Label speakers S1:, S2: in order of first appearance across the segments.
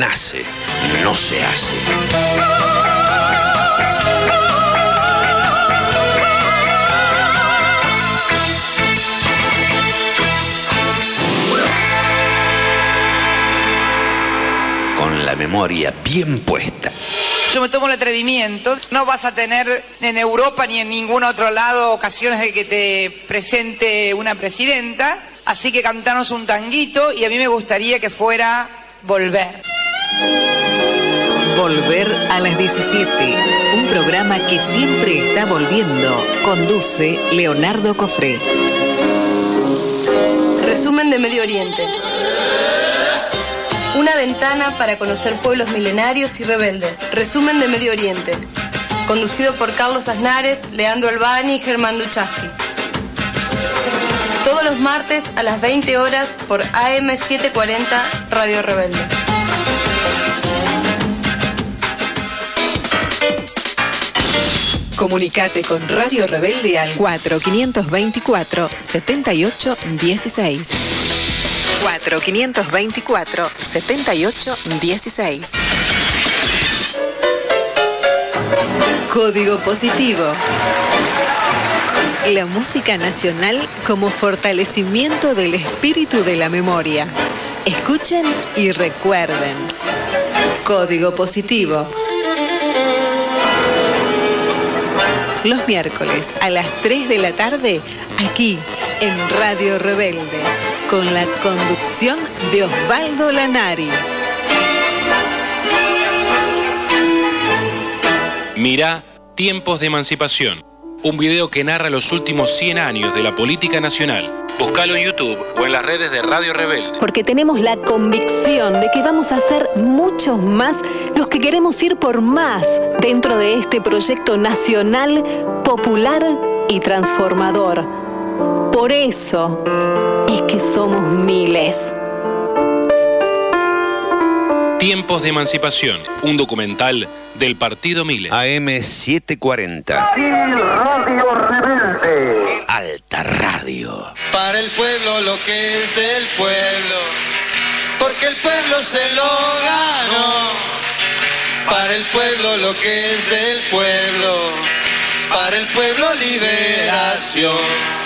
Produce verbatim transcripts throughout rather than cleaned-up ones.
S1: nace, no se hace. Con la memoria bien puesta.
S2: Yo me tomo el atrevimiento. No vas a tener en Europa ni en ningún otro lado ocasiones de que te presente una presidenta. Así que cantanos un tanguito y a mí me gustaría que fuera Volver.
S3: Volver a las diecisiete. Un programa que siempre está volviendo. Conduce Leonardo Cofré.
S4: Resumen de Medio Oriente. Una ventana para conocer pueblos milenarios y rebeldes. Resumen de Medio Oriente. Conducido por Carlos Aznares, Leandro Albani y Germán Duchaski. Todos los martes a las veinte horas por A M setecientos cuarenta Radio Rebelde.
S3: Comunicate con Radio Rebelde al cuatro quinientos veinticuatro setenta y ocho dieciséis. cuatro quinientos veinticuatro setenta y ocho dieciséis. Código Positivo. La música nacional como fortalecimiento del espíritu de la memoria. Escuchen y recuerden. Código Positivo. Los miércoles a las tres de la tarde, aquí en Radio Rebelde, con la conducción de Osvaldo Lanari.
S5: Mirá Tiempos de Emancipación, un video que narra los últimos cien años de la política nacional. Búscalo en YouTube o en las redes de Radio Rebelde.
S6: Porque tenemos la convicción de que vamos a ser muchos más los que queremos ir por más dentro de este proyecto nacional, popular y transformador. Por eso es que somos miles.
S5: Tiempos de Emancipación, un documental del Partido Miles.
S1: A M setecientos cuarenta.
S7: Radio Rebelde.
S1: Alta Radio.
S8: Para el pueblo lo que es del pueblo, porque el pueblo se lo ganó. Para el pueblo lo que es del pueblo, para el pueblo liberación.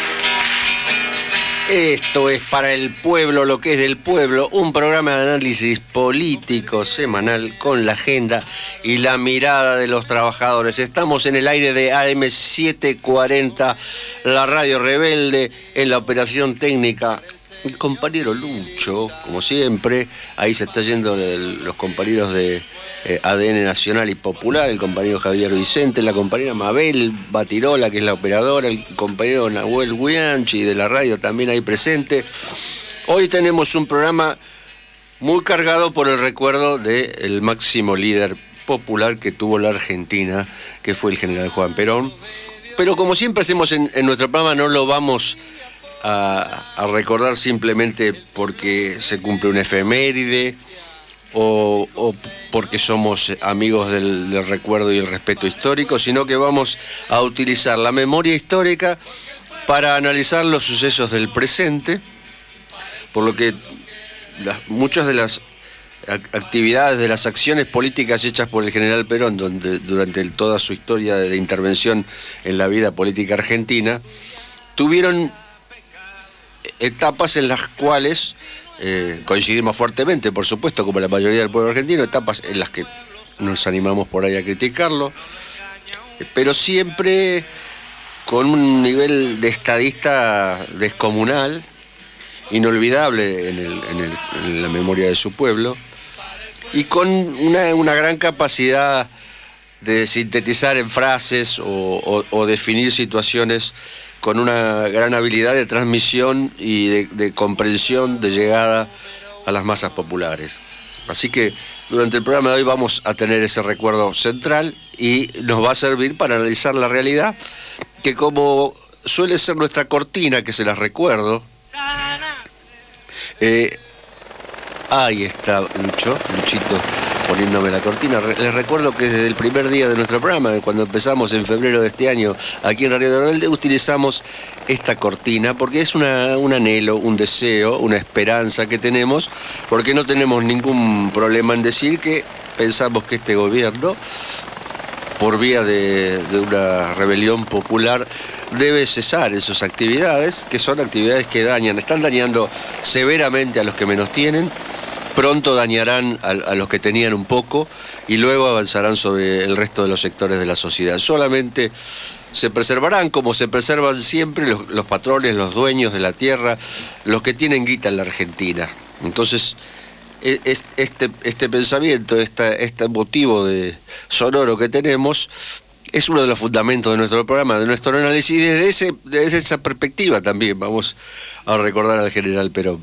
S9: Esto es Para el Pueblo, lo que es del pueblo, un programa de análisis político semanal con la agenda y la mirada de los trabajadores. Estamos en el aire de A M setecientos cuarenta, la Radio Rebelde, en la operación técnica. El compañero Lucho, como siempre, ahí se está yendo el, los compañeros de eh, A D N Nacional y Popular, el compañero Javier Vicente, la compañera Mabel Batirola, que es la operadora, el compañero Nahuel Guianchi de la radio también ahí presente. Hoy tenemos un programa muy cargado por el recuerdo del máximo líder popular que tuvo la Argentina, que fue el general Juan Perón. Pero como siempre hacemos en, en nuestro programa, no lo vamos A, a recordar simplemente porque se cumple una efeméride o, o porque somos amigos del, del recuerdo y el respeto histórico, sino que vamos a utilizar la memoria histórica para analizar los sucesos del presente, por lo que las, muchas de las actividades, de las acciones políticas hechas por el general Perón donde, durante el, toda su historia de intervención en la vida política argentina, tuvieron etapas en las cuales eh, coincidimos fuertemente, por supuesto, como la mayoría del pueblo argentino, etapas en las que nos animamos por ahí a criticarlo, pero siempre con un nivel de estadista descomunal, inolvidable en, el, en, el, en la memoria de su pueblo, y con una, una gran capacidad de sintetizar en frases o, o, o definir situaciones con una gran habilidad de transmisión y de, de comprensión, de llegada a las masas populares. Así que durante el programa de hoy vamos a tener ese recuerdo central y nos va a servir para analizar la realidad, que como suele ser nuestra cortina, que se las recuerdo, eh, ahí está Lucho, Luchito, poniéndome la cortina. Les recuerdo que desde el primer día de nuestro programa, cuando empezamos en febrero de este año aquí en Radio Rebelde, utilizamos esta cortina porque es una, un anhelo, un deseo, una esperanza que tenemos, porque no tenemos ningún problema en decir que pensamos que este gobierno, por vía de, de una rebelión popular, debe cesar en sus actividades, que son actividades que dañan, están dañando severamente a los que menos tienen, pronto dañarán a, a los que tenían un poco y luego avanzarán sobre el resto de los sectores de la sociedad. Solamente se preservarán, como se preservan siempre, los, los patrones, los dueños de la tierra, los que tienen guita en la Argentina. Entonces, este, este pensamiento, este, este motivo de sonoro que tenemos, es uno de los fundamentos de nuestro programa, de nuestro análisis, y desde, ese, desde esa perspectiva también vamos a recordar al general Perón.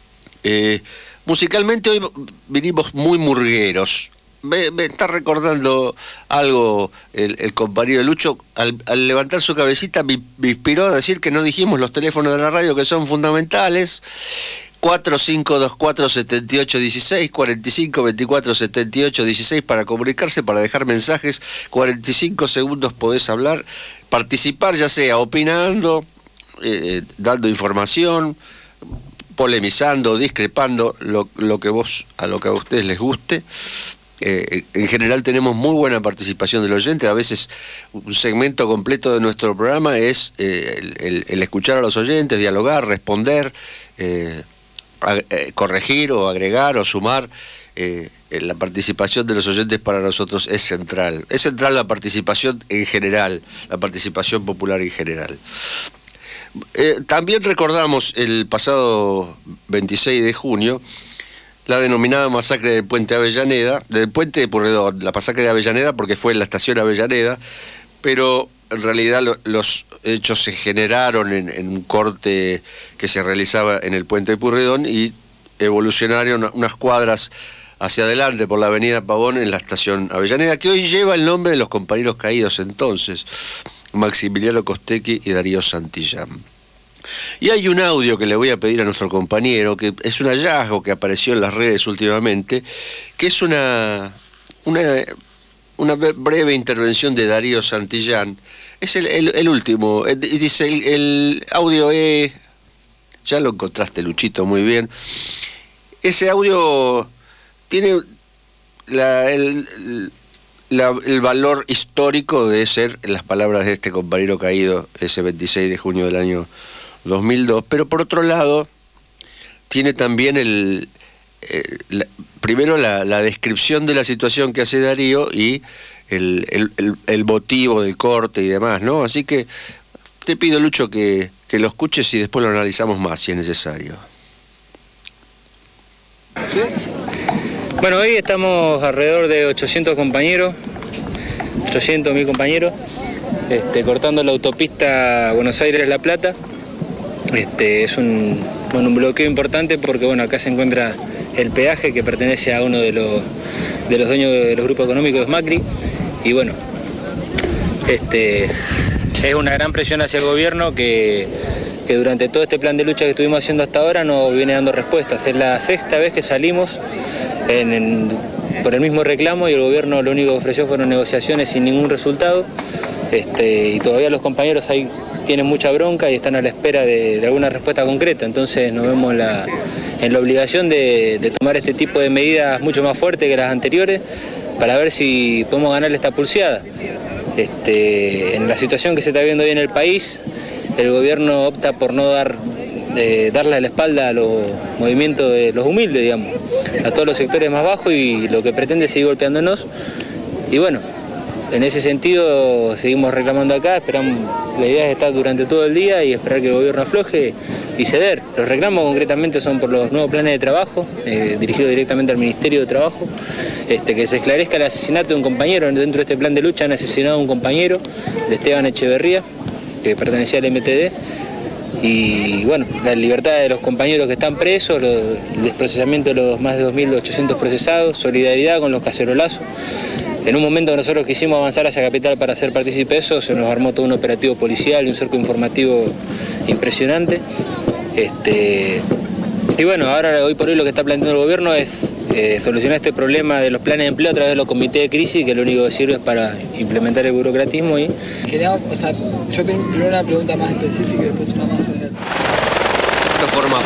S9: Eh, musicalmente hoy vinimos muy murgueros. Me, me está recordando algo el, el compañero Lucho, al, al levantar su cabecita me, me inspiró a decir que no dijimos los teléfonos de la radio, que son fundamentales. cuatro cinco dos cuatro, siete ocho uno seis, cuarenta y cinco veinticuatro setenta y ocho dieciséis para comunicarse, para dejar mensajes. Cuarenta y cinco segundos podés hablar, participar, ya sea opinando, eh, dando información, polemizando, discrepando, lo, lo que vos, a lo que a ustedes les guste. Eh, en general tenemos muy buena participación del oyente. A veces un segmento completo de nuestro programa es eh, el, el, el escuchar a los oyentes, dialogar, responder, eh, a, eh, corregir o agregar o sumar. Eh, la participación de los oyentes para nosotros es central. Es central la participación en general, la participación popular en general. Eh, también recordamos el pasado veintiséis de junio la denominada masacre del Puente Avellaneda, del Puente de Pueyrredón, la masacre de Avellaneda porque fue en la estación Avellaneda, pero en realidad lo, los hechos se generaron en, en un corte que se realizaba en el Puente de Pueyrredón y evolucionaron unas cuadras hacia adelante por la avenida Pavón en la estación Avellaneda, que hoy lleva el nombre de los compañeros caídos entonces, Maximiliano Costecchi y Darío Santillán. Y hay un audio que le voy a pedir a nuestro compañero, que es un hallazgo que apareció en las redes últimamente, que es una, una, una breve intervención de Darío Santillán. Es el, el, el último, dice, el, el audio es... Ya lo encontraste, Luchito, muy bien. Ese audio tiene la, el, la, el valor histórico de ser las palabras de este compañero caído ese veintiséis de junio del año dos mil dos, pero por otro lado tiene también el, el la, primero la, la descripción de la situación que hace Darío y el, el, el, el motivo del corte y demás, ¿no? Así que te pido, Lucho, que, que lo escuches y después lo analizamos más si es necesario.
S10: ¿Sí? Bueno, hoy estamos alrededor de ochocientos compañeros, ochocientos mil compañeros, este, cortando la autopista Buenos Aires-La Plata. Este, es un, bueno, un bloqueo importante porque bueno, acá se encuentra el peaje que pertenece a uno de los, de los dueños de los grupos económicos, Macri, y bueno, este, es una gran presión hacia el gobierno que, que durante todo este plan de lucha que estuvimos haciendo hasta ahora no viene dando respuestas. Es la sexta vez que salimos en, en, por el mismo reclamo y el gobierno lo único que ofreció fueron negociaciones sin ningún resultado, este, y todavía los compañeros ahí tienen mucha bronca y están a la espera de, de alguna respuesta concreta. Entonces nos vemos en la, en la obligación de, de tomar este tipo de medidas mucho más fuertes que las anteriores para ver si podemos ganarle esta pulseada. Este, en la situación que se está viendo hoy en el país, el gobierno opta por no dar, eh, darle la espalda a los movimientos de los humildes, digamos, a todos los sectores más bajos, y lo que pretende es seguir golpeándonos. Y bueno, en ese sentido seguimos reclamando acá, esperamos, la idea es estar durante todo el día y esperar que el gobierno afloje y ceder. Los reclamos concretamente son por los nuevos planes de trabajo, eh, dirigidos directamente al Ministerio de Trabajo, este, que se esclarezca el asesinato de un compañero. Dentro de este plan de lucha han asesinado a un compañero, de Esteban Echeverría, que pertenecía al M T D, y bueno, la libertad de los compañeros que están presos, lo, el desprocesamiento de los más de dos mil ochocientos procesados, solidaridad con los cacerolazos. En un momento que nosotros quisimos avanzar hacia Capital para ser partícipe de eso, se nos armó todo un operativo policial y un cerco informativo impresionante. Este, Y bueno, ahora hoy por hoy lo que está planteando el gobierno es eh, solucionar este problema de los planes de empleo a través de los comités de crisis, que lo único que sirve es para implementar el burocratismo. Y...
S11: Queríamos, o sea, yo primero una pregunta más específica y después una más general.
S9: Esto forma,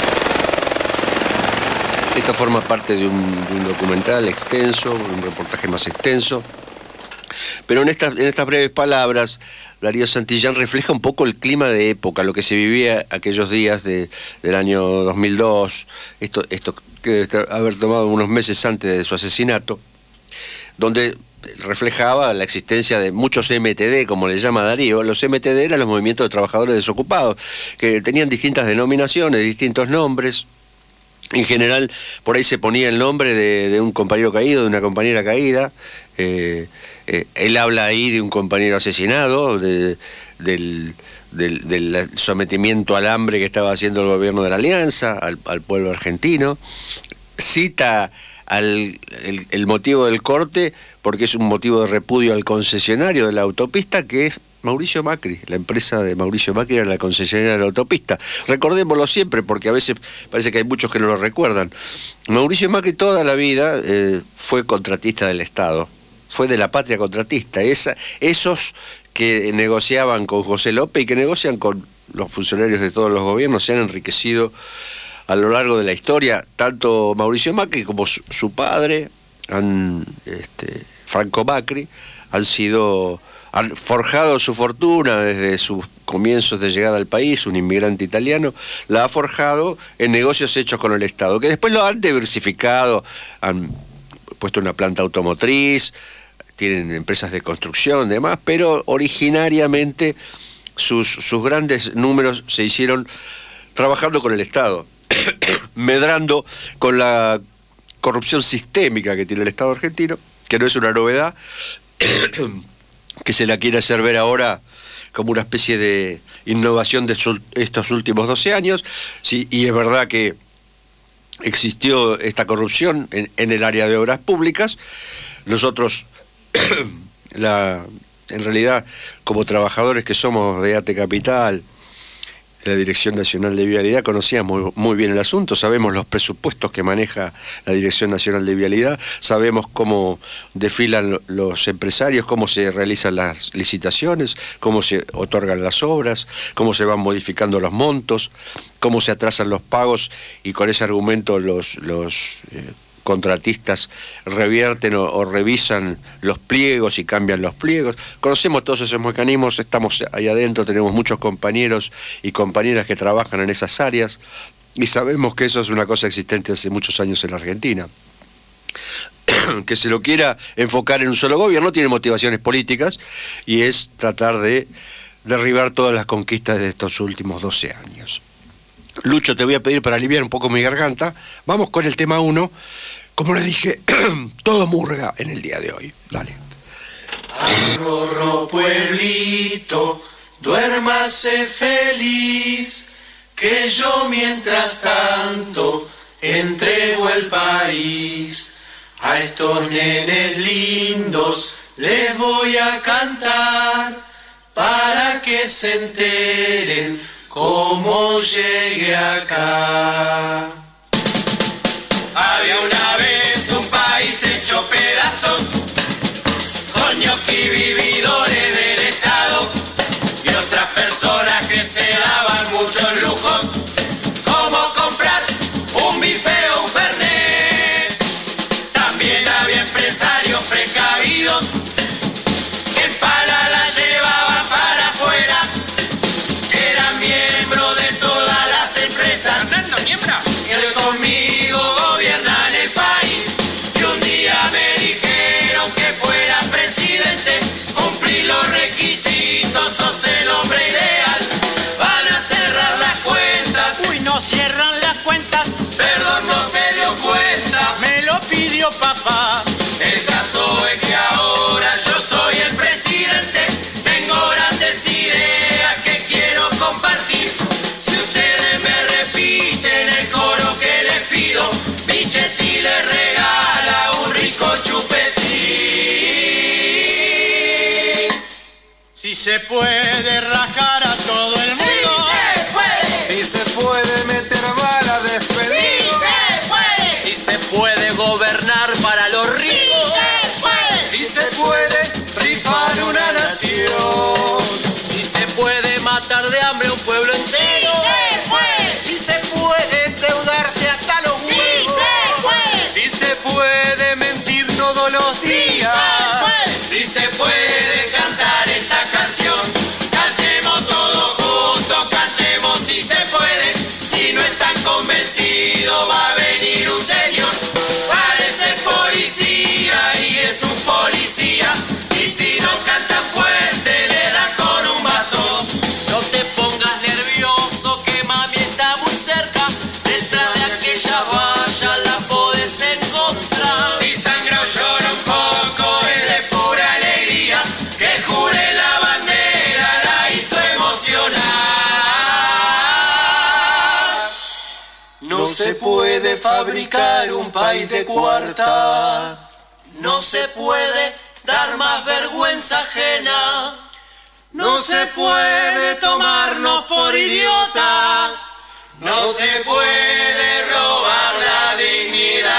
S9: esto forma parte de un, de un documental extenso, un reportaje más extenso. Pero en estas, en estas breves palabras, Darío Santillán refleja un poco el clima de época, lo que se vivía aquellos días de, del año dos mil dos, esto, esto que debe haber tomado unos meses antes de su asesinato, donde reflejaba la existencia de muchos M T D, como le llama Darío. Los M T D eran los movimientos de trabajadores desocupados, que tenían distintas denominaciones, distintos nombres. En general, por ahí se ponía el nombre de, de un compañero caído, de una compañera caída. Eh, eh, él habla ahí de un compañero asesinado, de, del, del, del sometimiento al hambre que estaba haciendo el gobierno de la Alianza, al, al pueblo argentino. Cita al, el, el motivo del corte porque es un motivo de repudio al concesionario de la autopista, que es Mauricio Macri. La empresa de Mauricio Macri era la concesionaria de la autopista. Recordémoslo siempre, porque a veces parece que hay muchos que no lo recuerdan. Mauricio Macri toda la vida eh, fue contratista del Estado, fue de la patria contratista. Esa, esos que negociaban con José López y que negocian con los funcionarios de todos los gobiernos se han enriquecido a lo largo de la historia. Tanto Mauricio Macri como su, su padre, han, este, Franco Macri, han sido... han forjado su fortuna desde sus comienzos de llegada al país. Un inmigrante italiano la ha forjado en negocios hechos con el Estado, que después lo han diversificado, han puesto una planta automotriz, tienen empresas de construcción, demás, pero originariamente sus, sus grandes números se hicieron trabajando con el Estado, medrando con la corrupción sistémica que tiene el Estado argentino, que no es una novedad, que se la quiere hacer ver ahora como una especie de innovación de estos últimos doce años. Sí, y es verdad que existió esta corrupción en, en el área de obras públicas. Nosotros, la, en realidad, como trabajadores que somos de ATE Capital, la Dirección Nacional de Vialidad, conocíamos muy, muy bien el asunto, sabemos los presupuestos que maneja la Dirección Nacional de Vialidad, sabemos cómo desfilan los empresarios, cómo se realizan las licitaciones, cómo se otorgan las obras, cómo se van modificando los montos, cómo se atrasan los pagos, y con ese argumento los... los eh, contratistas revierten o, o revisan los pliegos y cambian los pliegos. Conocemos todos esos mecanismos, estamos ahí adentro, tenemos muchos compañeros y compañeras que trabajan en esas áreas y sabemos que eso es una cosa existente hace muchos años en la Argentina. Que se lo quiera enfocar en un solo gobierno tiene motivaciones políticas y es tratar de derribar todas las conquistas de estos últimos doce años. Lucho, te voy a pedir para aliviar un poco mi garganta. Vamos con el tema uno. Como les dije, todo murga en el día de hoy. Dale.
S8: Arrorro pueblito, duérmase feliz, que yo mientras tanto entrego el país. A estos nenes lindos les voy a cantar, para que se enteren cómo llegué acá. Había una vez un país hecho pedazos, con ñoqui vividores del Estado, y otras personas que se daban muchos lujos, como comprar un bife o un fernet. También había empresarios precavidos, que en pala la llevaban para afuera, eran miembros de todas las empresas, que conmigo gobiernan el país. Y un día me dijeron que fuera presidente, cumplí los requisitos, sos el hombre ideal. Van a cerrar las cuentas.
S12: Uy, no cierran las cuentas.
S8: Perdón, no se dio cuenta.
S12: Me lo pidió papá.
S8: El caso es que ahora yo soy el presidente. Tengo grandes ideas que quiero compartir. Si ustedes me repiten el coro que les pido, Michetti les regala un rico chupetín.
S12: Si se puede rajar a todo el mundo.
S8: Sí se puede.
S13: Si se puede meter bala, despedir.
S8: No se puede fabricar un país de cuarta. No se puede dar más vergüenza ajena. No se puede tomarnos por idiotas. No se puede robar la dignidad.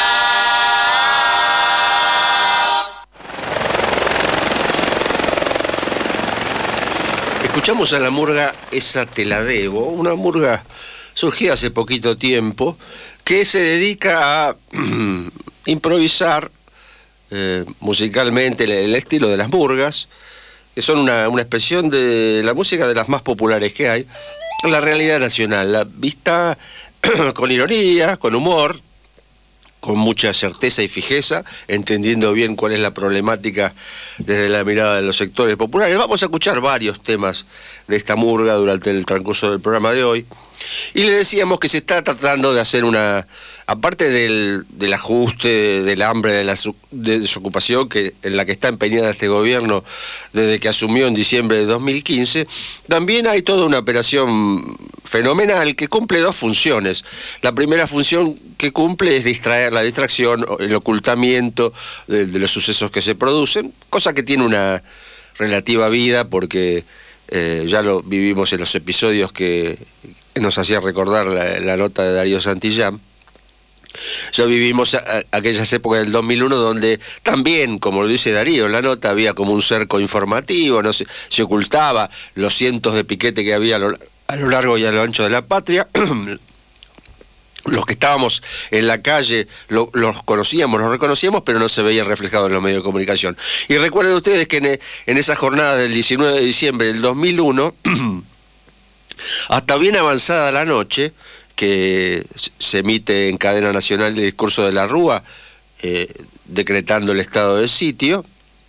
S9: Escuchamos a la murga Esa te la debo, una murga surgida hace poquito tiempo, que se dedica a improvisar eh, musicalmente el, el estilo de las murgas, que son una, una expresión de la música de las más populares que hay, la realidad nacional, la vista con ironía, con humor, con mucha certeza y fijeza, entendiendo bien cuál es la problemática desde la mirada de los sectores populares. Vamos a escuchar varios temas de esta murga durante el transcurso del programa de hoy. Y le decíamos que se está tratando de hacer una, aparte del, del ajuste, del hambre, de la de desocupación que, en la que está empeñada este gobierno desde que asumió en diciembre de dos mil quince, también hay toda una operación fenomenal que cumple dos funciones. La primera función que cumple es distraer, la distracción, el ocultamiento de, de los sucesos que se producen, cosa que tiene una relativa vida porque eh, ya lo vivimos en los episodios que nos hacía recordar la, la nota de Darío Santillán. Ya vivimos a, a, aquellas épocas del dos mil uno donde también, como lo dice Darío en la nota, había como un cerco informativo, no se, se ocultaba los cientos de piquetes que había a lo, a lo largo y a lo ancho de la patria. Los que estábamos en la calle lo, los conocíamos, los reconocíamos, pero no se veían reflejados en los medios de comunicación. Y recuerden ustedes que en, en esa jornada del diecinueve de diciembre del dos mil uno, hasta bien avanzada la noche, que se emite en cadena nacional el discurso de la Rúa, eh, decretando el estado de sitio,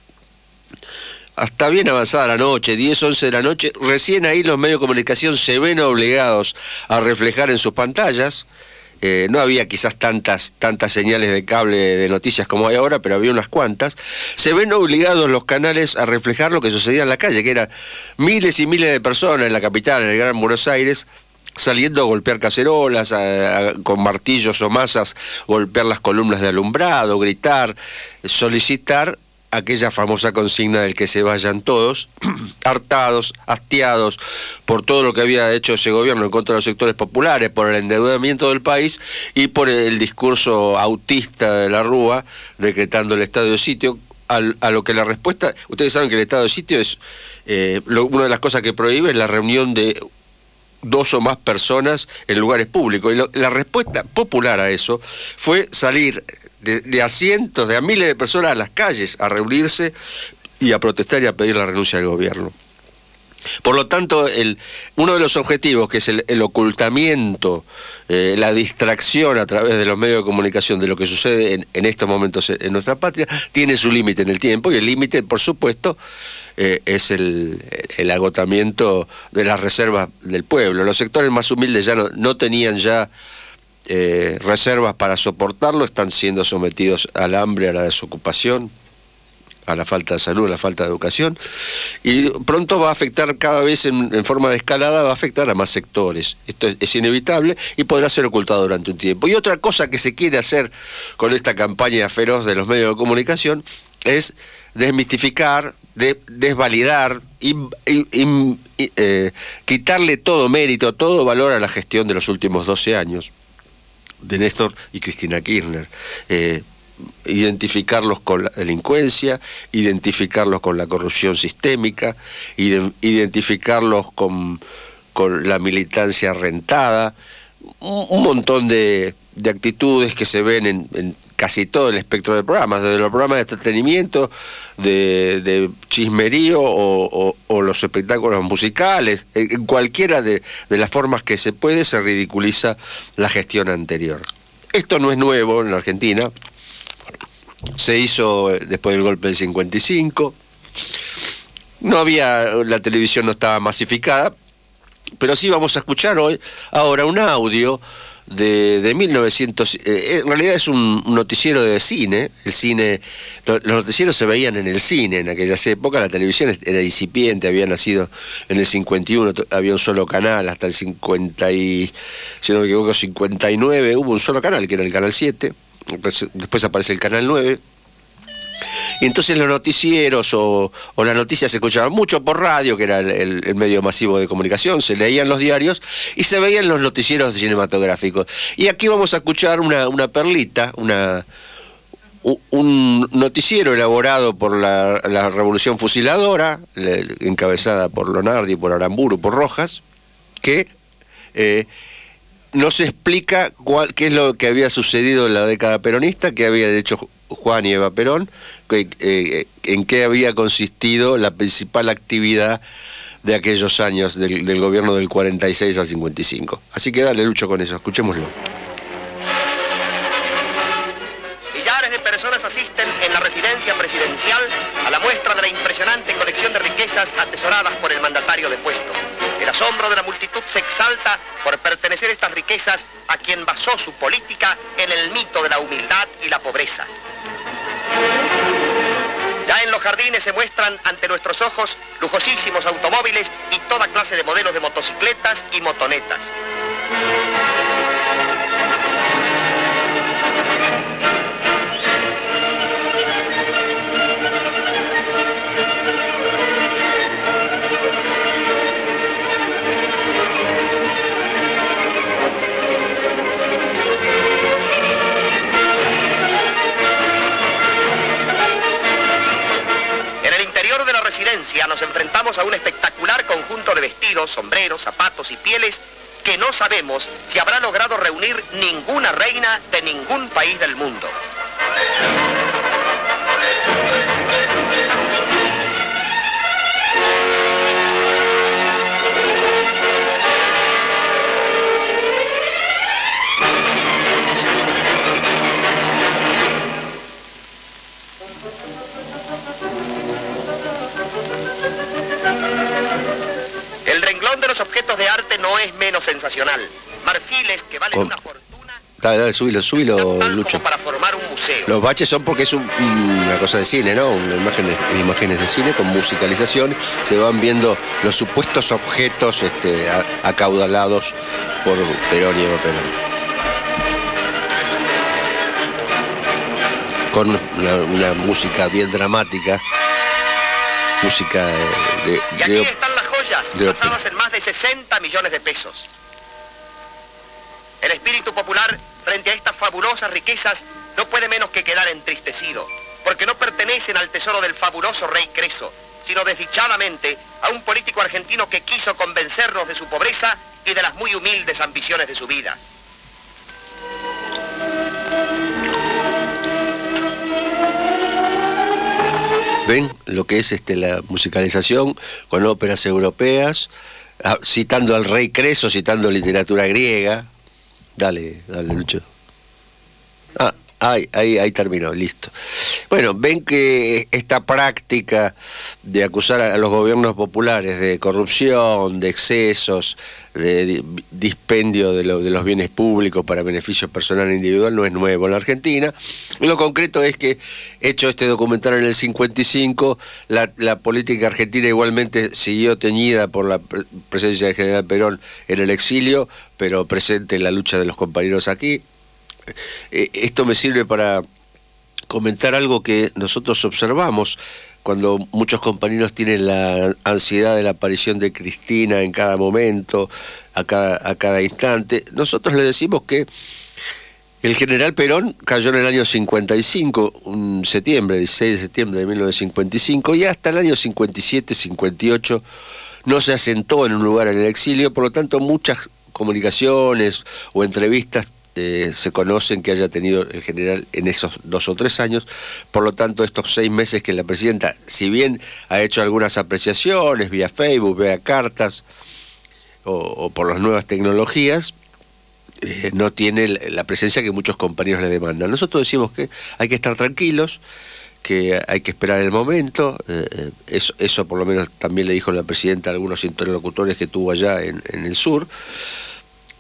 S9: hasta bien avanzada la noche, diez, once de la noche, recién ahí los medios de comunicación se ven obligados a reflejar en sus pantallas. Eh, no había quizás tantas, tantas señales de cable de noticias como hay ahora, pero había unas cuantas. Se ven obligados los canales a reflejar lo que sucedía en la calle, que eran miles y miles de personas en la capital, en el Gran Buenos Aires, saliendo a golpear cacerolas, a, a, con martillos o masas, golpear las columnas de alumbrado, gritar, solicitar aquella famosa consigna del que se vayan todos, hartados, hastiados por todo lo que había hecho ese gobierno en contra de los sectores populares, por el endeudamiento del país y por el discurso autista de la Rúa, decretando el estado de sitio, a, a lo que la respuesta, ustedes saben que el estado de sitio es, eh, lo, una de las cosas que prohíbe es la reunión de dos o más personas en lugares públicos, y lo, la respuesta popular a eso fue salir De, de a cientos, de a miles de personas a las calles a reunirse y a protestar y a pedir la renuncia del gobierno. Por lo tanto, el, uno de los objetivos, que es el, el ocultamiento, eh, la distracción a través de los medios de comunicación de lo que sucede en, en estos momentos en nuestra patria, tiene su límite en el tiempo, y el límite, por supuesto, eh, es el, el agotamiento de las reservas del pueblo. Los sectores más humildes ya no, no tenían ya Eh, reservas para soportarlo, están siendo sometidos al hambre, a la desocupación, a la falta de salud, a la falta de educación, y pronto va a afectar cada vez en, en forma de escalada, va a afectar a más sectores. Esto es, es inevitable y podrá ser ocultado durante un tiempo. Y otra cosa que se quiere hacer con esta campaña feroz de los medios de comunicación es desmistificar, de, desvalidar y, y, y eh, quitarle todo mérito, todo valor a la gestión de los últimos doce años de Néstor y Cristina Kirchner, eh, identificarlos con la delincuencia, identificarlos con la corrupción sistémica, ide, identificarlos con, con la militancia rentada, un, un montón de, de actitudes que se ven en, en casi todo el espectro de programas, desde los programas de entretenimiento, de, de chismerío o, o, o los espectáculos musicales, en cualquiera de, de las formas que se puede se ridiculiza la gestión anterior. Esto no es nuevo en la Argentina, se hizo después del golpe del cincuenta y cinco, no había, la televisión no estaba masificada, pero sí vamos a escuchar hoy ahora un audio de, de mil novecientos... Eh, en realidad es un, un noticiero de cine. El cine, lo, los noticieros se veían en el cine en aquellas épocas. La televisión era incipiente, había nacido en el cincuenta y uno, había un solo canal, hasta el cincuenta y, si no me equivoco, cincuenta y nueve, hubo un solo canal, que era el canal siete, después, después aparece el canal nueve. Y entonces los noticieros o, o las noticias se escuchaban mucho por radio, que era el, el, el medio masivo de comunicación, se leían los diarios y se veían los noticieros cinematográficos. Y aquí vamos a escuchar una, una perlita, una, un noticiero elaborado por la, la Revolución Fusiladora, encabezada por Lonardi, por Aramburu, por Rojas, que eh, nos explica cuál, qué es lo que había sucedido en la década peronista, qué habían hecho Juan y Eva Perón, que, eh, en qué había consistido la principal actividad de aquellos años del, del gobierno del cuarenta y seis al cincuenta y cinco. Así que dale, Lucho, con eso, escuchémoslo.
S13: Millares de personas asisten en la residencia presidencial a la muestra de la impresionante colección de riquezas atesoradas por el mandatario depuesto. El asombro de la multitud se exalta por pertenecer estas riquezas a quien basó su política en el mito de la humildad y la pobreza. Ya en los jardines se muestran ante nuestros ojos lujosísimos automóviles y toda clase de modelos de motocicletas y motonetas. Nos enfrentamos a un espectacular conjunto de vestidos, sombreros, zapatos y pieles que no sabemos si habrá logrado reunir ninguna reina de ningún país del mundo. Objetos de arte no es menos sensacional. Marfiles que valen
S9: Con...
S13: una fortuna.
S9: Dale, dale, subilo, subilo, Lucho.
S13: Para formar un museo.
S9: Los baches son porque es un, una cosa de cine, ¿no? Una imágenes, imágenes de cine con musicalización. Se van viendo los supuestos objetos este, a, acaudalados por Perón y Eva Perón. Con una, una música bien dramática. Música de...
S13: Y aquí
S9: de,
S13: están las joyas, basadas en más de sesenta millones de pesos. El espíritu popular, frente a estas fabulosas riquezas, no puede menos que quedar entristecido, porque no pertenecen al tesoro del fabuloso rey Creso, sino desdichadamente a un político argentino que quiso convencernos de su pobreza y de las muy humildes ambiciones de su vida.
S9: ¿Ven lo que es este, la musicalización con óperas europeas, citando al rey Creso, citando literatura griega? Dale, dale, Lucho. Ah, ahí, ahí, ahí terminó, listo. Bueno, ven que esta práctica de acusar a los gobiernos populares de corrupción, de excesos, de dispendio de, lo, de los bienes públicos para beneficio personal e individual no es nuevo en la Argentina. Lo concreto es que, hecho este documental en el cincuenta y cinco, la, la política argentina igualmente siguió teñida por la presencia del general Perón en el exilio, pero presente en la lucha de los compañeros aquí. Eh, esto me sirve para comentar algo que nosotros observamos cuando muchos compañeros tienen la ansiedad de la aparición de Cristina en cada momento, a cada, a cada instante. Nosotros le decimos que el general Perón cayó en el año cincuenta y cinco, un septiembre, dieciséis de septiembre de mil novecientos cincuenta y cinco, y hasta el año cincuenta y siete, cincuenta y ocho no se asentó en un lugar en el exilio, por lo tanto muchas comunicaciones o entrevistas Eh, se conocen que haya tenido el general en esos dos o tres años. Por lo tanto, estos seis meses que la presidenta, si bien ha hecho algunas apreciaciones vía Facebook, vía cartas o, o por las nuevas tecnologías, eh, no tiene la presencia que muchos compañeros le demandan. Nosotros decimos que hay que estar tranquilos, que hay que esperar el momento. Eh, eso, eso por lo menos también le dijo la presidenta a algunos interlocutores que tuvo allá en, en el sur.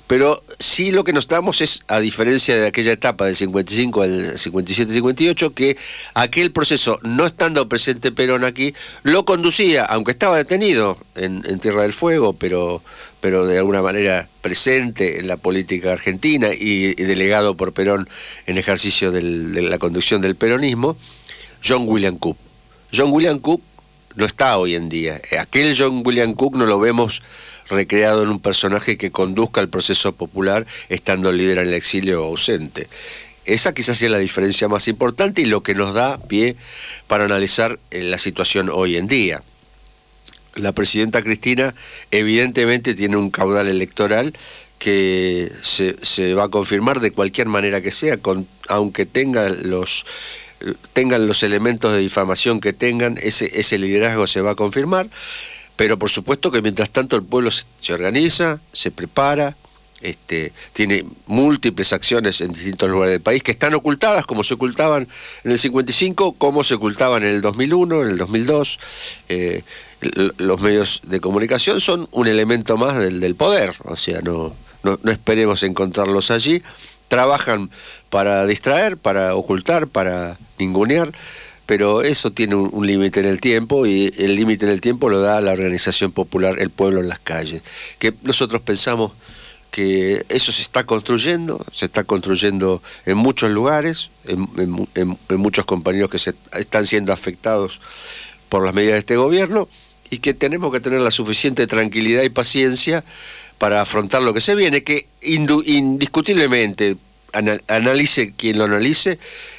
S9: Pero sí lo que nos damos es, a diferencia de aquella etapa del cincuenta y cinco al cincuenta y siete cincuenta y ocho, que aquel proceso, no estando presente Perón aquí, lo conducía, aunque estaba detenido en, en Tierra del Fuego, pero, pero de alguna manera presente en la política argentina y, y delegado por Perón en ejercicio del, de la conducción del peronismo, John William Cook. John William Cook no está hoy en día. Aquel John William Cook no lo vemos recreado en un personaje que conduzca el proceso popular estando el líder en el exilio o ausente. Esa quizás sea la diferencia más importante y lo que nos da pie para analizar la situación hoy en día. La presidenta Cristina evidentemente tiene un caudal electoral que se, se va a confirmar de cualquier manera que sea, con, aunque tenga los... tengan los elementos de difamación que tengan, ese, ese liderazgo se va a confirmar, pero por supuesto que mientras tanto el pueblo se, se organiza, se prepara, este, tiene múltiples acciones en distintos lugares del país que están ocultadas, como se ocultaban en el cincuenta y cinco, como se ocultaban en el dos mil uno, en el dos mil dos. Eh, los medios de comunicación son un elemento más del, del poder, o sea, no, no, no esperemos encontrarlos allí. Trabajan para distraer, para ocultar, para ningunear, pero eso tiene un, un límite en el tiempo y el límite en el tiempo lo da la organización popular, el pueblo en las calles. Que nosotros pensamos que eso se está construyendo, se está construyendo en muchos lugares, en, en, en, en muchos compañeros que se están siendo afectados por las medidas de este gobierno y que tenemos que tener la suficiente tranquilidad y paciencia para afrontar lo que se viene, que indu, indiscutiblemente, anal, analice quien lo analice,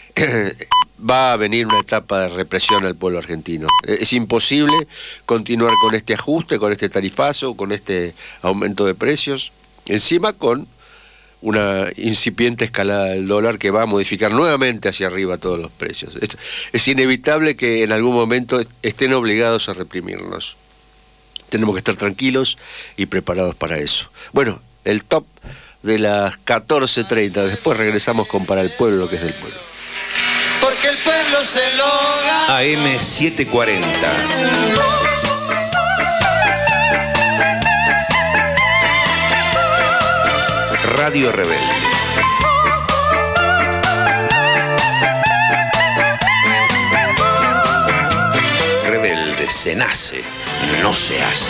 S9: va a venir una etapa de represión al pueblo argentino. Es imposible continuar con este ajuste, con este tarifazo, con este aumento de precios, encima con una incipiente escalada del dólar que va a modificar nuevamente hacia arriba todos los precios. Es, es inevitable que en algún momento estén obligados a reprimirnos. Tenemos que estar tranquilos y preparados para eso. Bueno, el top de las catorce treinta. Después regresamos con Para el Pueblo, que es del pueblo.
S8: Porque el pueblo se lo gana.
S1: A M setecientos cuarenta. Radio Rebelde. Rebelde se nace, no se hace.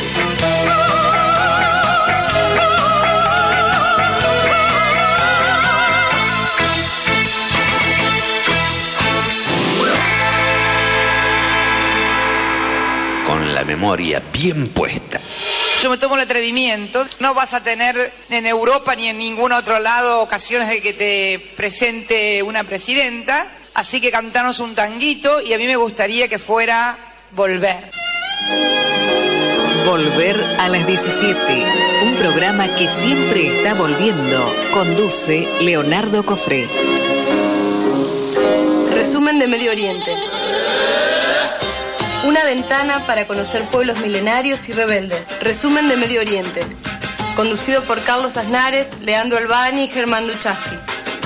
S1: Con la memoria bien puesta.
S2: Yo me tomo el atrevimiento, no vas a tener en Europa ni en ningún otro lado ocasiones de que te presente una presidenta, así que cantanos un tanguito y a mí me gustaría que fuera Volver.
S14: Volver a las diecisiete, un programa que siempre está volviendo, conduce Leonardo Cofré.
S4: Resumen de Medio Oriente. Una ventana para conocer pueblos milenarios y rebeldes. Resumen de Medio Oriente. Conducido por Carlos Aznares, Leandro Albani y Germán Duchaski.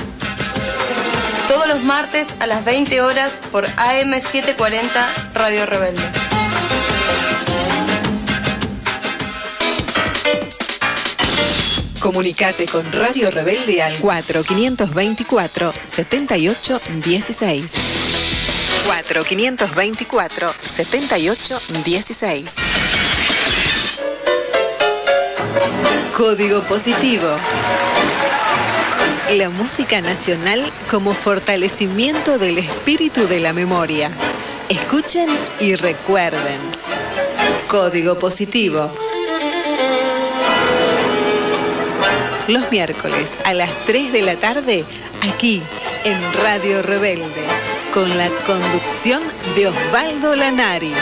S4: Todos los martes a las veinte horas por A M setecientos cuarenta Radio Rebelde.
S3: Comunicate con Radio Rebelde al cuatro quinientos veinticuatro setenta y ocho dieciséis. cuatro quinientos veinticuatro setenta y ocho dieciséis. Código Positivo. La música nacional como fortalecimiento del espíritu de la memoria. Escuchen y recuerden. Código Positivo. Los miércoles a las tres de la tarde, aquí en Radio Rebelde, con la conducción de Osvaldo Lanari.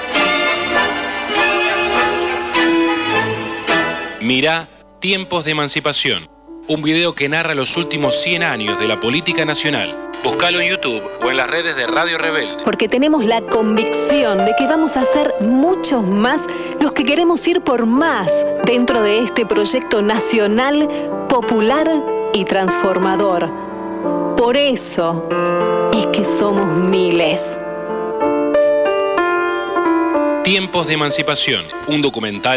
S5: Mirá Tiempos de Emancipación, un video que narra los últimos cien años de la política nacional. Búscalo en YouTube o en las redes de Radio Rebelde.
S6: Porque tenemos la convicción de que vamos a ser muchos más los que queremos ir por más dentro de este proyecto nacional, popular y transformador. Por eso es que somos miles.
S5: Tiempos de Emancipación, un documental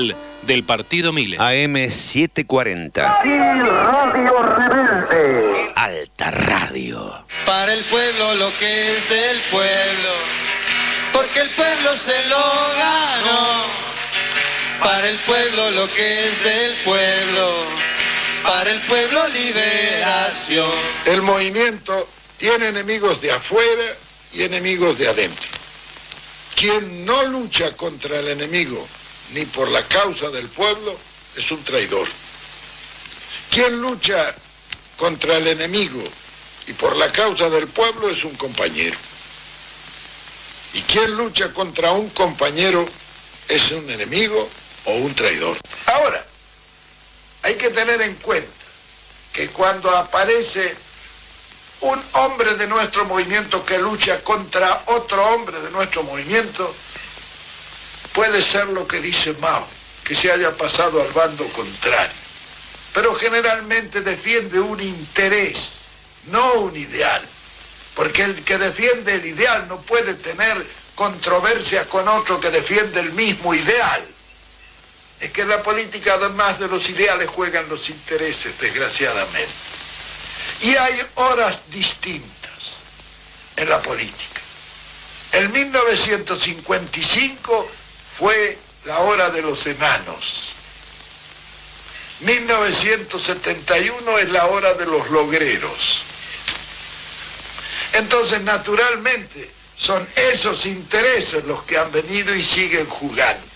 S5: del Partido Miles.
S1: A M setecientos cuarenta.
S7: Y Radio Rebelde.
S1: Alta Radio.
S8: Para el pueblo lo que es del pueblo, porque el pueblo se lo ganó. Para el pueblo lo que es del pueblo, para el pueblo liberación.
S15: El movimiento tiene enemigos de afuera y enemigos de adentro. Quien no lucha contra el enemigo ni por la causa del pueblo es un traidor. Quien lucha contra el enemigo y por la causa del pueblo es un compañero. Y quien lucha contra un compañero es un enemigo o un traidor. Ahora, hay que tener en cuenta que cuando aparece un hombre de nuestro movimiento que lucha contra otro hombre de nuestro movimiento, puede ser lo que dice Mao, que se haya pasado al bando contrario. Pero generalmente defiende un interés, no un ideal. Porque el que defiende el ideal no puede tener controversia con otro que defiende el mismo ideal. Es que en la política, además de los ideales, juegan los intereses, desgraciadamente. Y hay horas distintas en la política. En mil novecientos cincuenta y cinco fue la hora de los enanos. mil novecientos setenta y uno es la hora de los logreros. Entonces, naturalmente, son esos intereses los que han venido y siguen jugando.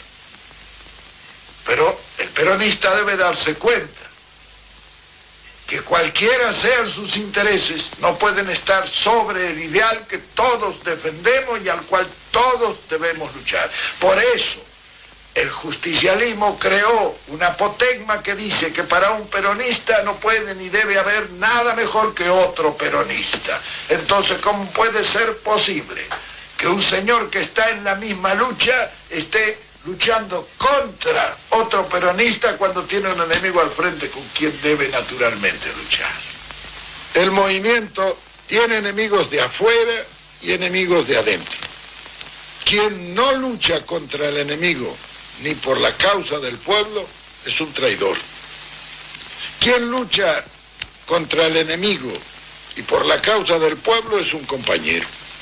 S15: Pero el peronista debe darse cuenta que cualquiera sean sus intereses, no pueden estar sobre el ideal que todos defendemos y al cual todos debemos luchar. Por eso, el justicialismo creó un apotegma que dice que para un peronista no puede ni debe haber nada mejor que otro peronista. Entonces, ¿cómo puede ser posible que un señor que está en la misma lucha esté luchando contra otro peronista cuando tiene un enemigo al frente con quien debe naturalmente luchar? El movimiento tiene enemigos de afuera y enemigos de adentro. Quien no lucha contra el enemigo ni por la causa del pueblo es un traidor. Quien lucha contra el enemigo y por la causa del pueblo es un compañero.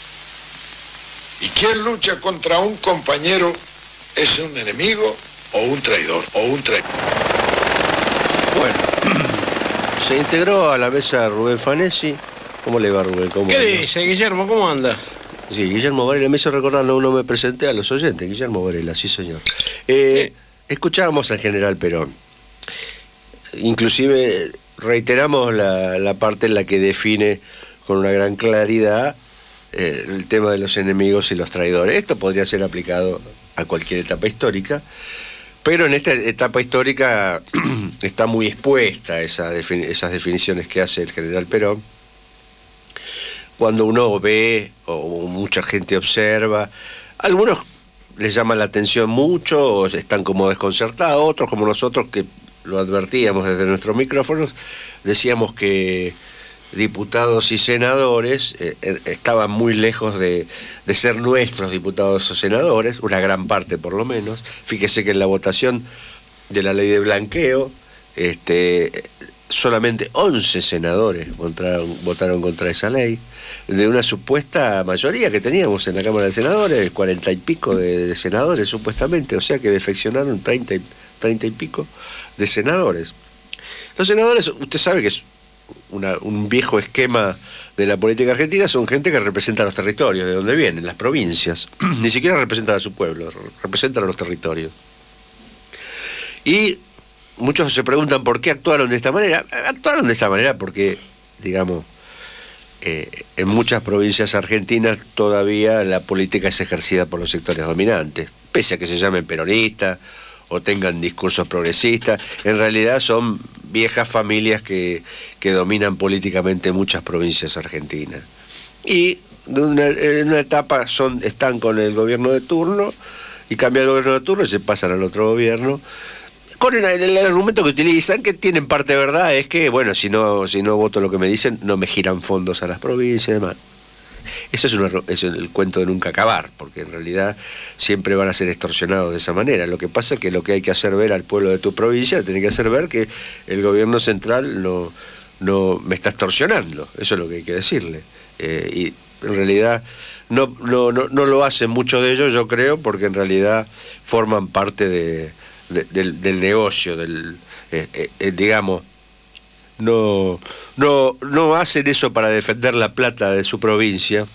S15: Y quien lucha contra un compañero es un enemigo o un traidor, o un traidor.
S9: Bueno, se integró a la mesa Rubén Fanesi. ¿Cómo le va, Rubén? ¿Cómo
S16: ¿Qué
S9: anda?
S16: dice, Guillermo? ¿Cómo anda?
S9: Sí, Guillermo Varela, me hizo recordar, no, no me presenté a los oyentes. Guillermo Varela, sí, señor. Eh, escuchábamos al general Perón. Inclusive reiteramos la, la parte en la que define con una gran claridad eh, el tema de los enemigos y los traidores. Esto podría ser aplicado a cualquier etapa histórica, pero en esta etapa histórica está muy expuesta esa defini- esas definiciones que hace el general Perón. Cuando uno ve o mucha gente observa, algunos les llama la atención mucho, o están como desconcertados, otros como nosotros que lo advertíamos desde nuestros micrófonos, decíamos que diputados y senadores eh, estaban muy lejos de, de ser nuestros diputados o senadores, una gran parte por lo menos. Fíjese que en la votación de la ley de blanqueo, este, solamente once senadores votaron, votaron contra esa ley, de una supuesta mayoría que teníamos en la Cámara de Senadores, cuarenta y pico de, de senadores supuestamente, o sea que defeccionaron treinta y, treinta y pico de senadores. Los senadores, usted sabe que es Una, un viejo esquema de la política argentina, son gente que representa los territorios, de donde vienen, las provincias. Ni siquiera representan a su pueblo, representan a los territorios. Y muchos se preguntan por qué actuaron de esta manera. Actuaron de esta manera porque, digamos, eh, en muchas provincias argentinas todavía la política es ejercida por los sectores dominantes, pese a que se llamen peronistas o tengan discursos progresistas, en realidad son viejas familias que, que dominan políticamente muchas provincias argentinas. Y en una, en una etapa son, están con el gobierno de turno, y cambia el gobierno de turno y se pasan al otro gobierno. Con el, el argumento que utilizan, que tienen parte de verdad, es que, bueno, si no, si no voto lo que me dicen, no me giran fondos a las provincias y demás. Eso es, una, es el cuento de nunca acabar, porque en realidad siempre van a ser extorsionados de esa manera. Lo que pasa es que lo que hay que hacer ver al pueblo de tu provincia, tiene que hacer ver que el gobierno central no, no me está extorsionando. Eso es lo que hay que decirle. Eh, y en realidad no, no, no, no lo hacen muchos de ellos, yo creo, porque en realidad forman parte de, de, del, del negocio, del eh, eh, digamos, no, no, no hacen eso para defender la plata de su provincia,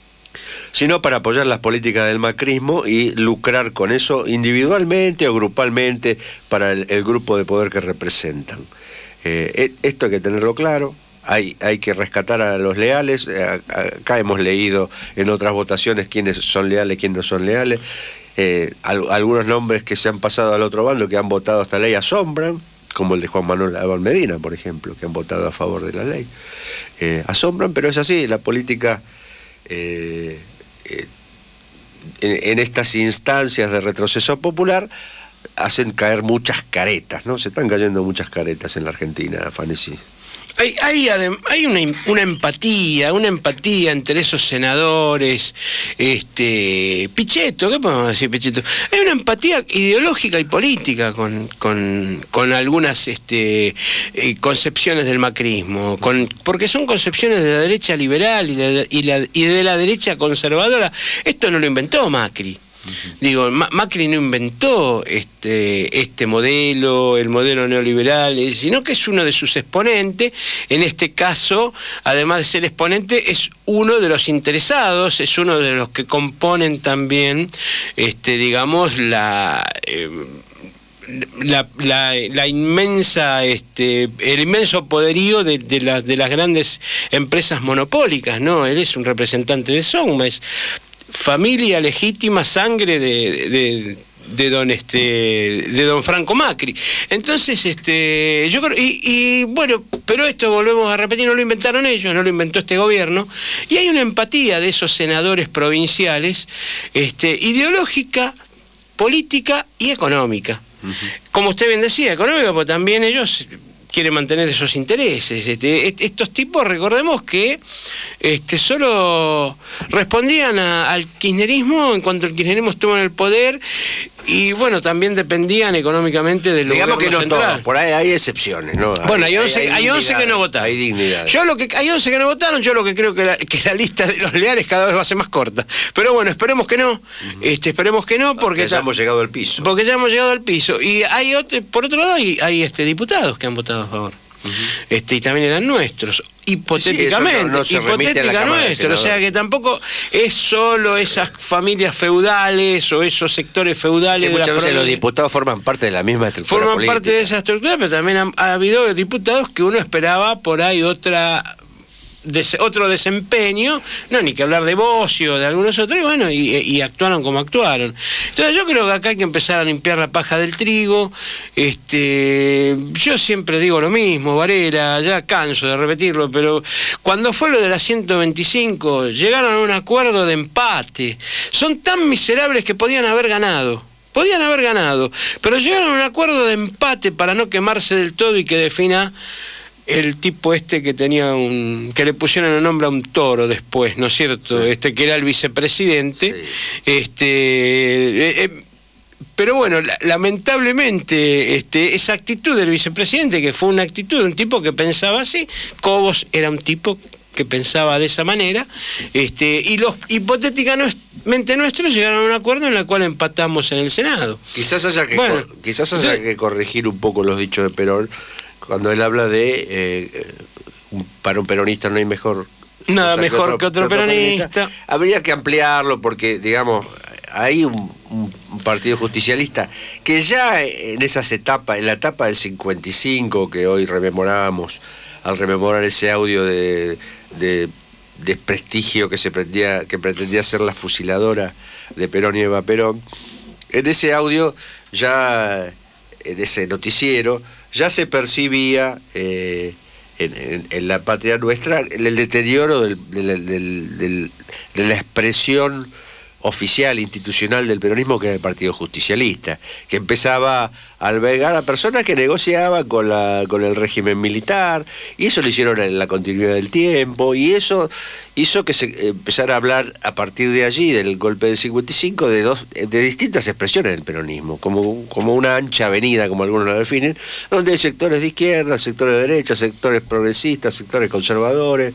S9: sino para apoyar las políticas del macrismo y lucrar con eso individualmente o grupalmente para el, el grupo de poder que representan. Eh, esto hay que tenerlo claro. Hay, hay que rescatar a los leales. Acá hemos leído en otras votaciones quiénes son leales, quiénes no son leales. Eh, al, algunos nombres que se han pasado al otro bando, que han votado esta ley, asombran, como el de Juan Manuel Abal Medina, por ejemplo, que han votado a favor de la ley. Eh, asombran, pero es así, la política eh, eh, en, en estas instancias de retroceso popular hacen caer muchas caretas, ¿no? Se están cayendo muchas caretas en la Argentina, Fanesi.
S16: Hay, hay, hay una, una empatía, una empatía entre esos senadores, este, Pichetto, ¿qué podemos decir, Pichetto? Hay una empatía ideológica y política con, con, con algunas este, eh, concepciones del macrismo, con, porque son concepciones de la derecha liberal y, la, y, la, y de la derecha conservadora. Esto no lo inventó Macri. Digo, Macri no inventó este, este modelo, el modelo neoliberal, sino que es uno de sus exponentes. En este caso, además de ser exponente, es uno de los interesados, es uno de los que componen también, este, digamos, la... Eh, La, la, la inmensa, este, el inmenso poderío de, de, la, de las grandes empresas monopólicas, ¿no? Él es un representante de Sogma, es familia legítima, sangre de, de, de don este de don Franco Macri. Entonces, este, yo creo, y, y bueno, pero esto volvemos a repetir, no lo inventaron ellos, no lo inventó este gobierno, y hay una empatía de esos senadores provinciales, este, ideológica, política y económica. Uh-huh. Como usted bien decía, económica, porque también ellos quieren mantener esos intereses. Este, estos tipos, recordemos que este, solo respondían a, al kirchnerismo en cuanto el kirchnerismo estuvo en el poder, y bueno, también dependían económicamente del
S9: Digamos
S16: gobierno
S9: que no
S16: central.
S9: Todos, por ahí hay excepciones, ¿no?
S16: Bueno,
S9: hay,
S16: hay once,
S9: hay, hay,
S16: hay once que no votaron.
S9: Hay dignidad.
S16: Yo lo que, hay once que no votaron, yo lo que creo que la, que la lista de los leales cada vez va a ser más corta. Pero bueno, esperemos que no. Uh-huh. este, esperemos que no, porque...
S9: ya hemos llegado al piso.
S16: Porque ya hemos llegado al piso. Y hay otro, por otro lado, hay, hay este, diputados que han votado a favor. Uh-huh. Este, y también eran nuestros, hipotéticamente, sí, sí, no, no hipotética nuestros, o sea que tampoco es solo esas familias feudales o esos sectores feudales.
S9: Sí, muchas veces los diputados forman parte de la misma estructura
S16: forman
S9: política.
S16: parte de esa estructura, pero también ha, ha habido diputados que uno esperaba por ahí otra Des, otro desempeño, no, ni que hablar de Bocio, de algunos otros, y bueno, y, y actuaron como actuaron. Entonces yo creo que acá hay que empezar a limpiar la paja del trigo. Este, yo siempre digo lo mismo, Varela, ya canso de repetirlo, pero cuando fue lo de la ciento veinticinco, llegaron a un acuerdo de empate. Son tan miserables que podían haber ganado. Podían haber ganado, pero llegaron a un acuerdo de empate para no quemarse del todo y que defina el tipo este que tenía un... que le pusieron el nombre a un toro después, ¿no es cierto? Sí. Este que era el vicepresidente. Sí. Este... Eh, eh, pero bueno, la, lamentablemente, este, esa actitud del vicepresidente, que fue una actitud de un tipo que pensaba así, Cobos era un tipo que pensaba de esa manera, este, y los hipotéticamente nuestros llegaron a un acuerdo en el cual empatamos en el Senado.
S9: Quizás haya que, bueno, cor quizás haya de... que corregir un poco los dichos de Perón, cuando él habla de eh, para un peronista no hay mejor
S16: nada mejor que otro, que otro, otro peronista. peronista
S9: habría que ampliarlo porque digamos hay un, un partido justicialista que ya en esas etapas, en la etapa del cincuenta y cinco que hoy rememoramos al rememorar ese audio de, de desprestigio que se pretendía, que pretendía ser la fusiladora de Perón y Eva Perón, en ese audio ya en ese noticiero ya se percibía eh, en, en, en la patria nuestra el, el deterioro del, del, del, del, de la expresión oficial, institucional del peronismo, que era el Partido Justicialista, que empezaba a albergar a personas que negociaban con, la, con el régimen militar, y eso lo hicieron en la continuidad del tiempo, y eso hizo que se empezara a hablar a partir de allí, del golpe del cincuenta y cinco, de, dos, de distintas expresiones del peronismo, como, como una ancha avenida, como algunos la definen, donde hay sectores de izquierda, sectores de derecha, sectores progresistas, sectores conservadores.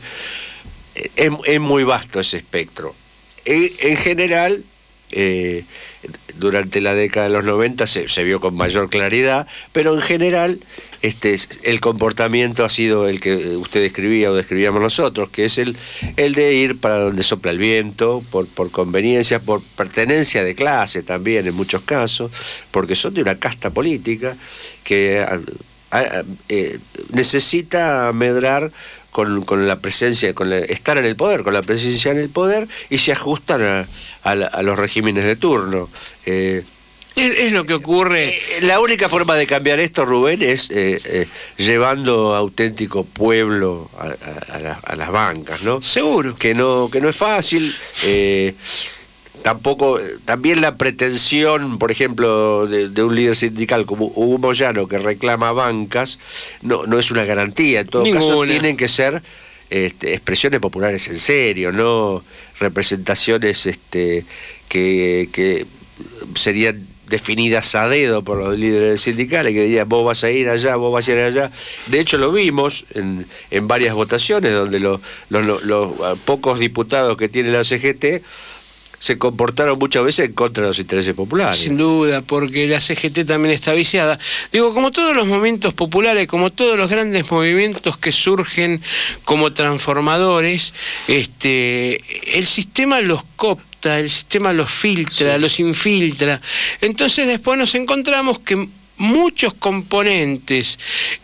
S9: Es, es muy vasto ese espectro. En, en general, eh, durante la década de los noventa se, se vio con mayor claridad, pero en general este, el comportamiento ha sido el que usted describía o describíamos nosotros, que es el, el de ir para donde sopla el viento, por, por conveniencia, por pertenencia de clase también en muchos casos, porque son de una casta política que a, a, eh, necesita medrar Con, con la presencia, con la, estar en el poder, con la presencia en el poder, y se ajustan a, a, a los regímenes de turno. Eh,
S16: es, es lo que ocurre.
S9: Eh, la única forma de cambiar esto, Rubén, es eh, eh, llevando auténtico pueblo a, a, a, la, a las bancas, ¿no?
S16: Seguro.
S9: Que no, que no es fácil. Eh, Tampoco, también la pretensión, por ejemplo, de, de un líder sindical como Hugo Moyano, que reclama bancas, no, no es una garantía. En todo
S16: Ninguna.
S9: caso, tienen que ser este, expresiones populares en serio, no representaciones este, que, que serían definidas a dedo por los líderes sindicales, que dirían vos vas a ir allá, vos vas a ir allá. De hecho lo vimos en, en varias votaciones donde lo, lo, lo, los pocos diputados que tiene la C G T se comportaron muchas veces en contra de los intereses populares.
S16: Sin duda, porque la C G T también está viciada. Digo, como todos los movimientos populares, como todos los grandes movimientos que surgen como transformadores, este, el sistema los copta, el sistema los filtra, sí. los infiltra. Entonces después nos encontramos que muchos componentes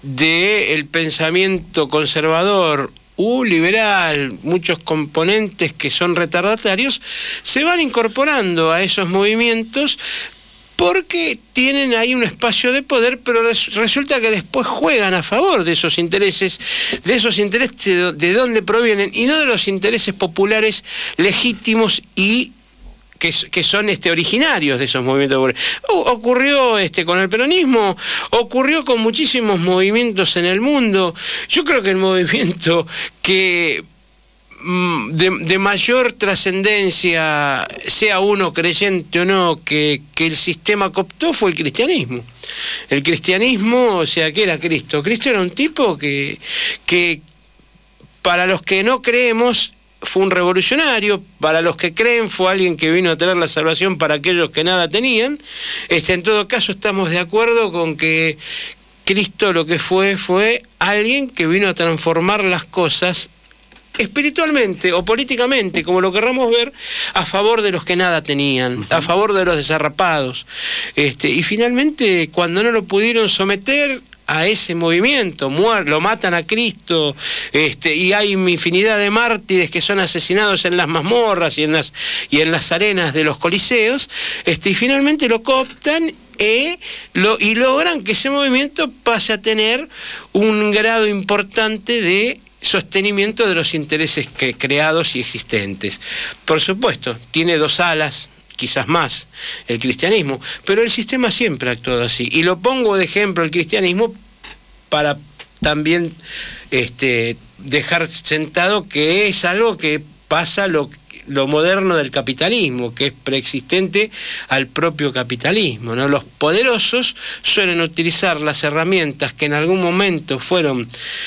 S16: del pensamiento conservador Uh, liberal, muchos componentes que son retardatarios, se van incorporando a esos movimientos porque tienen ahí un espacio de poder, pero res, resulta que después juegan a favor de esos intereses, de esos intereses de, de dónde provienen, y no de los intereses populares legítimos y Que, que son este, originarios de esos movimientos populares. O, ocurrió este, con el peronismo, ocurrió con muchísimos movimientos en el mundo. Yo creo que el movimiento que de, de mayor trascendencia, sea uno creyente o no, que, que el sistema cooptó fue el cristianismo. El cristianismo, o sea, ¿qué era Cristo? Cristo era un tipo que, que para los que no creemos, fue un revolucionario, para los que creen fue alguien que vino a traer la salvación para aquellos que nada tenían. Este, en todo caso estamos de acuerdo con que Cristo lo que fue fue alguien que vino a transformar las cosas espiritualmente o políticamente, como lo querramos ver, a favor de los que nada tenían, uh-huh. a favor de los desarrapados. Este, y finalmente, cuando no lo pudieron someter a ese movimiento, muer, lo matan a Cristo, este, y hay infinidad de mártires que son asesinados en las mazmorras y en las, y en las arenas de los coliseos, este, y finalmente lo cooptan e, lo, y logran que ese movimiento pase a tener un grado importante de sostenimiento de los intereses que, creados y existentes. Por supuesto, tiene dos alas, quizás más, el cristianismo, pero el sistema siempre ha actuado así, y lo pongo de ejemplo el cristianismo para también este, dejar sentado que es algo que pasa lo, lo moderno del capitalismo, que es preexistente al propio capitalismo, ¿no? Los poderosos suelen utilizar las herramientas que en algún momento fueron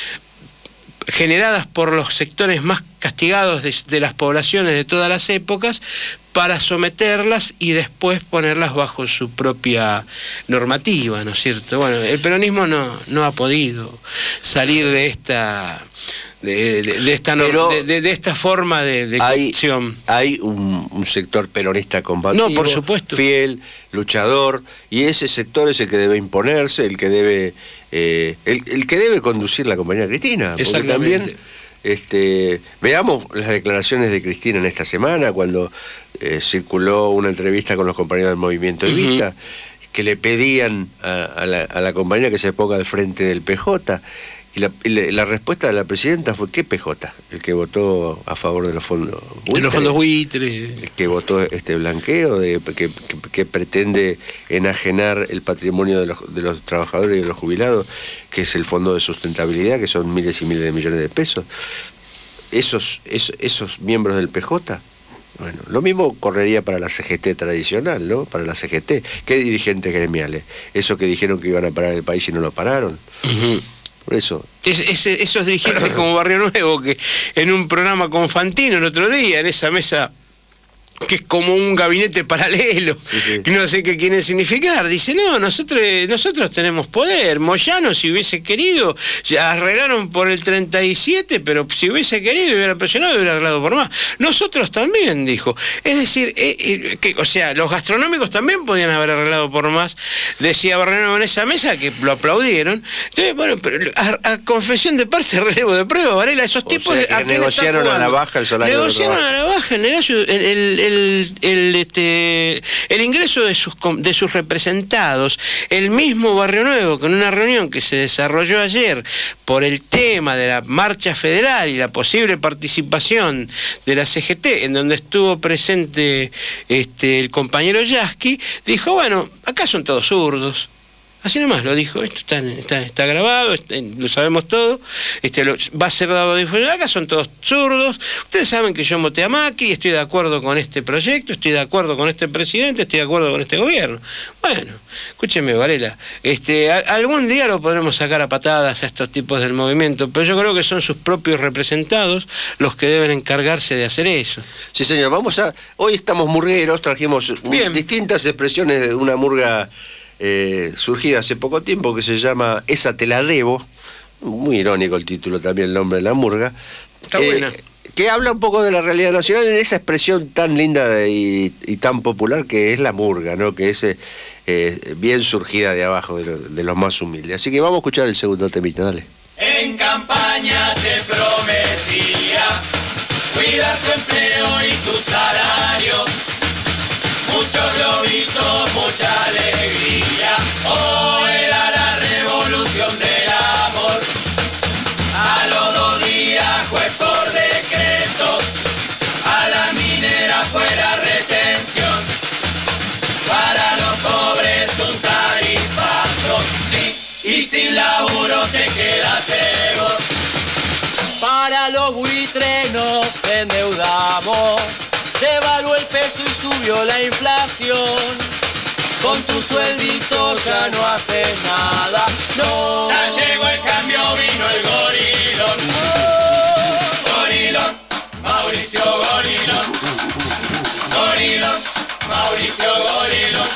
S16: generadas por los sectores más castigados de, de las poblaciones de todas las épocas, para someterlas y después ponerlas bajo su propia normativa, ¿no es cierto? Bueno, el peronismo no, no ha podido salir de esta de, de, de esta no, de, de, de esta forma de, de
S9: hay,
S16: corrupción.
S9: Hay un, un sector peronista combativo,
S16: no, por supuesto,
S9: fiel, luchador, y ese sector es el que debe imponerse, el que debe eh, el, el que debe conducir la compañía Cristina, porque también este, veamos las declaraciones de Cristina en esta semana, cuando eh, circuló una entrevista con los compañeros del movimiento Evita, uh-huh. que le pedían a, a, la, a la compañía que se ponga al frente del P J, Y la, y la, la respuesta de la presidenta fue, ¿qué P J? El que votó a favor de los fondos buitres.
S16: De los fondos buitres.
S9: El que votó este blanqueo, de, que, que, que pretende enajenar el patrimonio de los, de los trabajadores y de los jubilados, que es el fondo de sustentabilidad, que son miles y miles de millones de pesos. Esos, esos, esos miembros del P J, bueno, lo mismo correría para la C G T tradicional, ¿no? Para la C G T. ¿Qué dirigentes gremiales? Esos que dijeron que iban a parar el país y no lo pararon. Uh-huh. Por eso.
S16: Es, es, esos dirigentes como Barrio Nuevo, que en un programa con Fantino el otro día, en esa mesa que es como un gabinete paralelo, sí, sí. que no sé qué quiere significar, dice, no, nosotros nosotros tenemos poder, Moyano si hubiese querido, ya arreglaron por el treinta y siete, pero si hubiese querido hubiera presionado y hubiera arreglado por más. Nosotros también, dijo. Es decir, eh, eh, que, o sea, los gastronómicos también podían haber arreglado por más, decía Barreno en esa mesa, que lo aplaudieron. Entonces, bueno, pero a, a confesión de parte, relevo de prueba, Varela, esos
S9: o
S16: tipos...
S9: sea, que negociaron a la baja el salario
S16: negociaron
S9: de
S16: a la baja el negocio, el, el El, el, este, el ingreso de sus, de sus representados, el mismo Barrio Nuevo, que en una reunión que se desarrolló ayer por el tema de la marcha federal y la posible participación de la C G T, en donde estuvo presente este, el compañero Yasky, dijo, bueno, acá son todos zurdos. Así nomás lo dijo, esto está, está, está grabado, está, lo sabemos todo, este, lo, va a ser dado difusión, acá son todos zurdos, ustedes saben que yo voté a Macri, estoy de acuerdo con este proyecto, estoy de acuerdo con este presidente, estoy de acuerdo con este gobierno. Bueno, escúcheme, Varela, este, a, algún día lo podremos sacar a patadas a estos tipos del movimiento, pero yo creo que son sus propios representados los que deben encargarse de hacer eso.
S9: Sí, señor, vamos a... Hoy estamos murgueros, trajimos Bien. distintas expresiones de una murga... Eh, surgida hace poco tiempo, que se llama Esa te la debo, muy irónico el título también, el nombre de la murga.
S16: Está eh, buena.
S9: Que habla un poco de la realidad nacional en esa expresión tan linda de, y, y tan popular que es la murga, ¿no? Que es eh, bien surgida de abajo, de, lo, de los más humildes. Así que vamos a escuchar el segundo temita, dale.
S12: En campaña te prometía cuidar tu empleo y tu salario. Muchos globitos, mucha alegría. Hoy era la revolución del amor. A los dos días juez por decreto. A la minera fuera retención. Para los pobres un tarifazo. Sí, y sin laburo te quedaste vos. Para los buitres nos endeudamos. Devaluó el peso y subió la inflación. Con tu sueldito ya no haces nada. No. Ya llegó el cambio, vino el gorilón. Oh. Gorilón, Mauricio Gorilón. Gorilón, Mauricio Gorilón.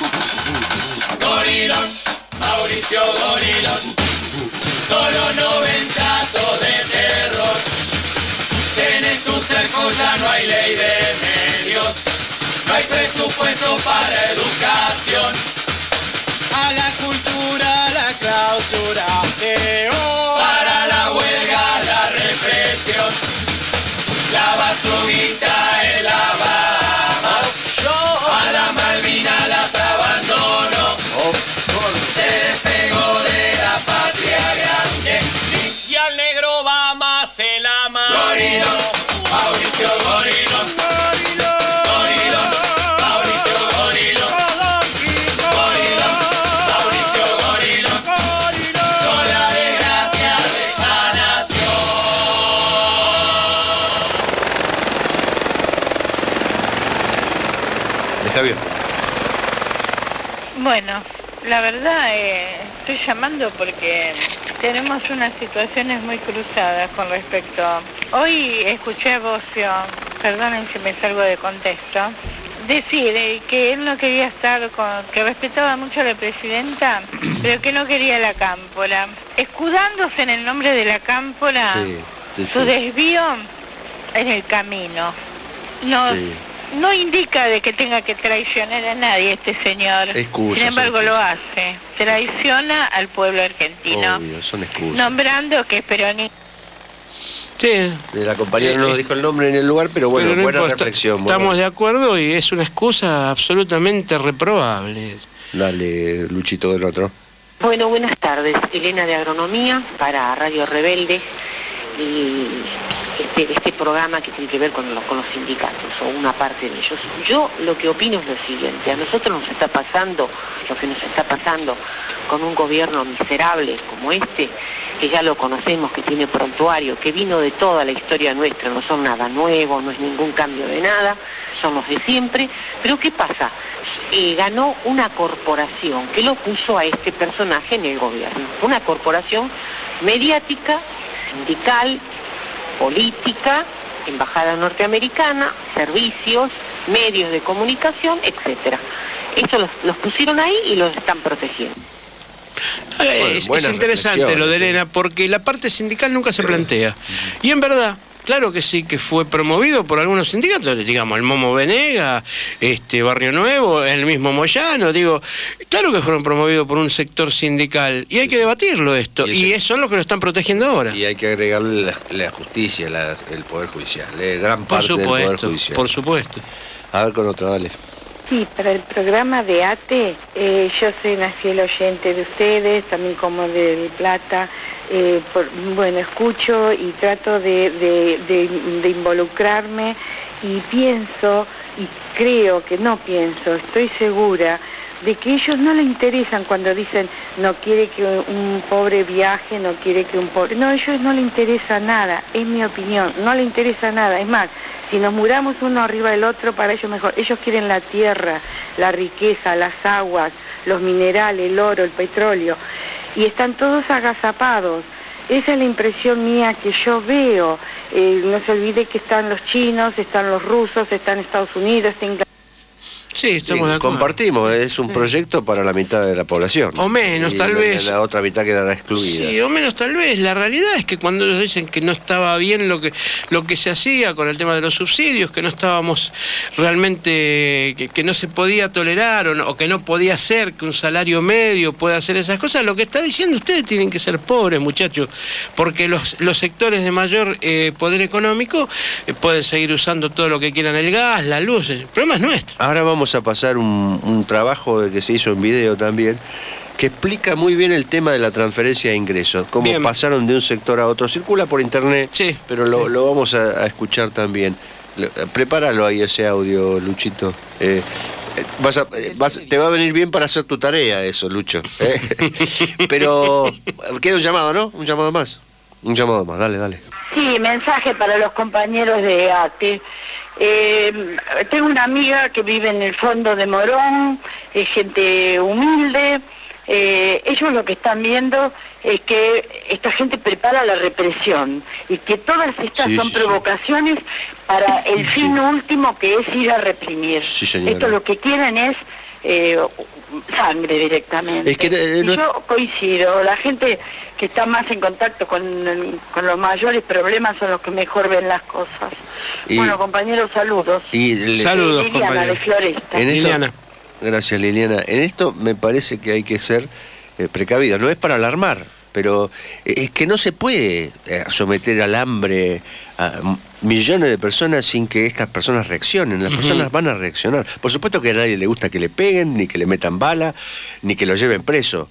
S12: Gorilón, Mauricio Gorilón. Solo noventazos de terror. Tenés tu cerco, ya no hay ley de medios. No hay presupuesto para educación. A la cultura, la clausura de hoy. Para la huelga, la represión. La basurita en la Bahama. Yo a la Malvina las abandono. Oh, se despegó de la patria grande. Sí. Y al negro va más en la mano. Gorilo, Mauricio Gorilo. Gorilo, Gorilo, Mauricio Gorilo. Gorilo, Mauricio Gorilo. Son la desgracia de esta nación.
S9: Deja bien.
S17: Bueno, la verdad eh, estoy llamando porque tenemos unas situaciones muy cruzadas con respecto. Hoy escuché a Bocio, perdonen si me salgo de contexto, decir eh, que él no quería estar con, que respetaba mucho a la presidenta, pero que no quería la cámpora. Escudándose en el nombre de la cámpora, sí, sí, su sí. desvío en el camino. No, sí. no indica de que tenga que traicionar a nadie este señor.
S9: Excusas,
S17: Sin embargo, lo
S9: excusas.
S17: hace. Traiciona al pueblo argentino.
S9: Obvio, son excusas.
S17: Nombrando que es peronista.
S16: Sí.
S9: La compañera no dijo el nombre en el lugar, pero bueno, pero no buena importa. reflexión.
S16: Estamos
S9: bueno.
S16: de acuerdo y es una excusa absolutamente reprobable.
S9: Dale, Luchito del otro.
S18: Bueno, buenas tardes. Elena de Agronomía para Radio Rebelde y este, este programa que tiene que ver con, lo, con los sindicatos o una parte de ellos. Yo lo que opino es lo siguiente. A nosotros nos está pasando lo que nos está pasando con un gobierno miserable como este, que ya lo conocemos, que tiene prontuario, que vino de toda la historia nuestra, no son nada nuevo, no es ningún cambio de nada, son los de siempre. Pero ¿qué pasa? Eh, ganó una corporación que lo puso a este personaje en el gobierno. Una corporación mediática, sindical, política, embajada norteamericana, servicios, medios de comunicación, etcétera. Eso los, los pusieron ahí y los están protegiendo.
S16: Eh, es, es interesante lo de Elena, porque la parte sindical nunca se plantea. Y en verdad, claro que sí, que fue promovido por algunos sindicatos, digamos, el Momo Venega, este Barrio Nuevo, el mismo Moyano, digo, claro que fueron promovidos por un sector sindical, y hay que debatirlo esto, y, y son los que lo están protegiendo ahora.
S9: Y hay que agregarle la, la justicia, la, el Poder Judicial, eh, gran parte
S16: por supuesto,
S9: del Poder Judicial.
S16: Por supuesto.
S9: A ver con otra, dale.
S17: Sí, para el programa de ATE, eh, yo soy una fiel oyente de ustedes, también como del Plata. Eh, por, bueno, escucho y trato de, de, de, de involucrarme y pienso, y creo que no pienso, estoy segura de que ellos no les interesan cuando dicen no quiere que un pobre viaje, no quiere que un pobre... No, a ellos no les interesa nada, es mi opinión, no les interesa nada. Es más, si nos muramos uno arriba del otro, para ellos mejor. Ellos quieren la tierra, la riqueza, las aguas, los minerales, el oro, el petróleo, y están todos agazapados. Esa es la impresión mía que yo veo. Eh, no se olvide que están los chinos, están los rusos, están Estados Unidos, está Inglaterra.
S16: Sí, estamos
S9: sí,
S16: de acuerdo.
S9: Compartimos, es un proyecto para la mitad de la población.
S16: O menos,
S9: y
S16: tal
S9: la,
S16: vez.
S9: La otra mitad quedará excluida.
S16: Sí, o menos tal vez. La realidad es que cuando ellos dicen que no estaba bien lo que lo que se hacía con el tema de los subsidios, que no estábamos realmente, que, que no se podía tolerar o, no, o que no podía ser que un salario medio pueda hacer esas cosas, lo que está diciendo ustedes tienen que ser pobres, muchachos, porque los, los sectores de mayor eh, poder económico eh, pueden seguir usando todo lo que quieran, el gas, la luz. El problema es nuestro.
S9: Ahora vamos a pasar un, un trabajo que se hizo en video también, que explica muy bien el tema de la transferencia de ingresos, cómo bien pasaron de un sector a otro. Circula por internet,
S16: sí,
S9: pero lo,
S16: sí.
S9: lo vamos a, a escuchar también. Prepáralo ahí ese audio, Luchito. Eh, vas a, vas, te va a venir bien para hacer tu tarea eso, Lucho. ¿eh? Pero queda un llamado, ¿no? Un llamado más. Un llamado más, dale, dale.
S17: Sí, mensaje para los compañeros de ATE. Eh, tengo una amiga que vive en el fondo de Morón, es gente humilde. Eh, ellos lo que están viendo es que esta gente prepara la represión y que todas estas sí, son sí, provocaciones sí. para el fin sí. último, que es ir a reprimir.
S9: Sí, señora.
S17: Esto lo que quieren es eh, sangre directamente. Es que, eh, no... y yo coincido, la gente que está más en contacto con, con los mayores problemas son los que mejor ven las cosas. Y, bueno, compañeros, saludos.
S9: Y le...
S16: Saludos,
S17: Liliana,
S16: compañero.
S17: de Floresta.
S9: En esto,
S16: Liliana.
S9: Gracias, Liliana. En esto me parece que hay que ser eh, precavidos. No es para alarmar, pero es que no se puede eh, someter al hambre a millones de personas sin que estas personas reaccionen. Las uh-huh. personas van a reaccionar. Por supuesto que a nadie le gusta que le peguen, ni que le metan bala, ni que lo lleven preso.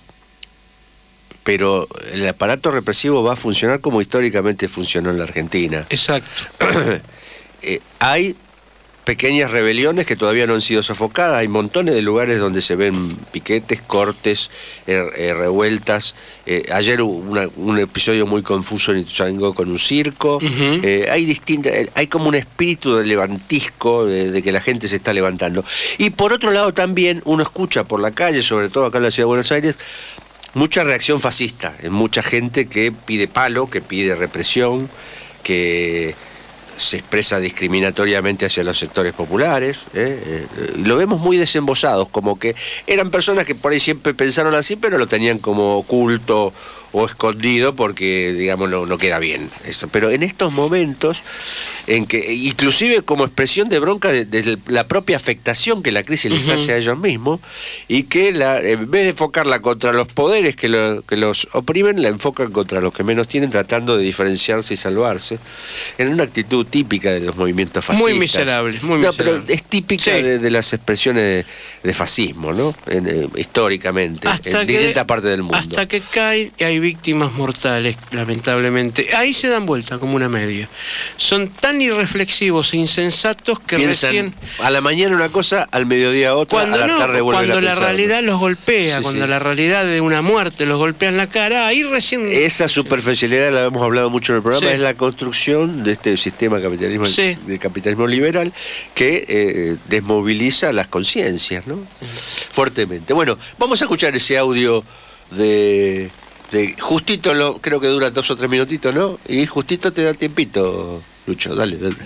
S9: Pero el aparato represivo va a funcionar como históricamente funcionó en la Argentina.
S16: Exacto.
S9: eh, hay pequeñas rebeliones que todavía no han sido sofocadas. Hay montones de lugares donde se ven piquetes, cortes, eh, eh, revueltas. Eh, ayer hubo una, un episodio muy confuso en Ituzaingó con un circo. Uh-huh. eh, hay distintas, hay como un espíritu de levantisco, de, de que la gente se está levantando. Y por otro lado también uno escucha por la calle, sobre todo acá en la ciudad de Buenos Aires, mucha reacción fascista, en mucha gente que pide palo, que pide represión, que se expresa discriminatoriamente hacia los sectores populares, ¿eh? Eh, lo vemos muy desembosados, como que eran personas que por ahí siempre pensaron así, pero lo tenían como oculto o escondido porque, digamos, no, no queda bien eso. Pero en estos momentos, en que inclusive como expresión de bronca de, de la propia afectación que la crisis les uh-huh. hace a ellos mismos, y que la, en vez de enfocarla contra los poderes que, lo, que los oprimen, la enfocan contra los que menos tienen, tratando de diferenciarse y salvarse, en una actitud típica de los movimientos fascistas.
S16: Muy miserable, muy
S9: no,
S16: miserable.
S9: Pero es típica sí. de, de las expresiones de, de fascismo, ¿no? En, eh, históricamente, hasta en que, distintas partes del mundo.
S16: Hasta que caen y hay víctimas mortales, lamentablemente. Ahí se dan vuelta como una media. Son tan irreflexivos e insensatos que
S9: piensan
S16: recién...
S9: a la mañana una cosa, al mediodía otra,
S16: cuando
S9: a la
S16: no,
S9: tarde vuelven
S16: cuando
S9: a
S16: la
S9: pensar.
S16: realidad los golpea, sí, cuando sí. la realidad de una muerte los golpea en la cara, ahí recién...
S9: Esa superficialidad, la hemos hablado mucho en el programa, sí. es la construcción de este sistema capitalismo, sí. de capitalismo liberal que eh, desmoviliza las conciencias, ¿no? Uh-huh. Fuertemente. Bueno, vamos a escuchar ese audio de... de justito, lo, creo que dura dos o tres minutitos, ¿no? Y justito te da tiempito, Lucho, dale, dale.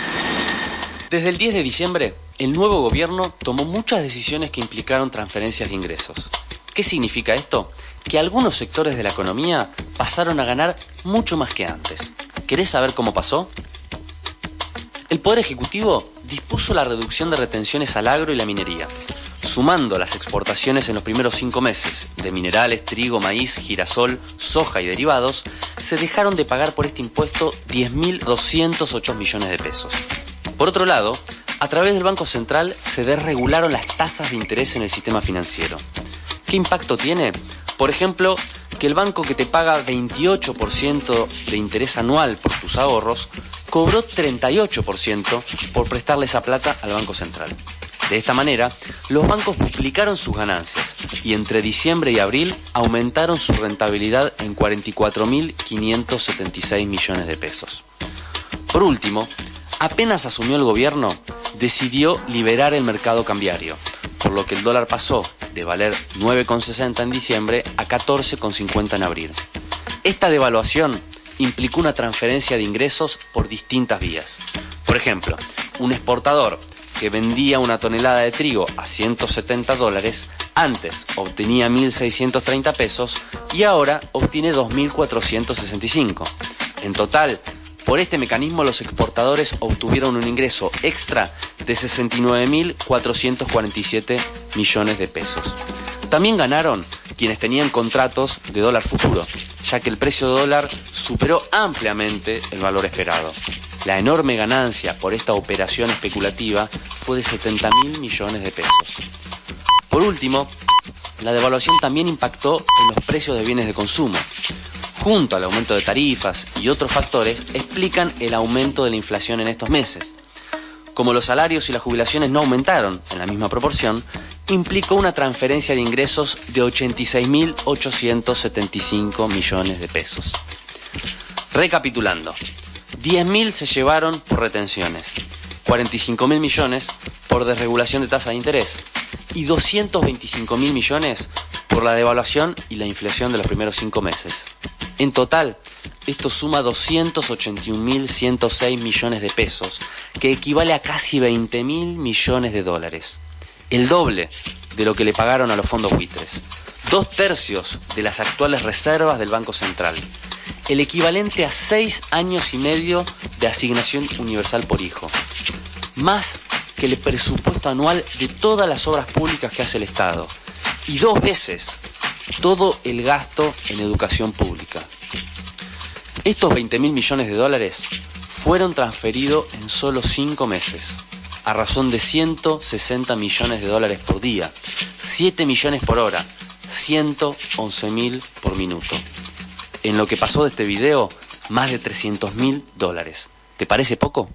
S19: Desde el diez de diciembre, el nuevo gobierno tomó muchas decisiones que implicaron transferencias de ingresos. ¿Qué significa esto? Que algunos sectores de la economía pasaron a ganar mucho más que antes. ¿Querés saber cómo pasó? El Poder Ejecutivo dispuso la reducción de retenciones al agro y la minería, sumando las exportaciones en los primeros cinco meses de minerales, trigo, maíz, girasol, soja y derivados, se dejaron de pagar por este impuesto diez mil doscientos ocho millones de pesos. Por otro lado, a través del Banco Central se desregularon las tasas de interés en el sistema financiero. ¿Qué impacto tiene? Por ejemplo, que el banco que te paga veintiocho por ciento de interés anual por tus ahorros, cobró treinta y ocho por ciento por prestarle esa plata al Banco Central. De esta manera, los bancos duplicaron sus ganancias y entre diciembre y abril aumentaron su rentabilidad en cuarenta y cuatro mil quinientos setenta y seis millones de pesos. Por último, apenas asumió el gobierno, decidió liberar el mercado cambiario, por lo que el dólar pasó de valer nueve con sesenta en diciembre a catorce con cincuenta en abril. Esta devaluación implicó una transferencia de ingresos por distintas vías. Por ejemplo, un exportador que vendía una tonelada de trigo a ciento setenta dólares, antes obtenía mil seiscientos treinta pesos y ahora obtiene dos mil cuatrocientos sesenta y cinco. En total, por este mecanismo los exportadores obtuvieron un ingreso extra de sesenta y nueve mil cuatrocientos cuarenta y siete millones de pesos. También ganaron quienes tenían contratos de dólar futuro, ya que el precio de dólar superó ampliamente el valor esperado. La enorme ganancia por esta operación especulativa fue de setenta mil millones de pesos. Por último, la devaluación también impactó en los precios de bienes de consumo. Junto al aumento de tarifas y otros factores, explican el aumento de la inflación en estos meses. Como los salarios y las jubilaciones no aumentaron en la misma proporción, implicó una transferencia de ingresos de ochenta y seis mil ochocientos setenta y cinco millones de pesos. Recapitulando, diez mil se llevaron por retenciones, cuarenta y cinco mil millones por desregulación de tasa de interés y doscientos veinticinco mil millones por la devaluación y la inflación de los primeros cinco meses. En total, esto suma doscientos ochenta y un mil ciento seis millones de pesos, que equivale a casi veinte mil millones de dólares. El doble de lo que le pagaron a los fondos buitres. Dos tercios de las actuales reservas del Banco Central. El equivalente a seis años y medio de asignación universal por hijo. Más que el presupuesto anual de todas las obras públicas que hace el Estado. Y dos veces todo el gasto en educación pública. Estos veinte mil millones de dólares fueron transferidos en solo cinco meses, a razón de ciento sesenta millones de dólares por día, siete millones por hora, ciento once mil por minuto. En lo que pasó de este video, más de trescientos mil dólares. ¿Te parece poco?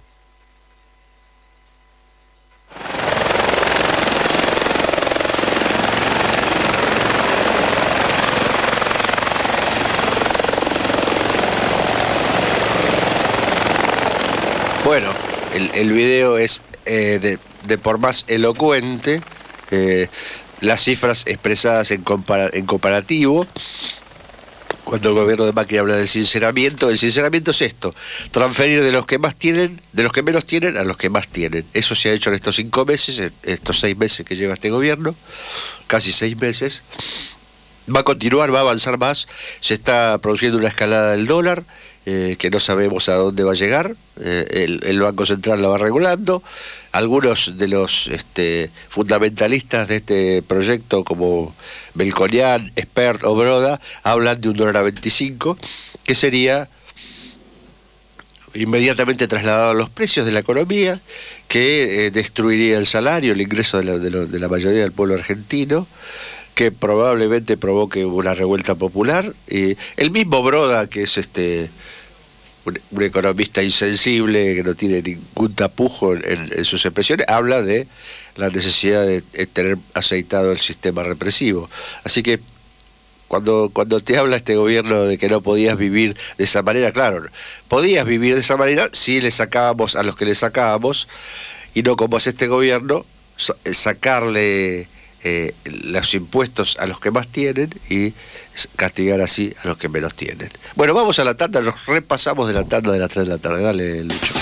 S9: Bueno, el, el video es eh, de, de por más elocuente, eh, las cifras expresadas en, compara, en comparativo. Cuando el gobierno de Macri habla del sinceramiento, el sinceramiento es esto: transferir de los que más tienen, de los que menos tienen a los que más tienen. Eso se ha hecho en estos cinco meses, en estos seis meses que lleva este gobierno, casi seis meses. Va a continuar, va a avanzar más. Se está produciendo una escalada del dólar, eh, que no sabemos a dónde va a llegar. Eh, el, el Banco Central la va regulando. Algunos de los este, fundamentalistas de este proyecto, como Melconian, Expert o Broda, hablan de un dólar a veinticinco, que sería inmediatamente trasladado a los precios de la economía, que eh, destruiría el salario, el ingreso de la, de, lo, de la mayoría del pueblo argentino, que probablemente provoque una revuelta popular. Y el mismo Broda, que es este un, un economista insensible, que no tiene ningún tapujo en, en sus expresiones, habla de la necesidad de, de tener aceitado el sistema represivo. Así que Cuando, cuando te habla este gobierno de que no podías vivir de esa manera, claro, podías vivir de esa manera si le sacábamos a los que le sacábamos, y no como hace este gobierno, sacarle eh, los impuestos a los que más tienen y castigar así a los que menos tienen. Bueno, vamos a la tanda, nos repasamos de la tanda de las tres de la tarde. Dale, Lucho.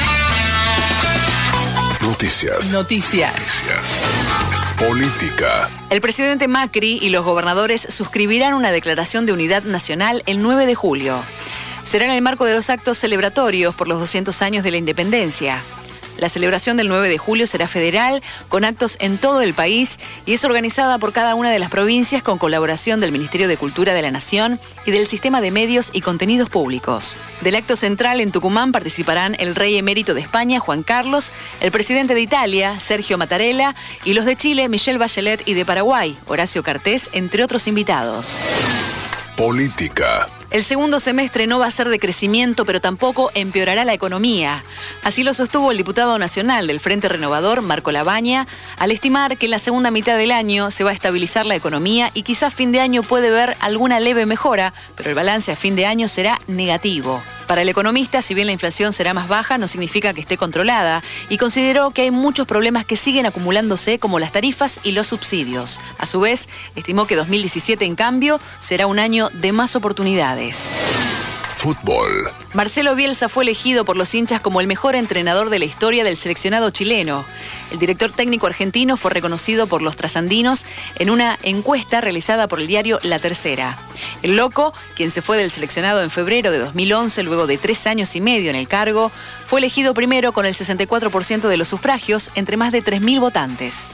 S20: Noticias.
S14: Noticias.
S20: Política.
S14: El presidente Macri y los gobernadores suscribirán una declaración de unidad nacional el nueve de julio. Será en el marco de los actos celebratorios por los doscientos años de la independencia. La celebración del nueve de julio será federal, con actos en todo el país, y es organizada por cada una de las provincias con colaboración del Ministerio de Cultura de la Nación y del Sistema de Medios y Contenidos Públicos. Del acto central en Tucumán participarán el rey emérito de España, Juan Carlos, el presidente de Italia, Sergio Mattarella, y los de Chile, Michelle Bachelet, y de Paraguay, Horacio Cartés, entre otros invitados.
S20: Política.
S14: El segundo semestre no va a ser de crecimiento, pero tampoco empeorará la economía. Así lo sostuvo el diputado nacional del Frente Renovador, Marco Labaña, al estimar que en la segunda mitad del año se va a estabilizar la economía y quizás fin de año puede ver alguna leve mejora, pero el balance a fin de año será negativo. Para el economista, si bien la inflación será más baja, no significa que esté controlada, y consideró que hay muchos problemas que siguen acumulándose, como las tarifas y los subsidios. A su vez, estimó que dos mil diecisiete, en cambio, será un año de más oportunidades.
S20: Fútbol.
S14: Marcelo Bielsa fue elegido por los hinchas como el mejor entrenador de la historia del seleccionado chileno. El director técnico argentino fue reconocido por los trasandinos en una encuesta realizada por el diario La Tercera. El Loco, quien se fue del seleccionado en febrero de dos mil once, luego de tres años y medio en el cargo, fue elegido primero con el sesenta y cuatro por ciento de los sufragios entre más de tres mil votantes.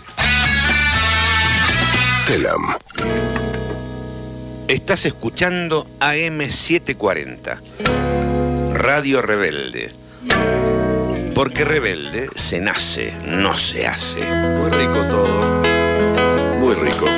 S20: Telam.
S1: Estás escuchando A M setecientos cuarenta, Radio Rebelde. Porque rebelde se nace, no se hace.
S9: Muy rico todo. Muy rico.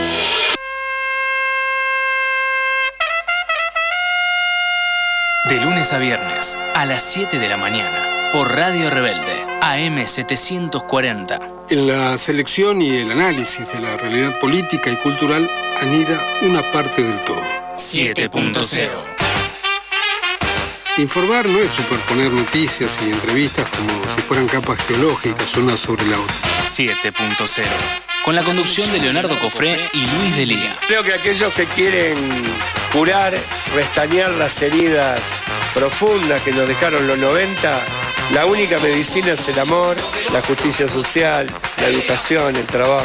S21: De lunes a viernes, a las siete de la mañana, por Radio Rebelde, A M setecientos cuarenta.
S22: En la selección y el análisis de la realidad política y cultural anida una parte del todo.
S21: siete punto cero.
S22: Informar no es superponer noticias y entrevistas como si fueran capas geológicas una sobre la otra.
S21: siete punto cero. Con la conducción de Leonardo Cofré y Luis Delía.
S23: Creo que aquellos que quieren curar, restañar las heridas profundas que nos dejaron los noventa, la única medicina es el amor, la justicia social, la educación, el trabajo.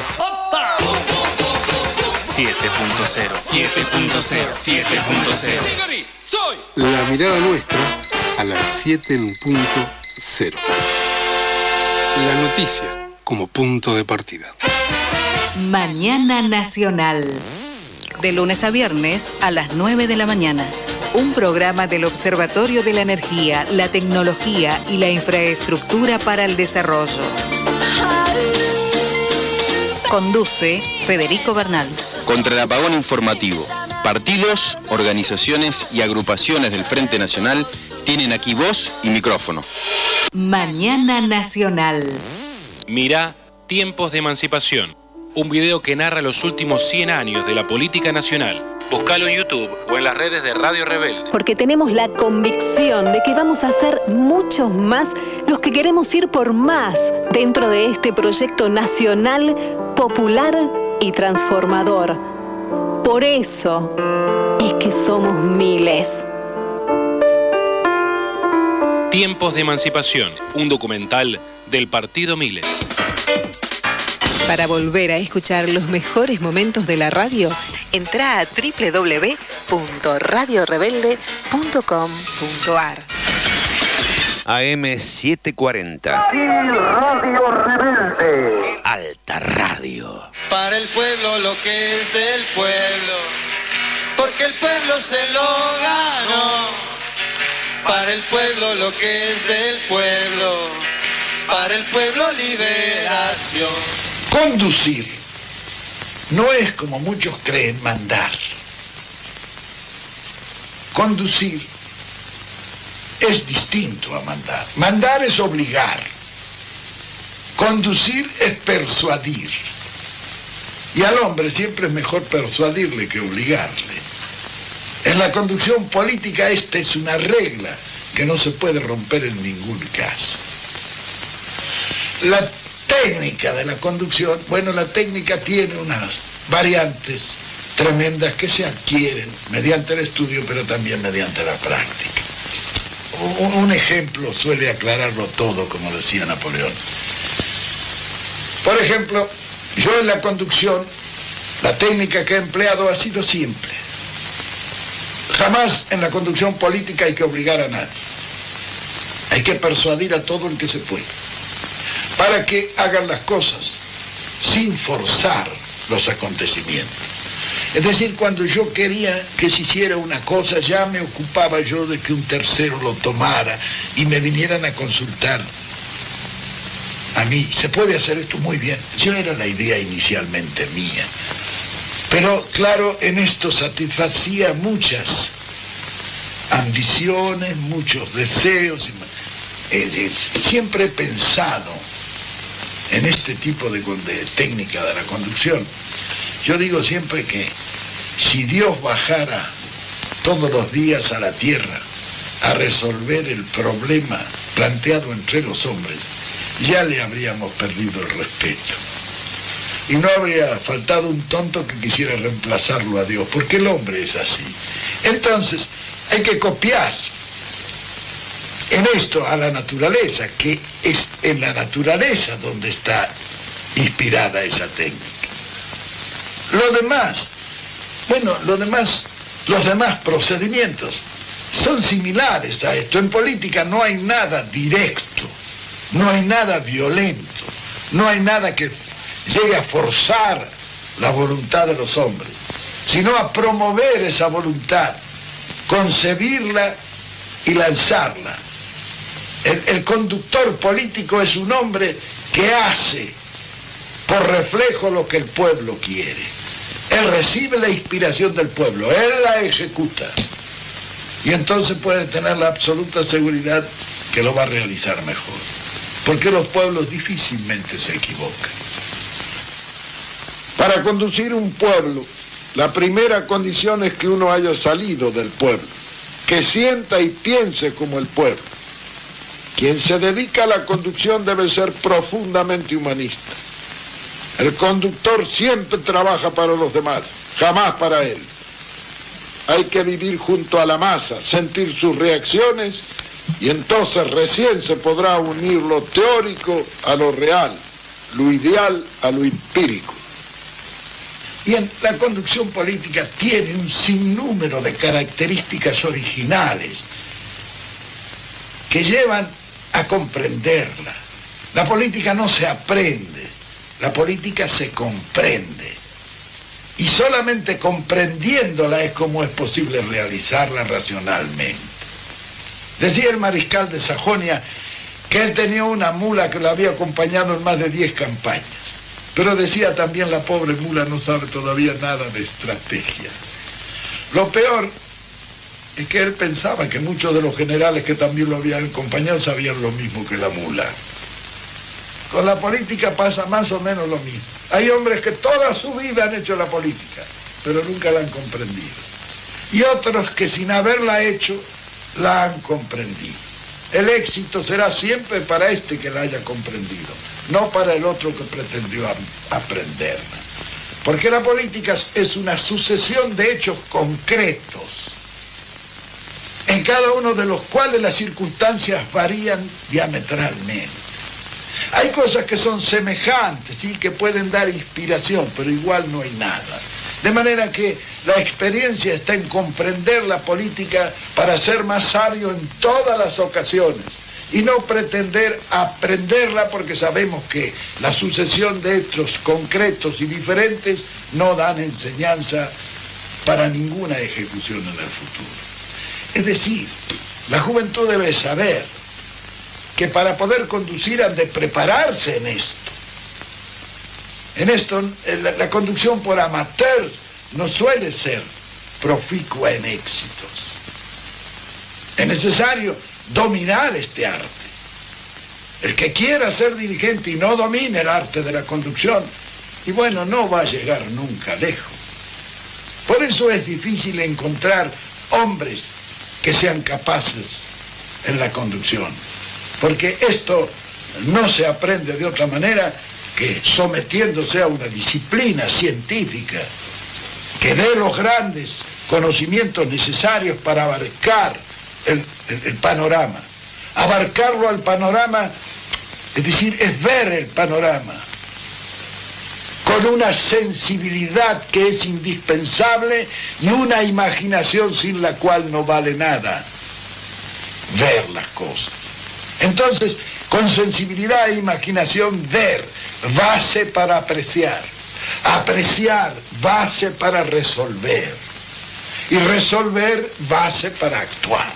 S21: siete punto cero. siete punto cero. siete punto cero.
S22: La mirada nuestra a las siete en punto cero. La noticia como punto de partida.
S14: Mañana Nacional. De lunes a viernes a las nueve de la mañana. Un programa del Observatorio de la Energía, la Tecnología y la Infraestructura para el Desarrollo. Conduce Federico Bernal.
S24: Contra el apagón informativo. Partidos, organizaciones y agrupaciones del Frente Nacional tienen aquí voz y micrófono.
S14: Mañana Nacional.
S5: Mirá Tiempos de Emancipación, un video que narra los últimos cien años de la política nacional. Búscalo en YouTube o en las redes de Radio Rebelde.
S6: Porque tenemos la convicción de que vamos a ser muchos más los que queremos ir por más dentro de este proyecto nacional, popular y transformador. Por eso es que somos miles.
S5: Tiempos de Emancipación, un documental del Partido Miles.
S3: Para volver a escuchar los mejores momentos de la radio, entra a doble u doble u doble u punto radio rebelde punto com punto a r.
S1: A M setecientos cuarenta.
S7: Radio Rebelde.
S1: Alta Radio.
S8: Para el pueblo lo que es del pueblo, porque el pueblo se lo ganó. Para el pueblo lo que es del pueblo, para el pueblo liberación.
S15: Conducir no es, como muchos creen, mandar. Conducir es distinto a mandar. Mandar es obligar. Conducir es persuadir. Y al hombre siempre es mejor persuadirle que obligarle. En la conducción política esta es una regla que no se puede romper en ningún caso. La técnica de la conducción, bueno, la técnica tiene unas variantes tremendas que se adquieren mediante el estudio, pero también mediante la práctica. Un, un ejemplo suele aclararlo todo, como decía Napoleón. Por ejemplo, yo en la conducción, la técnica que he empleado ha sido simple. Jamás en la conducción política hay que obligar a nadie. Hay que persuadir a todo el que se puede, para que hagan las cosas sin forzar los acontecimientos. Es decir, cuando yo quería que se hiciera una cosa, ya me ocupaba yo de que un tercero lo tomara y me vinieran a consultar a mí. Se puede hacer esto muy bien. Yo era la idea inicialmente mía. Pero, claro, en esto satisfacía muchas ambiciones, muchos deseos. Eh, eh, siempre he pensado en este tipo de, de técnica de la conducción. Yo digo siempre que si Dios bajara todos los días a la tierra a resolver el problema planteado entre los hombres, ya le habríamos perdido el respeto. Y no habría faltado un tonto que quisiera reemplazarlo a Dios, porque el hombre es así. Entonces, hay que copiar en esto a la naturaleza, que es en la naturaleza donde está inspirada esa técnica. Lo demás, bueno, lo demás, los demás procedimientos son similares a esto. En política no hay nada directo, no hay nada violento, no hay nada que llegue a forzar la voluntad de los hombres, sino a promover esa voluntad, concebirla y lanzarla. El, el conductor político es un hombre que hace por reflejo lo que el pueblo quiere. Él recibe la inspiración del pueblo, él la ejecuta. Y entonces puede tener la absoluta seguridad que lo va a realizar mejor. Porque los pueblos difícilmente se equivocan. Para conducir un pueblo, la primera condición es que uno haya salido del pueblo, que sienta y piense como el pueblo. Quien se dedica a la conducción debe ser profundamente humanista. El conductor siempre trabaja para los demás, jamás para él. Hay que vivir junto a la masa, sentir sus reacciones, y entonces recién se podrá unir lo teórico a lo real, lo ideal a lo empírico. Y en la conducción política tiene un sinnúmero de características originales que llevan a comprenderla. La política no se aprende, la política se comprende. Y solamente comprendiéndola es como es posible realizarla racionalmente. Decía el mariscal de Sajonia que él tenía una mula que lo había acompañado en más de diez campañas. Pero decía también, la pobre mula no sabe todavía nada de estrategia. Lo peor es que él pensaba que muchos de los generales que también lo habían acompañado sabían lo mismo que la mula. Con la política pasa más o menos lo mismo. Hay hombres que toda su vida han hecho la política, pero nunca la han comprendido. Y otros que sin haberla hecho, la han comprendido. El éxito será siempre para este que la haya comprendido, no para el otro que pretendió aprenderla. Porque la política es una sucesión de hechos concretos, en cada uno de los cuales las circunstancias varían diametralmente. Hay cosas que son semejantes, ¿sí? Que pueden dar inspiración, pero igual no hay nada. De manera que la experiencia está en comprender la política para ser más sabio en todas las ocasiones y no pretender aprenderla porque sabemos que la sucesión de hechos concretos y diferentes no dan enseñanza para ninguna ejecución en el futuro. Es decir, la juventud debe saber que para poder conducir han de prepararse en esto. En esto, la, la conducción por amateurs no suele ser proficua en éxitos. Es necesario dominar este arte. El que quiera ser dirigente y no domine el arte de la conducción, y bueno, no va a llegar nunca lejos. Por eso es difícil encontrar hombres que sean capaces en la conducción, porque esto no se aprende de otra manera que sometiéndose a una disciplina científica que dé los grandes conocimientos necesarios para abarcar el, el, el panorama. Abarcarlo al panorama, es decir, es ver el panorama con una sensibilidad que es indispensable y una imaginación sin la cual no vale nada. Ver las cosas. Entonces, con sensibilidad e imaginación, ver, base para apreciar. Apreciar, base para resolver. Y resolver, base para actuar.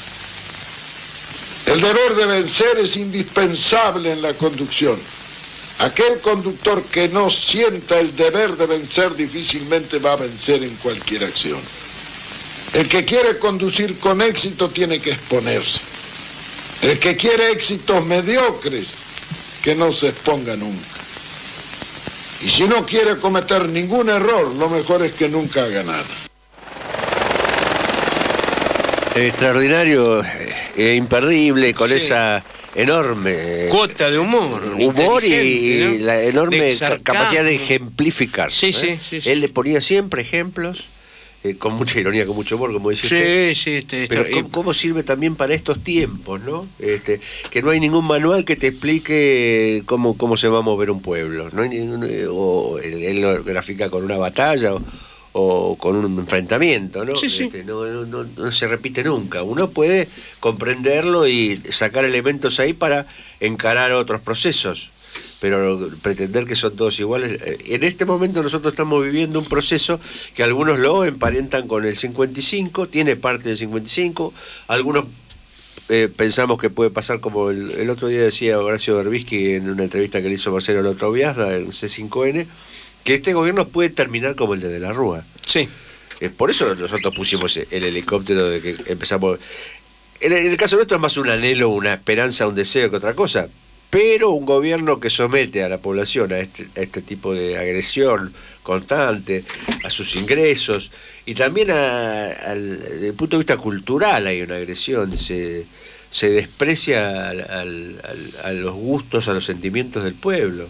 S15: El deber de vencer es indispensable en la conducción. Aquel conductor que no sienta el deber de vencer difícilmente va a vencer en cualquier acción. El que quiere conducir con éxito tiene que exponerse. El que quiere éxitos mediocres, que no se exponga nunca. Y si no quiere cometer ningún error, lo mejor es que nunca haga nada.
S9: Extraordinario e imperdible, con sí. esa enorme
S16: cuota de humor.
S9: Humor y,
S16: ¿no?
S9: y la enorme
S16: de
S9: capacidad de ejemplificar.
S16: Sí,
S9: ¿eh?
S16: sí, sí, sí.
S9: Él le ponía siempre ejemplos. Eh, con mucha ironía, con mucho humor, como dice
S16: sí,
S9: usted.
S16: Sí, este,
S9: Pero
S16: este,
S9: ¿cómo, ¿cómo sirve también para estos tiempos, no? Este, que no hay ningún manual que te explique cómo, cómo se va a mover un pueblo. No hay ningún, o él, él lo grafica con una batalla o, o con un enfrentamiento, ¿no?
S16: Sí, sí.
S9: Este, no, no, no se repite nunca. Uno puede comprenderlo y sacar elementos ahí para encarar otros procesos. Pero pretender que son todos iguales. En este momento nosotros estamos viviendo un proceso que algunos lo emparentan con el cincuenta y cinco, tiene parte del cincuenta y cinco, algunos eh, pensamos que puede pasar como el, el otro día decía Horacio Berbisky en una entrevista que le hizo Marcelo Lotto Biasda en C cinco N, que este gobierno puede terminar como el de De la Rúa.
S16: Sí.
S9: Eh, por eso nosotros pusimos el helicóptero de que empezamos. En el, en el caso nuestro es más un anhelo, una esperanza, un deseo que otra cosa. Pero un gobierno que somete a la población a este, a este tipo de agresión constante, a sus ingresos, y también a, al, desde el punto de vista cultural hay una agresión, se, se desprecia al, al, al, a los gustos, a los sentimientos del pueblo.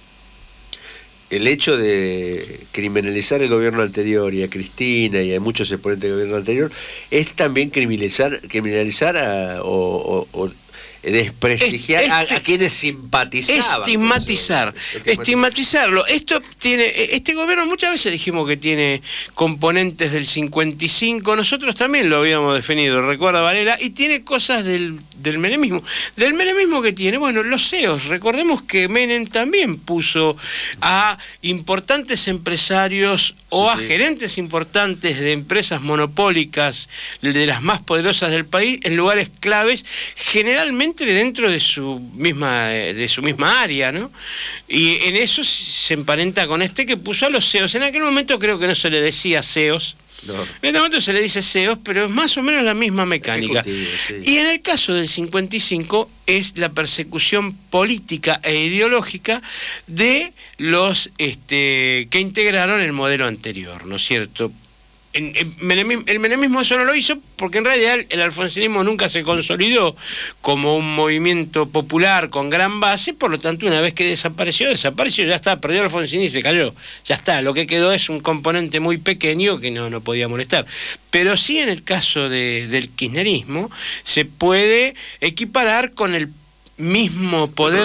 S9: El hecho de criminalizar el gobierno anterior y a Cristina y a muchos exponentes del gobierno anterior es también criminalizar, criminalizar a, o, o, o desprestigiar este, a, a quienes simpatizaban.
S16: Estigmatizar, estigmatizarlo. Esto tiene, este gobierno muchas veces dijimos que tiene componentes del cincuenta y cinco, nosotros también lo habíamos definido, recuerda Varela, y tiene cosas del, del menemismo. Del menemismo que tiene, bueno, los C E Os, recordemos que Menem también puso a importantes empresarios o sí, a sí. gerentes importantes de empresas monopólicas, de las más poderosas del país, en lugares claves, generalmente dentro de su misma de su misma área, ¿no? Y en eso se emparenta con este que puso a los C E Os. En aquel momento creo que no se le decía C E Os. No. En este momento se le dice C E Os, pero es más o menos la misma mecánica. Sí. Y en el caso del cincuenta y cinco es la persecución política e ideológica de los este, que integraron el modelo anterior, ¿no es cierto? En, en menemismo, el menemismo eso no lo hizo porque en realidad el alfonsinismo nunca se consolidó como un movimiento popular con gran base, por lo tanto una vez que desapareció, desapareció, ya está, perdió el alfonsinismo y se cayó, ya está, lo que quedó es un componente muy pequeño que no, no podía molestar. Pero sí en el caso de, del kirchnerismo se puede equiparar con el mismo poder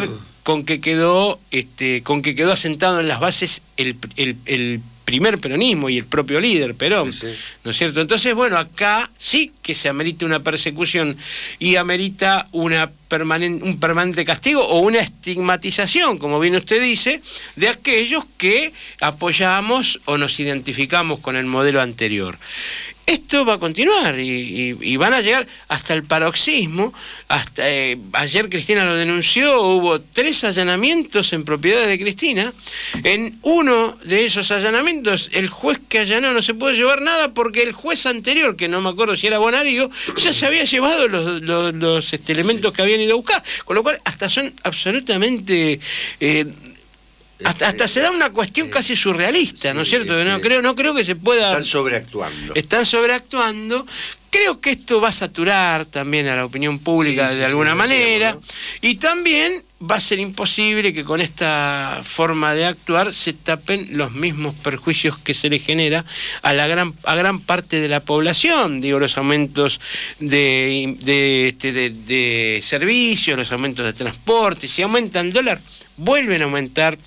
S16: con que quedó, este, con que quedó asentado en las bases el, el, el primer peronismo y el propio líder Perón, sí, sí. ¿no es cierto? Entonces, bueno, acá sí que se amerita una persecución y amerita una permanente, un permanente castigo o una estigmatización, como bien usted dice, de aquellos que apoyamos o nos identificamos con el modelo anterior. Esto va a continuar y, y, y van a llegar hasta el paroxismo. Hasta eh, ayer Cristina lo denunció, hubo tres allanamientos en propiedades de Cristina. En uno de esos allanamientos, el juez que allanó no se pudo llevar nada porque el juez anterior, que no me acuerdo si era Bonadío, ya se había llevado los, los, los este, elementos sí. que habían ido a buscar. Con lo cual, hasta son absolutamente... Eh, Hasta, hasta se da una cuestión casi surrealista, ¿no es cierto? No creo, no creo que se pueda...
S9: Están sobreactuando.
S16: Están sobreactuando. Creo que esto va a saturar también a la opinión pública sí, sí, de alguna sí, manera. Decíamos, ¿no? Y también va a ser imposible que con esta forma de actuar se tapen los mismos perjuicios que se le genera a la gran a gran parte de la población. Digo, los aumentos de, de, este, de, de servicios, los aumentos de transporte. Si aumenta el dólar, vuelven a aumentar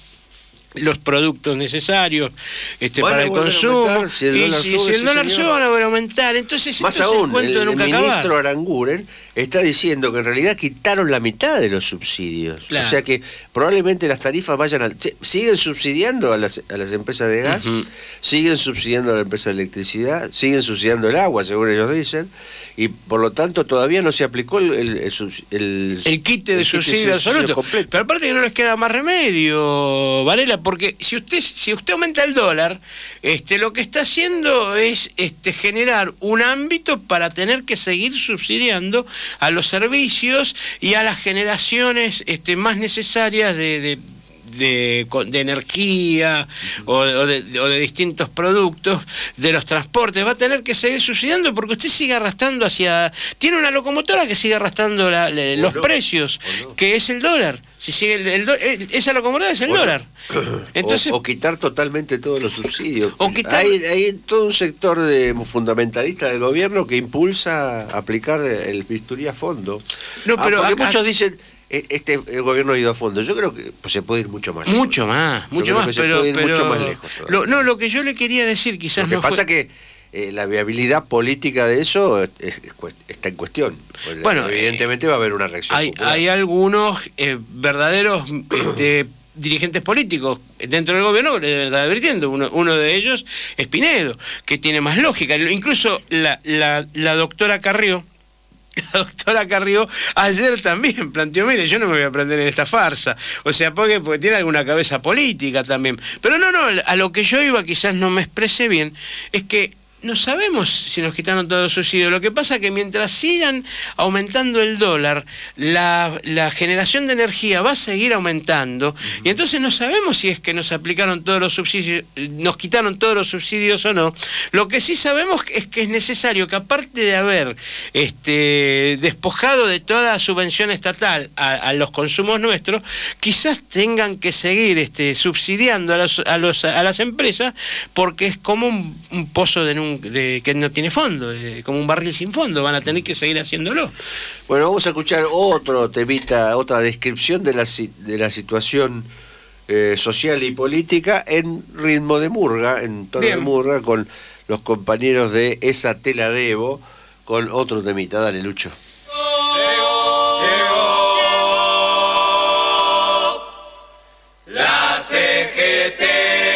S16: los productos necesarios este, para el consumo,
S9: si el
S16: y si, si el dólar sube van a aumentar. Entonces
S9: más
S16: esto
S9: aún,
S16: es el cuento
S9: el,
S16: de nunca
S9: el
S16: acabar.
S9: El ministro Aranguren está diciendo que en realidad quitaron la mitad de los subsidios. Claro. O sea que probablemente las tarifas vayan al... Siguen subsidiando a las, a las empresas de gas, uh-huh. siguen subsidiando a la empresa de electricidad, siguen subsidiando el agua, según ellos dicen, y por lo tanto todavía no se aplicó el... El, el,
S16: el, el quite de subsidio absoluto. Completo. Pero aparte que no les queda más remedio, Varela, porque si usted si usted aumenta el dólar, este, lo que está haciendo es este, generar un ámbito para tener que seguir subsidiando a los servicios y a las generaciones este, más necesarias de, de, de, de energía o, o, de, o de distintos productos, de los transportes. Va a tener que seguir subsidiando porque usted sigue arrastrando hacia... Tiene una locomotora que sigue arrastrando la, la, los no, precios, no. que es el dólar. Si sigue el, el, el, esa locomotora es el o dólar. Entonces,
S9: o, o quitar totalmente todos los subsidios. O quitar... hay, hay todo un sector de fundamentalista del gobierno que impulsa aplicar el bisturí a fondo. No, pero ah, porque acá... muchos dicen este el gobierno ha ido a fondo. Yo creo que pues, se puede ir mucho más lejos.
S16: Mucho más, mucho más,
S9: se
S16: pero,
S9: puede ir
S16: pero...
S9: mucho más lejos.
S16: Lo, no, lo que yo le quería decir quizás
S9: lo que
S16: no
S9: pasa
S16: fue...
S9: que eh, la viabilidad política de eso es, es, está en cuestión. Pues, bueno, evidentemente eh, va a haber una reacción
S16: hay,
S9: popular.
S16: Hay algunos eh, verdaderos este, dirigentes políticos dentro del gobierno que le deben estar advirtiendo. Uno, uno de ellos es Pinedo, que tiene más lógica. Incluso la, la, la doctora Carrió, la doctora Carrió ayer también planteó, mire, yo no me voy a prender en esta farsa. O sea, porque, porque tiene alguna cabeza política también. Pero no, no, a lo que yo iba, quizás no me expresé bien, es que no sabemos si nos quitaron todos los subsidios. Lo que pasa es que mientras sigan aumentando el dólar, la, la generación de energía va a seguir aumentando, uh-huh. y entonces no sabemos si es que nos aplicaron todos los subsidios, nos quitaron todos los subsidios o no. Lo que sí sabemos es que es necesario que, aparte de haber este, despojado de toda subvención estatal a, a los consumos nuestros, quizás tengan que seguir este, subsidiando a, los, a, los, a las empresas, porque es como un, un pozo de nunca De, que no tiene fondo, de, como un barril sin fondo, van a tener que seguir haciéndolo.
S9: Bueno, vamos a escuchar otro temita, otra descripción de la, de la situación eh, social y política en ritmo de murga, en tono de murga, con los compañeros de Esa te la debo, con otro temita. Dale, Lucho.
S12: Llegó, llegó la C G T.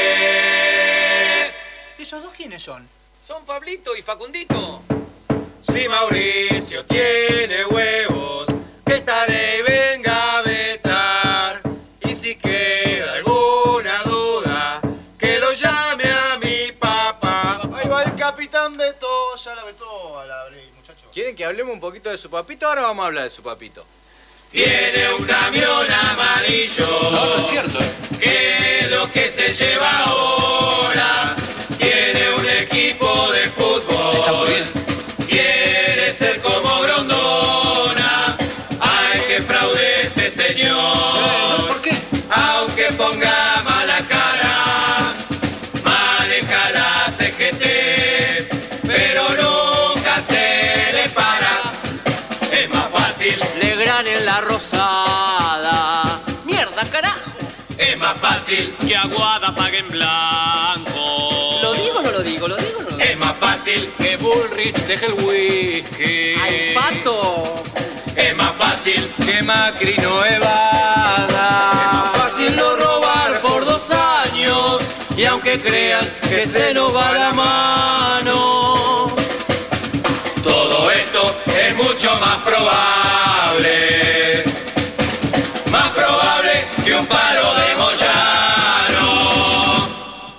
S2: ¿Esos dos quiénes son? Son Pablito y Facundito.
S12: Si Mauricio tiene huevos, que esta ley venga a vetar. Y si queda alguna duda, que lo llame a mi papá.
S2: Ahí va el capitán Beto, ya la vetó a la ley, muchachos. ¿Quieren que hablemos un poquito de su papito? Ahora vamos a hablar de su papito.
S12: Tiene un camión amarillo.
S2: No, no es cierto, ¿eh?
S12: Que es lo que se lleva ahora. Tiene un equipo de fútbol.
S2: Está muy bien.
S12: Quiere ser como Grondona. Ay, qué fraude este señor.
S2: ¿Por qué?
S12: Aunque ponga mala cara, maneja la C G T, pero nunca se le para. Es más fácil.
S2: Legrand en la Rosada. Mierda, ¡A carajo!
S8: Es más fácil
S2: Que Aguada pague en blanco.
S8: ¿Lo digo o no lo digo? ¿Lo digo o no lo digo? Es más fácil
S2: Que Bullrich deje el whisky.
S8: ¡Ay, pato!
S2: Es más fácil
S8: Que Macri no evada.
S2: Es más fácil no robar por dos años. Y aunque crean que se nos va la mano,
S8: todo esto es mucho más probable. Más probable que un paro de Moyano.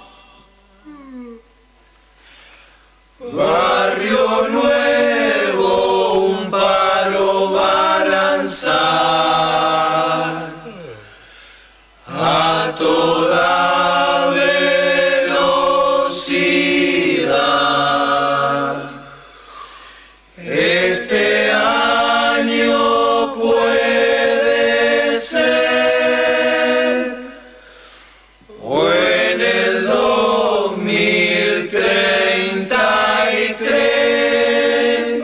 S8: Barrio Nuevo, un paro va a lanzar a toda velocidad. Este año puede ser, o en el dos mil treinta y tres,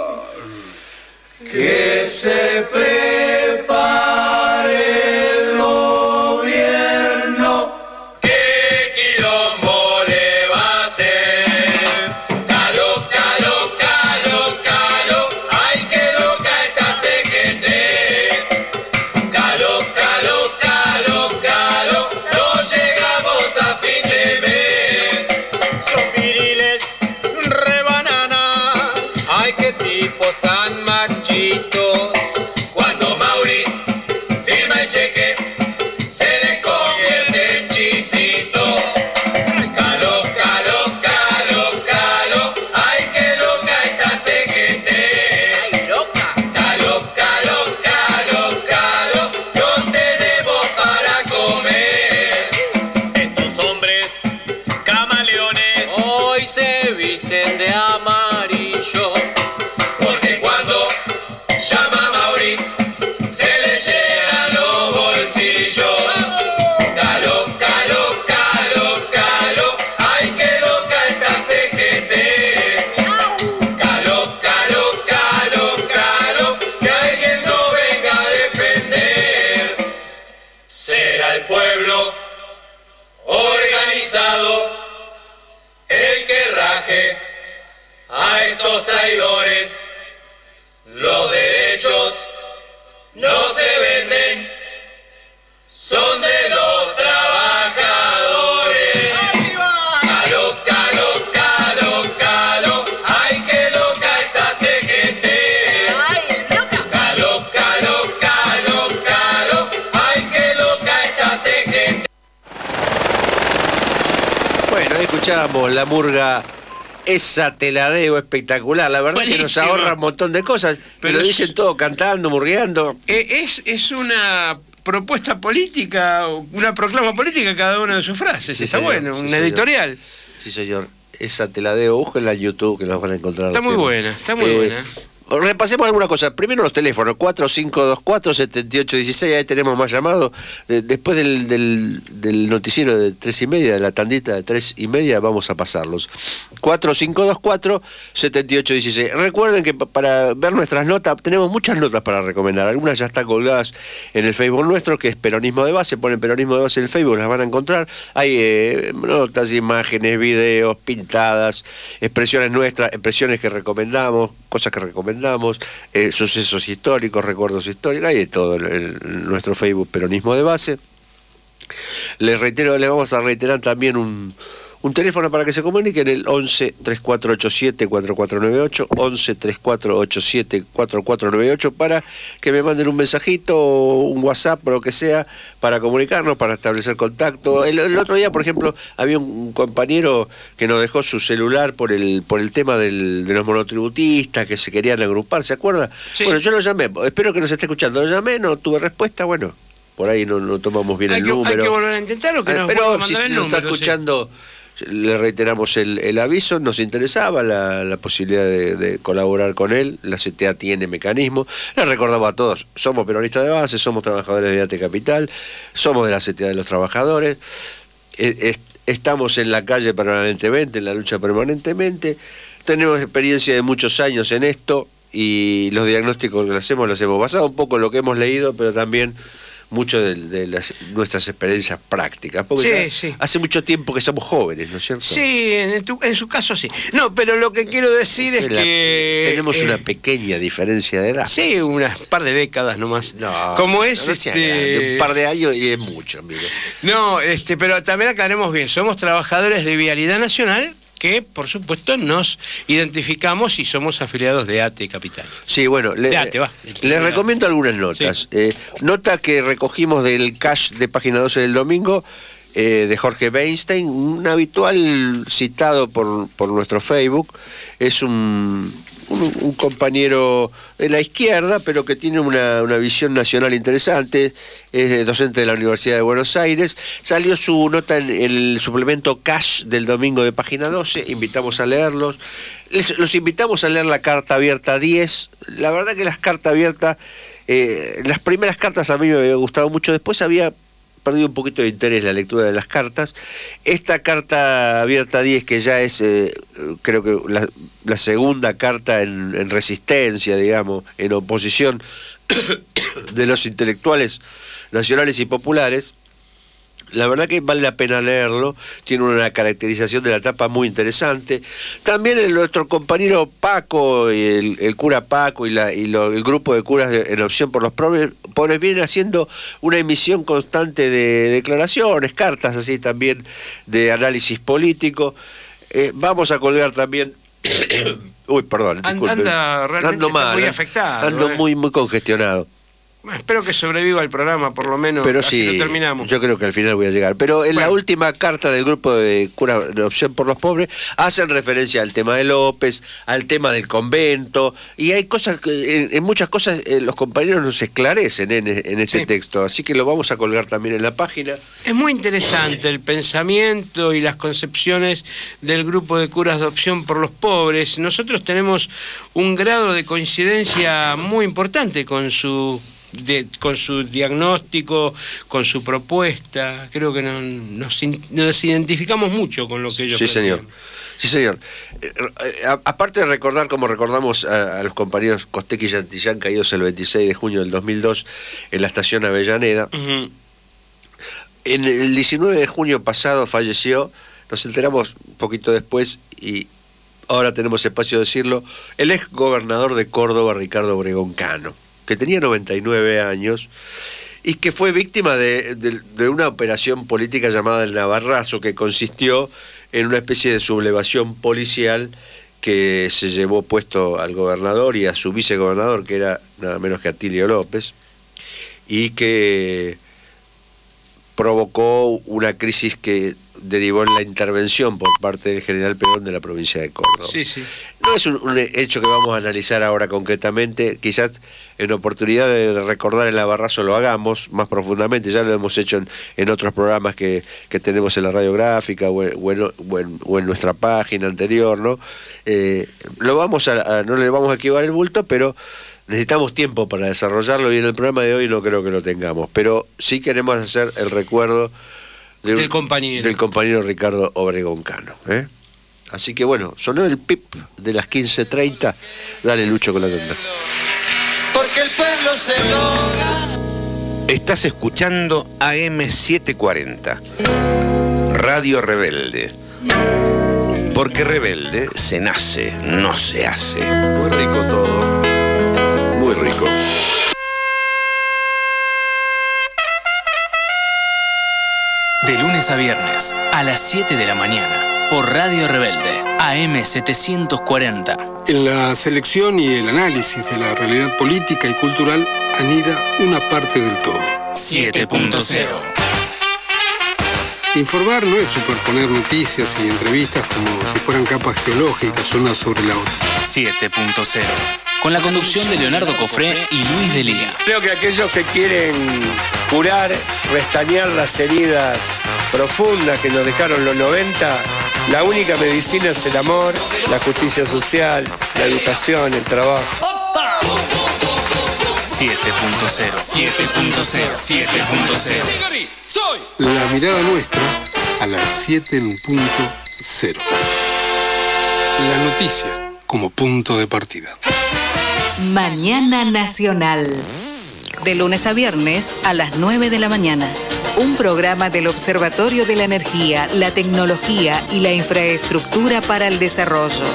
S8: que se prepare el gobierno. ¿Qué quilombo le va a hacer? Calo, calo, calo, calo, ay, qué loca esta C G T. Calo, calo, calo, calo, no llegamos a fin de mes.
S2: son viriles, rebananas.
S8: Ay, qué tipo tan machito. Cuando Mauri firma el cheque, se le convierte en chisito. Calo, calo, calo, calo, ay, qué loca esta C G T.
S2: ¡Ay, loca!
S8: Calo, calo, calo, calo, no tenemos para comer.
S2: Estos hombres camaleones hoy se visten de amarillo.
S8: Porque cuando llama Mauri, se le llenan los bolsillos. Calo, calo, calo, calo, ay, qué loca esta C G T. Calo, calo, calo, calo, que alguien no venga a defender. Será el pueblo organizado el que raje a estos traidores. Los derechos no se venden, son de los trabajadores. Calo, calo, calo, calo, ay, qué loca esta C G T. Calo, calo, calo, calo, ay, qué loca esta C G T.
S9: Bueno, escuchábamos la murga. Esa te la debo espectacular. La verdad que nos
S16: Buenísimo.
S9: ahorra un montón de cosas. Pero
S16: Pero
S9: lo
S16: es-
S9: dicen todo cantando, murgueando.
S16: Eh, Es, es una propuesta política, una proclama política cada una de sus frases.
S9: Sí,
S16: Está
S9: señor,
S16: bueno,
S9: sí,
S16: una
S9: señor.
S16: editorial.
S9: Sí, señor. Esa te la debo. Búsquenla en YouTube que los van a encontrar.
S16: Está
S9: los
S16: muy
S9: temas.
S16: buena, está muy
S9: Eh,
S16: buena.
S9: Repasemos alguna cosa. Primero los teléfonos, cuatro cinco dos cuatro, siete ocho uno seis, ahí tenemos más llamados. De- después del, del, del noticiero de tres y media, de la tandita de tres y media, vamos a pasarlos. cuatro cinco dos cuatro, siete ocho uno seis. Recuerden que pa- para ver nuestras notas, tenemos muchas notas para recomendar. Algunas ya están colgadas en el Facebook nuestro, que es Peronismo de Base. Ponen Peronismo de Base en el Facebook, las van a encontrar. Hay eh, notas, imágenes, videos, pintadas, expresiones nuestras, expresiones que recomendamos, cosas que recomendamos, eh, sucesos históricos, recuerdos históricos, hay de todo en el- en nuestro Facebook Peronismo de Base. Les reitero, les vamos a reiterar también un, un teléfono para que se comuniquen, el once, treinta y cuatro ochenta y siete, cuarenta y cuatro noventa y ocho, once, treinta y cuatro ochenta y siete, cuarenta y cuatro noventa y ocho, para que me manden un mensajito, un WhatsApp o lo que sea, para comunicarnos, para establecer contacto. El, el otro día, por ejemplo, había un compañero que nos dejó su celular por el por el tema del, de los monotributistas, que se querían agrupar, ¿se acuerda? Bueno, yo lo llamé, espero que nos esté escuchando, lo llamé, no tuve respuesta, bueno, por ahí no, no tomamos bien
S16: ¿Hay
S9: el
S16: que,
S9: número.
S16: hay que volver a intentar o que
S9: Eh,
S16: nos
S9: pero
S16: vuelva a
S9: si
S16: mandar
S9: se
S16: el
S9: nos está
S16: número, sí.
S9: escuchando, le reiteramos el, el aviso, nos interesaba la, la posibilidad de, de colaborar con él, la C T A tiene mecanismo, le recordamos a todos, somos peronistas de base, somos trabajadores de ATE Capital, somos de la C T A de los trabajadores, eh, est- estamos en la calle permanentemente, en la lucha permanentemente, tenemos experiencia de muchos años en esto y los diagnósticos que hacemos los hemos basado un poco en lo que hemos leído, pero también mucho de, de las, nuestras experiencias prácticas. Porque
S16: sí, sí.
S9: hace mucho tiempo que somos jóvenes, ¿no es cierto?
S16: Sí, en, tu, en su caso sí. No, pero lo que quiero decir es
S9: La,
S16: que...
S9: Tenemos
S16: eh,
S9: una pequeña diferencia de edad.
S16: Sí, unas par de décadas nomás.
S9: No,
S16: Como es
S9: no sea
S16: este...
S9: grande, un par de años y es mucho, mire.
S16: No, este, pero también aclaremos bien, somos trabajadores de Vialidad Nacional que, por supuesto, nos identificamos y somos afiliados de A T E Capital.
S9: Sí, bueno, le,
S16: de A T E, va.
S9: les recomiendo algunas notas. Sí. Eh, nota que recogimos del cash de Página doce del domingo, eh, de Jorge Weinstein, un habitual citado por, por nuestro Facebook. Es un, un, un compañero de la izquierda, pero que tiene una, una visión nacional interesante. Es docente de la Universidad de Buenos Aires. Salió su nota en el suplemento Cash del domingo de Página doce. Invitamos a leerlos. Les, los invitamos a leer la carta abierta diez. La verdad que las cartas abiertas, eh, las primeras cartas a mí me había gustado mucho. Después había perdido un poquito de interés la lectura de las cartas. Esta carta abierta diez, que ya es, eh, creo que la, la segunda carta en, en resistencia, digamos, en oposición de los intelectuales nacionales y populares, la verdad que vale la pena leerlo. Tiene una caracterización de la tapa muy interesante. También el, nuestro compañero Paco, y el, el cura Paco y, la, y lo, el grupo de curas de, en opción por los pobres, pobres vienen haciendo una emisión constante de declaraciones, cartas así también de análisis político. Eh, vamos a colgar también... Uy, perdón, disculpen.
S16: Anda realmente
S9: ando mal,
S16: muy
S9: ¿eh?
S16: afectado.
S9: Ando
S16: ¿eh?
S9: muy, muy congestionado.
S16: Bueno, espero que sobreviva el programa, por lo menos.
S9: Pero
S16: así
S9: sí,
S16: lo terminamos.
S9: yo creo que al final voy a llegar. Pero en bueno. la última carta del grupo de cura de opción por los pobres hacen referencia al tema de López, al tema del convento, y hay cosas que, en, en muchas cosas eh, los compañeros nos esclarecen en, en este sí. texto, así que lo vamos a colgar también en la página.
S16: Es muy interesante el pensamiento y las concepciones del grupo de curas de opción por los pobres. Nosotros tenemos un grado de coincidencia muy importante con su De, con su diagnóstico, con su propuesta. Creo que nos, nos, nos identificamos mucho con lo que ellos
S9: Sí,
S16: plantean.
S9: señor. Sí, señor. Eh, eh, aparte de recordar, como recordamos a, a los compañeros Costec y Yantillán, caídos el veintiséis de junio del dos mil dos en la estación Avellaneda, uh-huh. en el diecinueve de junio pasado falleció, nos enteramos un poquito después y ahora tenemos espacio de decirlo, el ex gobernador de Córdoba, Ricardo Obregón Cano, que tenía noventa y nueve años y que fue víctima de, de, de una operación política llamada el Navarrazo, que consistió en una especie de sublevación policial que se llevó puesto al gobernador y a su vicegobernador, que era nada menos que Atilio López, y que provocó una crisis que derivó en la intervención por parte del general Perón de la provincia de Córdoba.
S16: Sí, sí.
S9: No es un, un hecho que vamos a analizar ahora concretamente, quizás en oportunidad de recordar el Navarrazo lo hagamos más profundamente, ya lo hemos hecho en, en otros programas que, que tenemos en la radiográfica o en, o, en, o, en, o en nuestra página anterior, ¿no? Eh, lo vamos a, a, no le vamos a esquivar el bulto, pero necesitamos tiempo para desarrollarlo y en el programa de hoy no creo que lo tengamos, pero sí queremos hacer el recuerdo de un,
S16: del compañero
S9: del compañero Ricardo Obregón Cano, ¿eh? Así que bueno, sonó el pip de las quince treinta. Dale, Lucho, con la tanda.
S8: Porque el pueblo se lo...
S1: Estás escuchando A M setecientos cuarenta, Radio Rebelde. Porque rebelde se nace, no se hace.
S20: Muy rico todo. Muy rico.
S21: De lunes a viernes, a las siete de la mañana, por Radio Rebelde, A M setecientos cuarenta.
S22: En la selección y el análisis de la realidad política y cultural anida una parte del todo.
S21: siete punto cero.
S22: Informar no es superponer noticias y entrevistas como si fueran capas geológicas una sobre la otra.
S21: siete punto cero. Con la conducción de Leonardo Cofré y Luis Delía.
S23: Creo que aquellos que quieren curar, restañar las heridas profundas que nos dejaron los noventa, la única medicina es el amor, la justicia social, la educación, el trabajo.
S21: siete punto cero. siete punto cero. siete punto cero.
S22: La mirada nuestra a las siete en punto cero. La noticia como punto de partida.
S4: Mañana Nacional.
S14: de lunes a viernes a las nueve de la mañana. Un programa del Observatorio de la Energía, la Tecnología y la Infraestructura para el Desarrollo.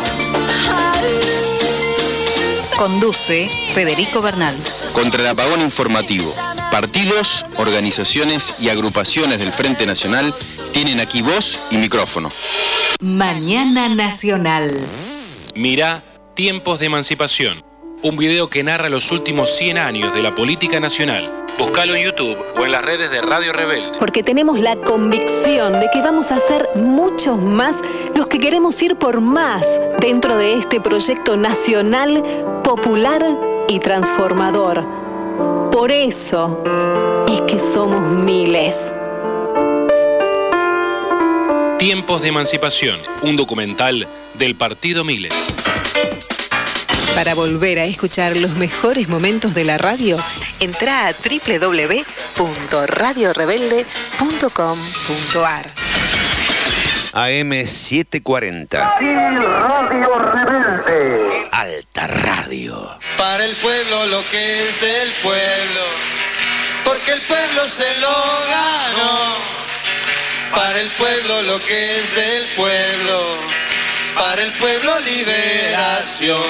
S14: Conduce Federico Bernal.
S24: Contra el apagón informativo, partidos, organizaciones y agrupaciones del Frente Nacional tienen aquí voz y micrófono.
S14: Mañana Nacional.
S5: Mirá Tiempos de Emancipación, un video que narra los últimos cien años de la política nacional. Búscalo en YouTube o en las redes de Radio Rebelde.
S6: Porque tenemos la convicción de que vamos a ser muchos más los que queremos ir por más dentro de este proyecto nacional, popular y transformador. Por eso es que somos miles.
S5: Tiempos de Emancipación, un documental del Partido Miles.
S3: Para volver a escuchar los mejores momentos de la radio, entra a doble u doble u doble u punto radio rebelde punto com punto a r.
S1: A M setecientos cuarenta.
S7: Radio Rebelde.
S1: Alta Radio.
S8: Para el pueblo lo que es del pueblo, porque el pueblo se lo ganó. Para el pueblo lo que es del pueblo, para el pueblo liberación.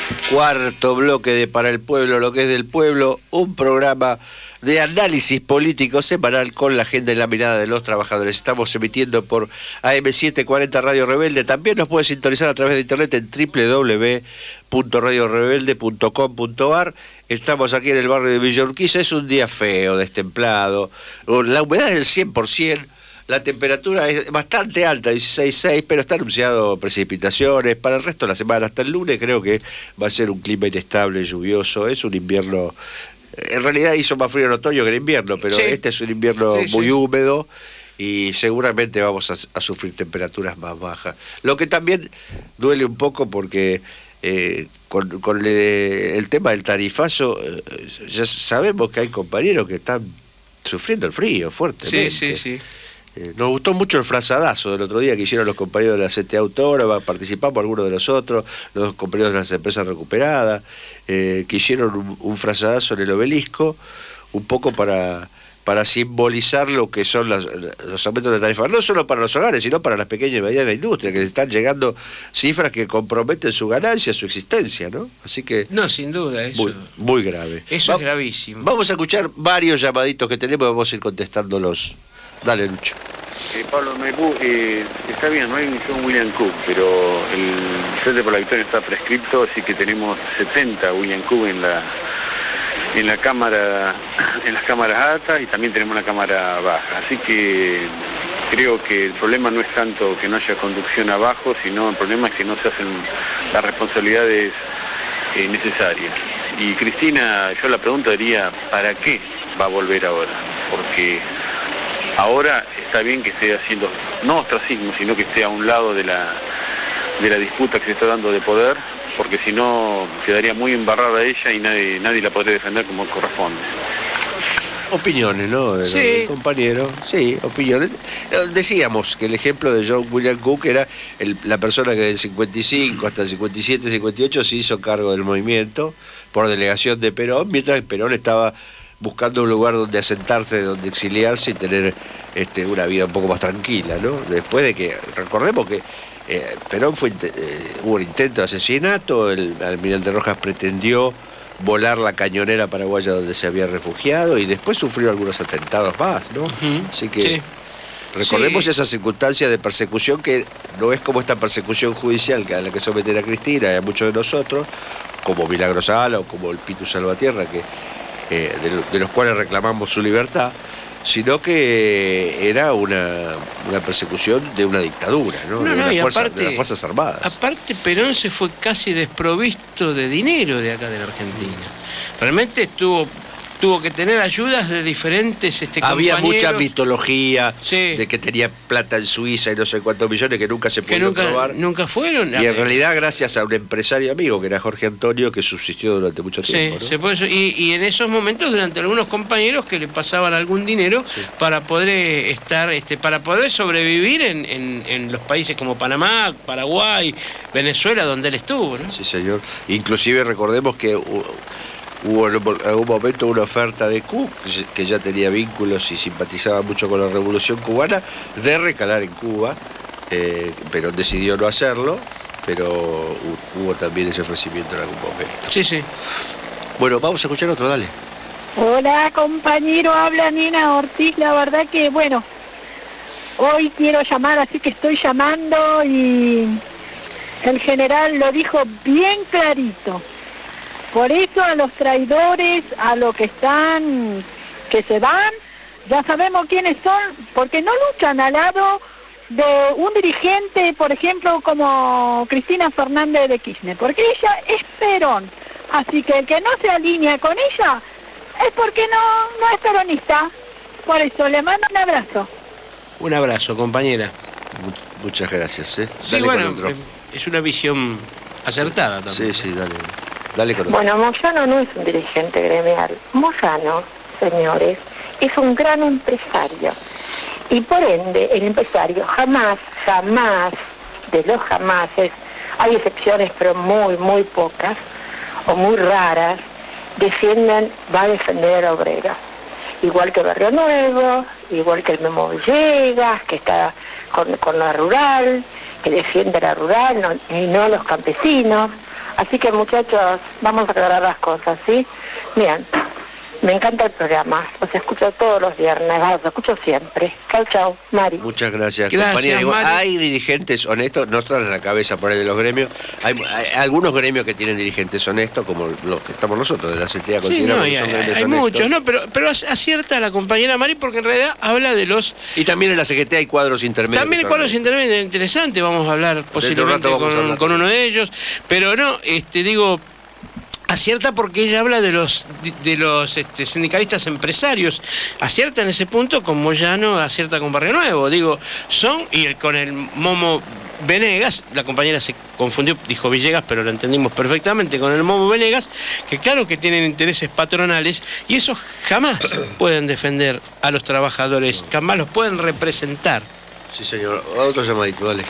S9: Cuarto bloque de Para el Pueblo, lo que es del pueblo, un programa de análisis político semanal con la agenda y la mirada de los trabajadores. Estamos emitiendo por A M setecientos cuarenta Radio Rebelde. También nos puede sintonizar a través de internet en doble u doble u doble u punto radio rebelde punto com punto a r. Estamos aquí en el barrio de Villa Urquiza. Es un día feo, destemplado. La humedad es del cien por ciento. La temperatura es bastante alta, dieciséis punto seis, pero está anunciado precipitaciones. Para el resto de la semana, hasta el lunes, creo que va a ser un clima inestable, lluvioso. Es un invierno... En realidad hizo más frío en otoño que en invierno, pero sí, este es un invierno sí, muy sí. húmedo y seguramente vamos a, a sufrir temperaturas más bajas. Lo que también duele un poco porque... Eh, con, con le, el tema del tarifazo, eh, ya sabemos que hay compañeros que están sufriendo el frío fuertemente.
S16: Sí, sí, sí.
S9: Nos gustó mucho el frazadazo del otro día que hicieron los compañeros de la C T A Autónoma, participamos algunos de nosotros, los compañeros de las empresas recuperadas, eh, que hicieron un, un frazadazo en el obelisco, un poco para, para simbolizar lo que son las, los aumentos de tarifas, no solo para los hogares, sino para las pequeñas y medianas industrias, que están llegando cifras que comprometen su ganancia, su existencia, ¿no? Así que...
S16: No, sin duda, eso...
S9: Muy, muy grave.
S16: Eso Va, es gravísimo.
S9: Vamos a escuchar varios llamaditos que tenemos y vamos a ir contestándolos. Dale, Lucho.
S4: Eh, Pablo Maipú, eh, está bien, no hay un John William Cook, pero el Frente por la Victoria está prescripto, así que tenemos setenta William Cook en la en la cámara, en las cámaras altas y también tenemos una cámara baja. Así que creo que el problema no es tanto que no haya conducción abajo, sino el problema es que no se hacen las responsabilidades eh, necesarias. Y Cristina, yo la pregunta diría, ¿para qué va a volver ahora? Porque ahora está bien que esté haciendo, no ostracismo, sino que esté a un lado de la, de la disputa que se está dando de poder, porque si no quedaría muy embarrada ella y nadie, nadie la podría defender como corresponde.
S9: Opiniones, ¿no? De
S16: sí.
S9: los compañeros, sí, opiniones. Decíamos que el ejemplo de John William Cook era el, la persona que del cincuenta y cinco hasta el cincuenta y siete, cincuenta y ocho se hizo cargo del movimiento por delegación de Perón, mientras Perón estaba buscando un lugar donde asentarse, donde exiliarse y tener este, una vida un poco más tranquila, ¿no? Después de que, recordemos que eh, Perón fue, eh, hubo un intento de asesinato, el almirante Rojas pretendió volar la cañonera paraguaya donde se había refugiado y después sufrió algunos atentados más, ¿no? Uh-huh. Así que sí. recordemos sí. esa circunstancia de persecución que no es como esta persecución judicial a la que someten a Cristina y a muchos de nosotros, como Milagro Sala o como el Pitu Salvatierra, que Eh, de, de los cuales reclamamos su libertad, sino que era una, una persecución de una dictadura, ¿no?
S16: No,
S9: de,
S16: no,
S9: una
S16: y
S9: fuerza,
S16: aparte,
S9: de las Fuerzas Armadas.
S16: Aparte, Perón se fue casi desprovisto de dinero de acá de la Argentina. Realmente estuvo... tuvo que tener ayudas de diferentes este,
S9: Había
S16: compañeros.
S9: mucha mitología
S16: sí.
S9: de que tenía plata en Suiza y no sé cuántos millones que nunca se pudieron probar.
S16: Nunca fueron.
S9: Y en realidad gracias a un empresario amigo que era Jorge Antonio, que subsistió durante mucho tiempo.
S16: Sí,
S9: ¿no?
S16: se puede, y, y en esos momentos durante algunos compañeros que le pasaban algún dinero sí. para poder estar, este, para poder sobrevivir en, en, en los países como Panamá, Paraguay, Venezuela, donde él estuvo, ¿no?
S9: Sí, señor. Inclusive recordemos que Uh, hubo en algún momento una oferta de Cook, que ya tenía vínculos y simpatizaba mucho con la Revolución Cubana, de recalar en Cuba, eh, pero decidió no hacerlo, pero hubo también ese ofrecimiento en algún momento.
S16: Sí, sí.
S9: Bueno, vamos a escuchar otro, dale.
S10: Hola, compañero, habla Nina Ortiz. La verdad que, bueno, hoy quiero llamar, así que estoy llamando y el general lo dijo bien clarito. Por eso a los traidores, a los que están, que se van, ya sabemos quiénes son, porque no luchan al lado de un dirigente, por ejemplo, como Cristina Fernández de Kirchner, porque ella es Perón. Así que el que no se alinea con ella es porque no, no es peronista. Por eso le mando un abrazo.
S16: Un abrazo, compañera.
S9: Muchas gracias. ¿eh?
S16: Sí, bueno, es una visión acertada también.
S9: Sí, sí, dale. Dale con
S11: Bueno, Moyano no es un dirigente gremial. Moyano, señores, es un gran empresario. Y por ende, el empresario jamás, jamás, de los jamases, hay excepciones, pero muy, muy pocas, o muy raras, defienden, va a defender al obrero. Igual que Barrio Nuevo, igual que el Memo Villegas, que está con, con la rural, que defiende a la rural no, y no a los campesinos. Así que, muchachos, vamos a aclarar las cosas, ¿sí? Miren, me encanta el programa, los escucho todos los viernes, los escucho siempre. Chau, chau, Mari.
S9: Muchas gracias,
S16: Gracias,
S9: compañera. Igual,
S16: Mari.
S9: hay dirigentes honestos, no están en la cabeza por ahí de los gremios. Hay, hay algunos gremios que tienen dirigentes honestos, como los que estamos nosotros de la C T A.
S16: Sí, no,
S9: que
S16: hay,
S9: son
S16: hay,
S9: gremios
S16: hay
S9: honestos.
S16: muchos, no, pero, pero acierta la compañera Mari porque en realidad habla de los...
S9: Y también en la C G T hay cuadros intermedios.
S16: También hay cuadros intermedios interesantes, vamos a hablar posiblemente
S9: rato vamos
S16: con,
S9: a hablar.
S16: con uno de ellos, pero no, este digo... Acierta porque ella habla de los de los este, sindicalistas empresarios. Acierta en ese punto con Moyano, acierta con Barrio Nuevo. Digo, son, y el, con el Momo Venegas, la compañera se confundió, dijo Villegas, pero lo entendimos perfectamente con el Momo Venegas, que claro que tienen intereses patronales y esos jamás pueden defender a los trabajadores, jamás los pueden representar.
S9: Sí, señor. Otro llamadito, dale.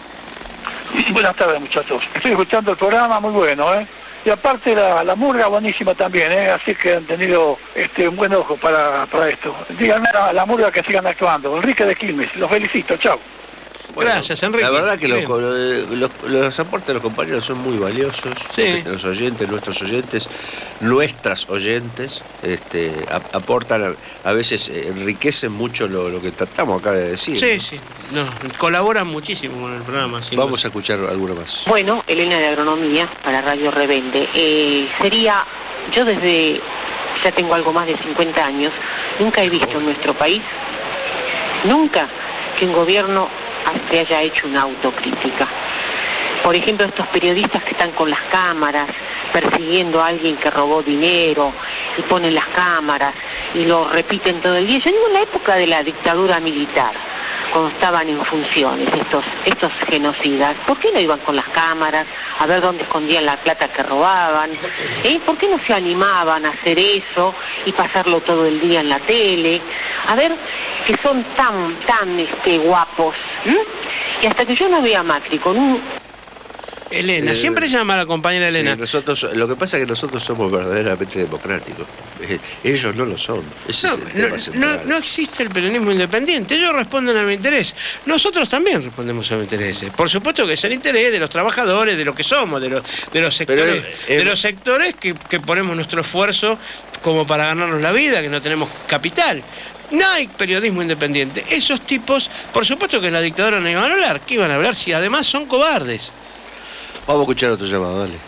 S13: Buenas tardes, muchachos. Estoy escuchando el programa, muy bueno, ¿eh? Y aparte la, la murga buenísima también, ¿eh? Así que han tenido este, un buen ojo para, para esto. Díganme a la murga que sigan actuando. Enrique de Quilmes, los felicito, chao.
S9: Bueno,
S16: gracias, Enrique.
S9: La verdad que los,
S16: Bien.
S9: los, los aportes de los compañeros son muy valiosos.
S16: Sí.
S9: Los oyentes, nuestros oyentes, nuestras oyentes, este, a, aportan, a, a veces eh, enriquecen mucho lo, lo que tratamos acá de decir.
S16: Sí,
S9: ¿no?
S16: sí. No, colaboran muchísimo con el programa. sin
S9: Vamos
S16: duda.
S9: a escuchar alguno más.
S11: Bueno, Elena de Agronomía para Radio Rebelde. Eh, sería, yo desde, ya tengo algo más de cincuenta años, nunca he visto en nuestro país, nunca, que un gobierno se haya hecho una autocrítica. Por ejemplo, estos periodistas que están con las cámaras persiguiendo a alguien que robó dinero y ponen las cámaras y lo repiten todo el día. Yo digo en la época de la dictadura militar, cuando estaban en funciones estos, estos genocidas, ¿por qué no iban con las cámaras a ver dónde escondían la plata que robaban? ¿Eh? ¿Por qué no se animaban a hacer eso y pasarlo todo el día en la tele? A ver, que son tan, tan este, guapos. ¿Mm? Y hasta que yo no vea a Macri con un...
S16: Elena,
S9: Eh,
S16: siempre llama a la compañera Elena.
S9: Sí, nosotros, lo que pasa es que nosotros somos verdaderamente democráticos. Eh, ellos no lo son. Ese
S16: No,
S9: es el tema
S16: no,
S9: central.
S16: no, no existe el peronismo independiente. Ellos responden a mi interés. Nosotros también respondemos a mi interés. Por supuesto que es el interés de los trabajadores, de lo que somos, de los, de los sectores,
S9: Pero, eh,
S16: de los sectores que, que ponemos nuestro esfuerzo como para ganarnos la vida, que no tenemos capital. No hay periodismo independiente. Esos tipos, por supuesto que en la dictadura no iban a hablar. ¿Qué iban a hablar si además son cobardes?
S9: Vamos a escuchar otro llamado, dale.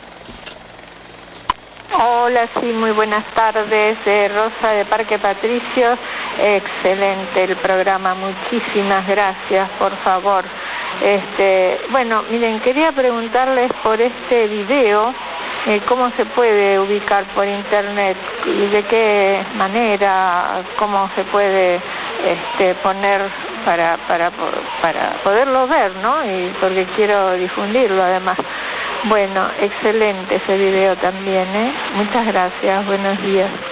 S17: Hola, sí, muy buenas tardes. Eh, Rosa de Parque Patricios. Excelente el programa, muchísimas gracias, por favor. Este, bueno, miren, quería preguntarles por este video, eh, cómo se puede ubicar por internet y de qué manera, cómo se puede este, poner para, para, para poderlo ver, ¿no? Y porque quiero difundirlo además. Bueno, excelente ese video también, ¿eh? Muchas gracias, buenos días.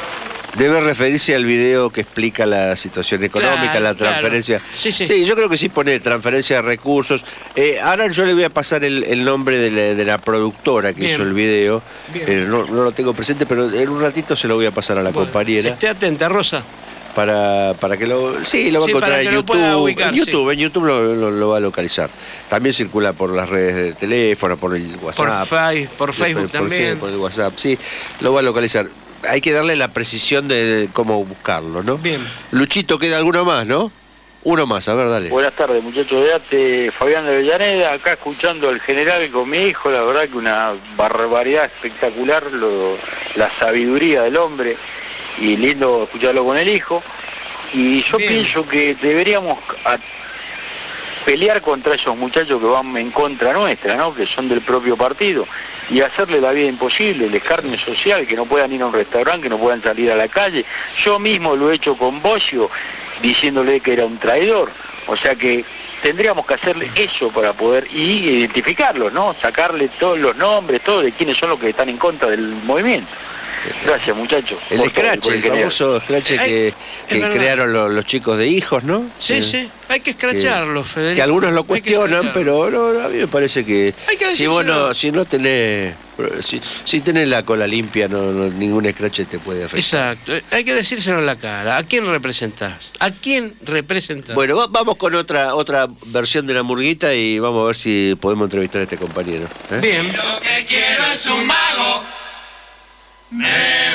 S9: Debe referirse al video que explica la situación económica,
S16: Claro,
S9: la transferencia.
S16: claro. Sí, sí.
S9: yo creo que sí pone transferencia de recursos. Eh, ahora yo le voy a pasar el, el nombre de la, de la productora que
S16: Bien.
S9: hizo el video.
S16: Bien.
S9: Eh, no, no lo tengo presente, pero en un ratito se lo voy a pasar a la
S16: Bueno,
S9: compañera.
S16: Esté atenta, Rosa.
S9: Para, para que lo... Sí, lo va
S16: Sí,
S9: a encontrar
S16: para que
S9: en
S16: lo pueda
S9: YouTube.
S16: ubicar,
S9: en YouTube, en YouTube lo, lo- lo va a localizar. También circula por las redes de teléfono, por el WhatsApp.
S16: Por, Fai- por Facebook
S9: por, por-
S16: también.
S9: Por el WhatsApp, sí, lo va a localizar. Hay que darle la precisión de cómo buscarlo, ¿no?
S16: Bien.
S9: Luchito, queda alguno más, ¿no? Uno más, a ver, dale.
S4: Buenas tardes, muchachos de ATE, Fabián de Avellaneda, acá escuchando al general con mi hijo, la verdad que una barbaridad espectacular, lo- la sabiduría del hombre, y lindo escucharlo con el hijo. Y yo
S16: Bien.
S4: pienso que deberíamos a- pelear contra esos muchachos que van en contra nuestra, ¿no? Que son del propio partido, y hacerle la vida imposible, el escarnio social, que no puedan ir a un restaurante, que no puedan salir a la calle. Yo mismo lo he hecho con Bocio, diciéndole que era un traidor. O sea que tendríamos que hacerle eso para poder y identificarlos, ¿no? Sacarle todos los nombres, todo de quiénes son los que están en contra del movimiento. Gracias, muchachos.
S9: El
S4: Por todo,
S9: scratch,
S4: por
S9: el
S4: general.
S9: famoso scratch que, que
S16: verdad.
S9: crearon lo- los chicos de hijos, ¿no?
S16: Sí,
S9: Eh,
S16: sí. Hay que escracharlo, Federico.
S9: Que algunos lo
S16: Hay que
S9: cuestionan,
S16: escracharlo.
S9: pero no, a mí me parece que,
S16: Hay que
S9: si
S16: decírselo.
S9: vos no, si no tenés, si, si tenés la cola limpia, no, no- ningún scratch te puede afectar.
S16: Exacto. Eh, Hay que decírselo en la cara. ¿A quién representás? ¿A quién representás?
S9: Bueno, va- vamos con otra otra versión de la murguita y vamos a ver si podemos entrevistar a este compañero. ¿eh?
S16: Bien.
S8: Lo que quiero es un mago. Me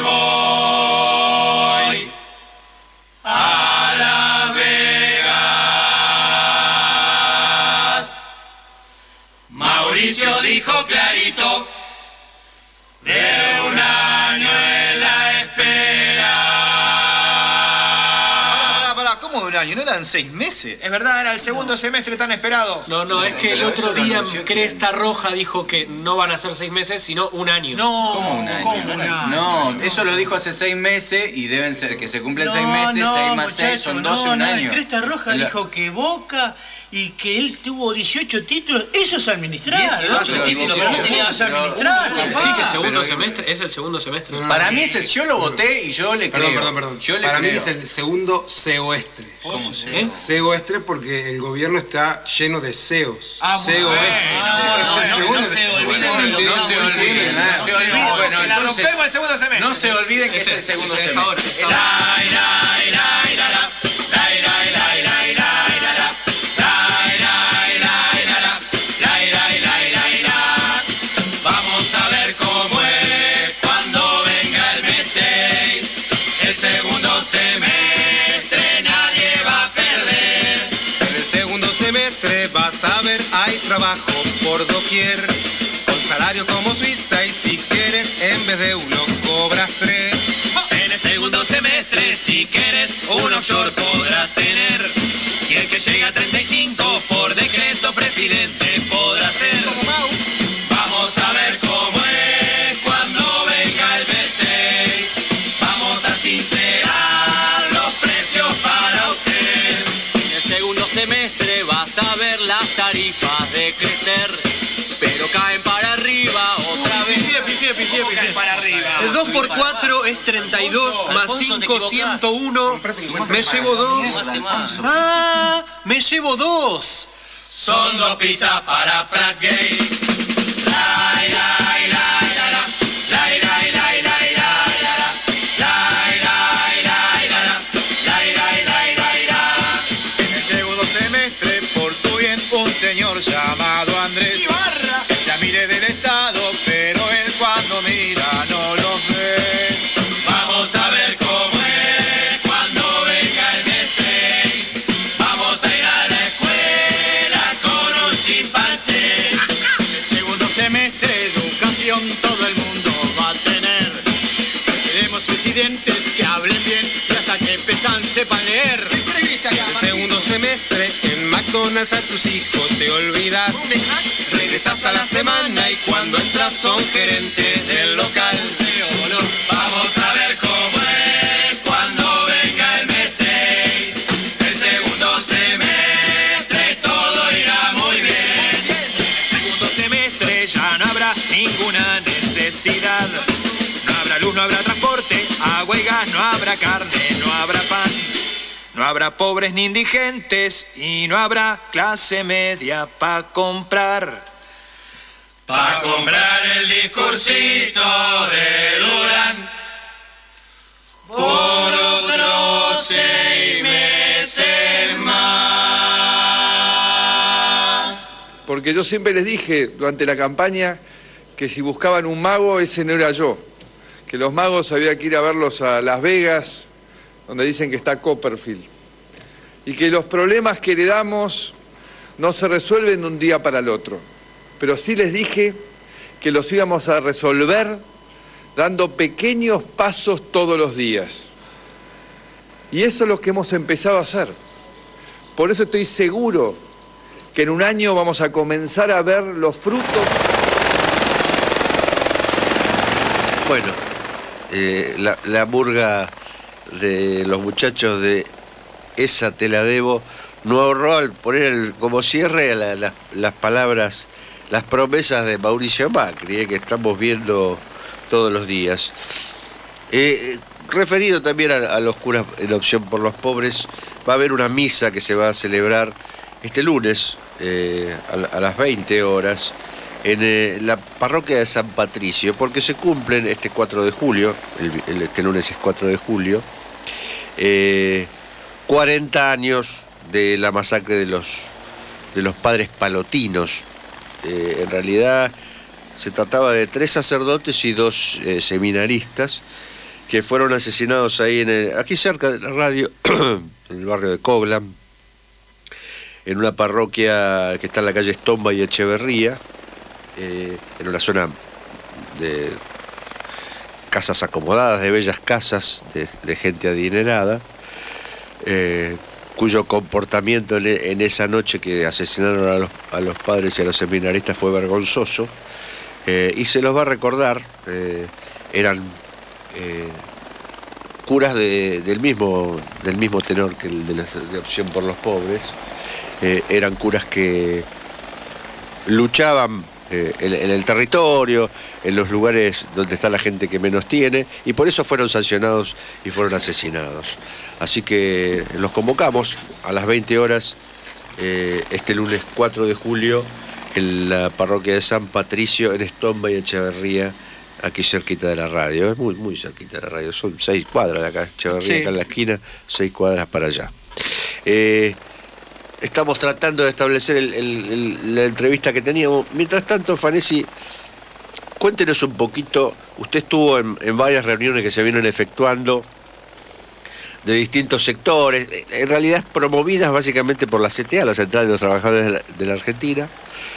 S8: voy a Las Vegas. Mauricio dijo clarito, de un año en la espera.
S12: Pará, pará, ¿cómo de un año? ¿No eran seis meses?
S15: Es verdad, era el segundo semestre tan esperado.
S18: No, no, es que el otro día Cresta Roja dijo que no van a ser seis meses, sino un año.
S15: No,
S12: ¿Cómo un año?
S15: ¿cómo un año?
S12: No, eso lo dijo hace seis meses y deben ser que se cumplen seis meses,
S19: no,
S12: seis más seis
S19: muchacho,
S12: son
S19: no,
S12: doce, un
S19: no,
S12: año.
S19: el Cresta Roja
S12: La-
S19: dijo que Boca y que él tuvo dieciocho títulos. Eso es administrar.
S12: dieciocho
S19: ¿no?
S12: títulos,
S19: Pero
S12: pero
S19: no tenías
S12: pero-
S19: administrar.
S18: Sí,
S19: papá.
S18: que segundo
S12: Pero-
S18: semestre, es el segundo semestre.
S12: Para mí ese, yo lo voté y yo le
S25: Perdón,
S12: creo.
S25: perdón, perdón.
S12: Yo le
S25: Para
S12: creo.
S25: mí es el segundo seoestre.
S12: ¿Cómo se
S18: ¿Eh?
S25: Seoestre porque el gobierno está lleno de seos.
S12: Ah, bueno,
S25: Seoestre.
S12: no,
S25: Es el
S12: no, no,
S25: segundo-
S12: no se olviden de lo que-
S25: Entiendo,
S12: no se
S25: entiendo,
S12: olviden,
S25: entiendo.
S12: no se olviden. Bueno,
S15: La
S12: entonces,
S15: rompemos el segundo semestre.
S12: no se olviden que es
S18: Ese-
S12: el segundo
S18: es
S12: semestre.
S18: ahora, es
S12: Es-
S18: ahora.
S8: Lai, lai, lai, la, la. Lai, lai, lai, lai, lai, la, la. Lai, lai, lai, la, la. Lai, lai, lai, lai, la. Vamos a ver cómo es cuando venga el mes seis. El segundo semestre nadie va a perder.
S25: En el segundo semestre vas a ver, hay trabajo por doquier. Con salario como Suiza y si quieres en vez de uno cobras tres.
S8: En el segundo semestre, si quieres, un offshore podrás tener. Y el que llega a treinta y cinco, por decreto presidente podrá ser. Vamos a ver cómo es cuando venga el mes seis. Vamos a sincerar los precios para usted.
S2: En el segundo semestre vas a ver las tarifas de crecer, pero caen para arriba otra vez.
S15: ¿Cómo cae para arriba?
S18: El dos por cuatro es treinta y dos, más cinco, ciento uno. Me llevo dos. Ah, me llevo dos.
S8: Son dos pizzas para Pratt Gate. Lai, lai, lai, la, la. Lai, lai, lai, lai, la, la, la. Lai, lai, lai, la, la. Lai, lai, lai, lai, la.
S12: En el segundo semestre, por tu bien, un señor llamado Andrés. Ya mire del Estado, pero él cuando mira no lo ve.
S8: Vamos a ver cómo es cuando venga el mes seis. Vamos a ir a la escuela con un chimpancé.
S19: El segundo semestre, educación, todo el mundo va a tener. Queremos presidentes que hablen bien y hasta que pesan sepan leer.
S25: El segundo semestre en McDonald's a tus hijos te olvidas. Regresas a la semana y cuando entras son gerentes del local.
S8: Vamos a ver cómo es cuando venga el mes seis. El segundo semestre todo irá muy bien.
S19: Segundo semestre ya no habrá ninguna necesidad. No habrá luz, no habrá transporte transporte, agua y gas, no habrá carne, no habrá pan. No habrá pobres ni indigentes y no habrá clase media pa' comprar.
S2: Pa' comprar el discursito de Durán por otros seis meses más.
S20: Porque yo siempre les dije durante la campaña que si buscaban un mago, ese no era yo. Que los magos había que ir a verlos a Las Vegas, donde dicen que está Copperfield. Y que los problemas que heredamos no se resuelven de un día para el otro. Pero sí les dije que los íbamos a resolver dando pequeños pasos todos los días. Y eso es lo que hemos empezado a hacer. Por eso estoy seguro que en un año vamos a comenzar a ver los frutos.
S9: Bueno, eh, la, la murga de los muchachos de Esa te la debo no ahorró al poner el, como cierre la, la, las palabras, las promesas de Mauricio Macri, eh, que estamos viendo todos los días. Eh, referido también a, a los curas en Opción por los Pobres, va a haber una misa que se va a celebrar este lunes eh, a, a las veinte horas en eh, la parroquia de San Patricio, porque se cumplen este cuatro de julio, el, el, este lunes es cuatro de julio, eh, cuarenta años de la masacre de los, de los padres palotinos. Eh, en realidad se trataba de tres sacerdotes y dos eh, seminaristas que fueron asesinados ahí, en el, aquí cerca de la radio, en el barrio de Coglan, en una parroquia que está en la calle Estomba y Echeverría, eh, en una zona de casas acomodadas, de bellas casas, de, de gente adinerada, eh, cuyo comportamiento en, en esa noche que asesinaron a los, a los padres y a los seminaristas fue vergonzoso, eh, y se los va a recordar. eh, eran eh, curas de, del, mismo, del mismo tenor que el de la de Opción por los Pobres, eh, eran curas que luchaban eh, en, en el territorio, en los lugares donde está la gente que menos tiene, y por eso fueron sancionados y fueron asesinados. Así que los convocamos a las veinte horas eh, este lunes cuatro de julio en la parroquia de San Patricio, en Estomba y Echeverría, aquí cerquita de la radio. Es muy, muy cerquita de la radio, son seis cuadras de acá, Echeverría, sí, acá en la esquina, seis cuadras para allá. Eh, estamos tratando de establecer el, el, el, la entrevista que teníamos. Mientras tanto, Fanesi, cuéntenos un poquito, usted estuvo en, en varias reuniones que se vienen efectuando de distintos sectores, en realidad promovidas básicamente por la C T A, la Central de los Trabajadores de la, de la Argentina,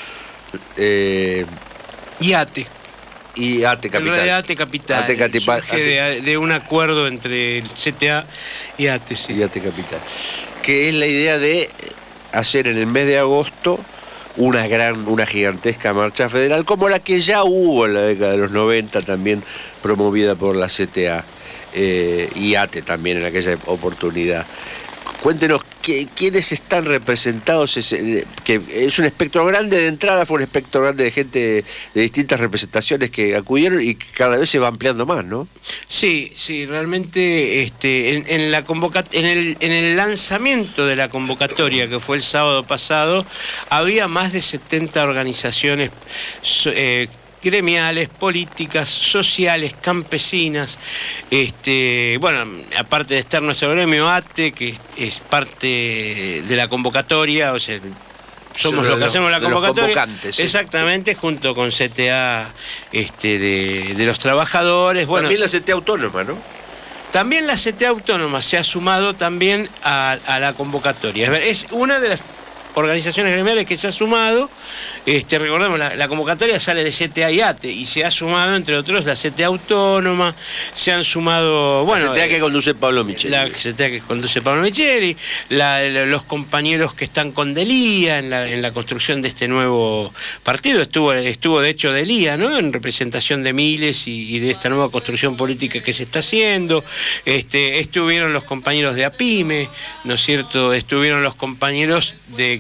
S9: eh,
S16: y ATE.
S9: Y ATE Capital.
S16: De ATE Capital.
S9: ATE Capital.
S16: Surge de, de un acuerdo entre el C T A y ATE, sí.
S9: Y ATE Capital. Que es la idea de hacer en el mes de agosto una gran, una gigantesca marcha federal, como la que ya hubo en la década de los noventa, también promovida por la C T A. Eh, y ATE también en aquella oportunidad. Cuéntenos qué, quiénes están representados, es, que es un espectro grande de entrada, fue un espectro grande de gente de distintas representaciones que acudieron y que cada vez se va ampliando más, ¿no?
S16: Sí, sí, realmente este, en, en, la convocat en, el, en el lanzamiento de la convocatoria, que fue el sábado pasado, había más de setenta organizaciones eh, gremiales, políticas, sociales, campesinas, este, bueno, aparte de estar nuestro gremio ATE, que es parte de la convocatoria, o sea, somos los que hacemos la convocatoria, sí. Exactamente, junto con C T A este, de, de los trabajadores. Bueno,
S9: también la C T A autónoma, ¿no?
S16: También la C T A autónoma se ha sumado también a, a la convocatoria. Es una de las organizaciones gremiales que se ha sumado. Este, recordemos, la, la convocatoria sale de C T A y ATE y se ha sumado, entre otros, la C T A autónoma, se han sumado, bueno...
S9: La C T A que conduce Pablo Micheli.
S16: La C T A que conduce Pablo Micheli, la, la, los compañeros que están con Delía en la, en la construcción de este nuevo partido. Estuvo, estuvo de hecho Delía, ¿no?, en representación de Miles y, y de esta nueva construcción política que se está haciendo. Este, estuvieron los compañeros de APIME, ¿no es cierto?, estuvieron los compañeros de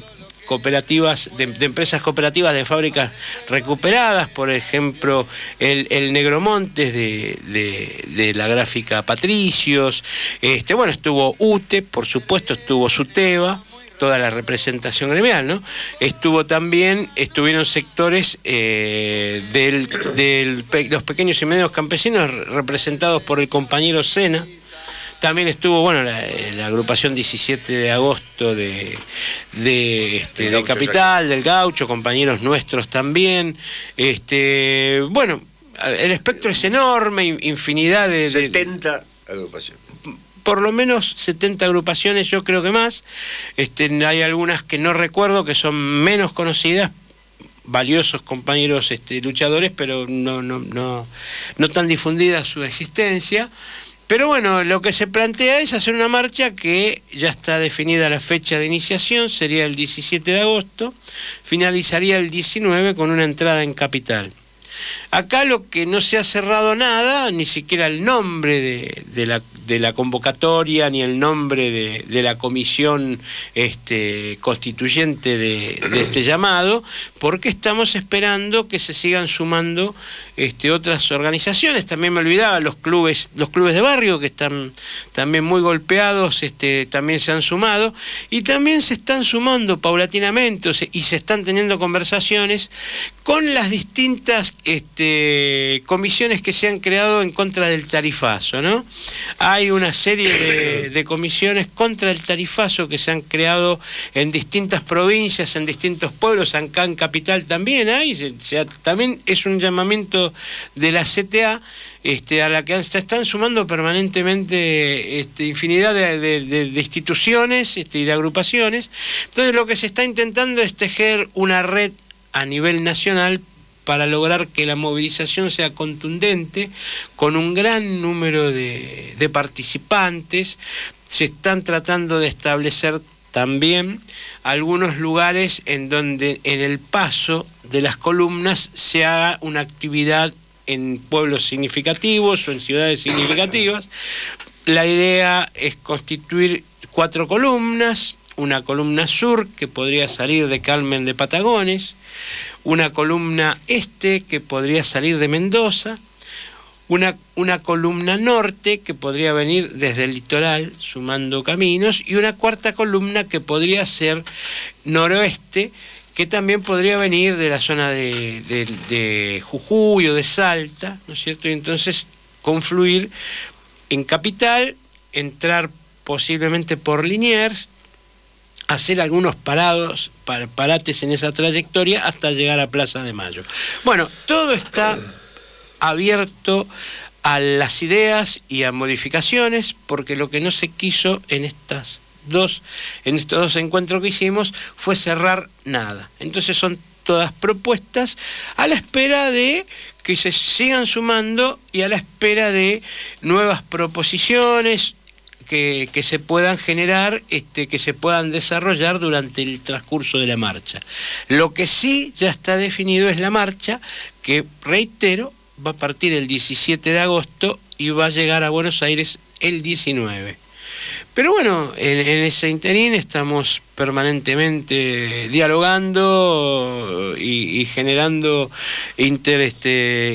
S16: cooperativas, de, de empresas cooperativas de fábricas recuperadas, por ejemplo, el, el Negromontes de, de, de la gráfica Patricios, este, bueno, estuvo U T E, por supuesto, estuvo SUTEBA, toda la representación gremial, ¿no? Estuvo también, estuvieron sectores eh, del, de los pequeños y medios campesinos representados por el compañero Sena. También estuvo, bueno, la, la agrupación diecisiete de agosto de, de, este, de Capital, del Gaucho, compañeros nuestros también. Este, bueno, el espectro es enorme, infinidad de...
S9: setenta agrupaciones.
S16: Por lo menos setenta agrupaciones, yo creo que más. Este, hay algunas que no recuerdo, que son menos conocidas, valiosos compañeros este, luchadores, pero no, no, no, no tan difundida su existencia. Pero bueno, lo que se plantea es hacer una marcha que ya está definida la fecha de iniciación, sería el diecisiete de agosto, finalizaría el diecinueve con una entrada en Capital. Acá lo que no se ha cerrado nada, ni siquiera el nombre de, de, la, de la convocatoria, ni el nombre de, de la comisión este, constituyente de, de este llamado, porque estamos esperando que se sigan sumando este, otras organizaciones. También me olvidaba, los clubes, los clubes de barrio, que están también muy golpeados, este, también se han sumado, y también se están sumando paulatinamente, o se, y se están teniendo conversaciones con las distintas este, comisiones que se han creado en contra del tarifazo, ¿no? Hay una serie de, de comisiones contra el tarifazo que se han creado en distintas provincias, en distintos pueblos, acá en Capital también hay, se, se, también es un llamamiento de la C T A, este, a la que se están sumando permanentemente este, infinidad de, de, de, de instituciones este, y de agrupaciones. Entonces lo que se está intentando es tejer una red a nivel nacional para lograr que la movilización sea contundente, con un gran número de, de participantes. Se están tratando de establecer también algunos lugares en donde en el paso de las columnas se haga una actividad en pueblos significativos o en ciudades significativas. La idea es constituir cuatro columnas: una columna sur que podría salir de Carmen de Patagones, una columna este que podría salir de Mendoza, una, una columna norte que podría venir desde el litoral sumando caminos, y una cuarta columna que podría ser noroeste, que también podría venir de la zona de, de, de Jujuy o de Salta, ¿no es cierto? Y entonces confluir en Capital, entrar posiblemente por Liniers, hacer algunos parados, par, parates en esa trayectoria hasta llegar a Plaza de Mayo. Bueno, todo está abierto a las ideas y a modificaciones, porque lo que no se quiso en estas dos, en estos dos encuentros que hicimos fue cerrar nada. Entonces son todas propuestas a la espera de que se sigan sumando y a la espera de nuevas proposiciones que, que se puedan generar, este, que se puedan desarrollar durante el transcurso de la marcha. Lo que sí ya está definido es la marcha, que, reitero, va a partir el diecisiete de agosto y va a llegar a Buenos Aires el diecinueve. Pero bueno, en, en ese interín estamos permanentemente dialogando y, y generando inter, este,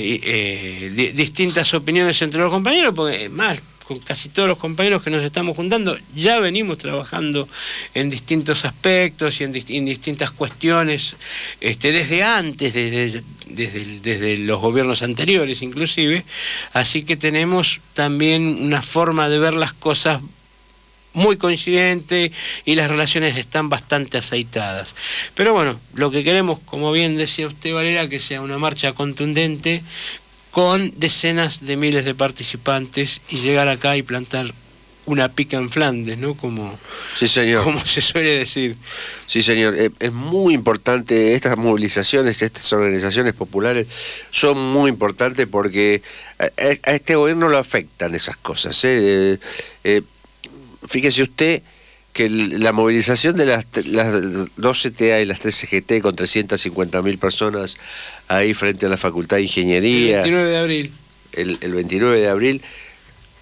S16: eh, di, distintas opiniones entre los compañeros, porque más, con casi todos los compañeros que nos estamos juntando, ya venimos trabajando en distintos aspectos y en, dist en distintas cuestiones, este, desde antes, desde, desde, desde los gobiernos anteriores inclusive, así que tenemos también una forma de ver las cosas muy coincidente y las relaciones están bastante aceitadas. Pero bueno, lo que queremos, como bien decía usted, Valera, que sea una marcha contundente con decenas de miles de participantes y llegar acá y plantar una pica en Flandes, ¿no? Como,
S9: sí, señor.
S16: Como se suele decir.
S9: Sí, señor. Es muy importante, estas movilizaciones, estas organizaciones populares son muy importantes porque a, a este gobierno lo afectan esas cosas, ¿eh? Eh, eh, Fíjese usted que la movilización de las, las dos C T A y las tres C G T con trescientas cincuenta mil personas ahí frente a la Facultad de Ingeniería...
S16: El veintinueve de abril.
S9: El, el veintinueve de abril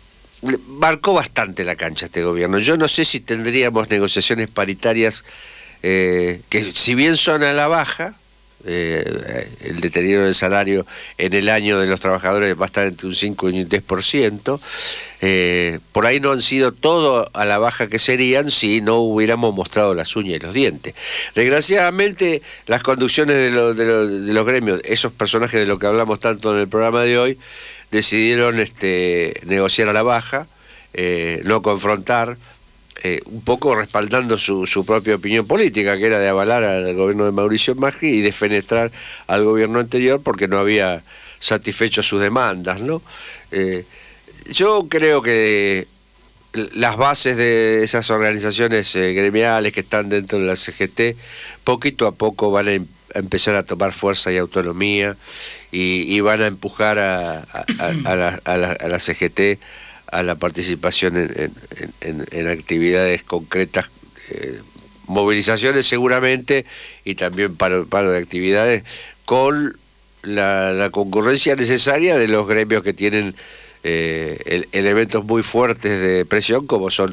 S9: marcó bastante la cancha este gobierno. Yo no sé si tendríamos negociaciones paritarias eh, que si bien son a la baja, eh, el deterioro del salario en el año de los trabajadores va a estar entre un cinco y un diez por ciento, eh, por ahí no han sido todo a la baja que serían si no hubiéramos mostrado las uñas y los dientes. Desgraciadamente, las conducciones de, lo, de, lo, de los gremios, esos personajes de los que hablamos tanto en el programa de hoy, decidieron este, negociar a la baja, eh, no confrontar, Eh, un poco respaldando su, su propia opinión política, que era de avalar al gobierno de Mauricio Macri y defenestrar al gobierno anterior porque no había satisfecho sus demandas, ¿no? Eh, yo creo que las bases de esas organizaciones eh, gremiales que están dentro de la C G T, poquito a poco van a, em a empezar a tomar fuerza y autonomía y, y van a empujar a, a, a, a, la, a, la, a la C G T a la participación en, en, en, en actividades concretas, eh, movilizaciones seguramente, y también paro, paro de actividades, con la, la concurrencia necesaria de los gremios que tienen eh, el, elementos muy fuertes de presión, como son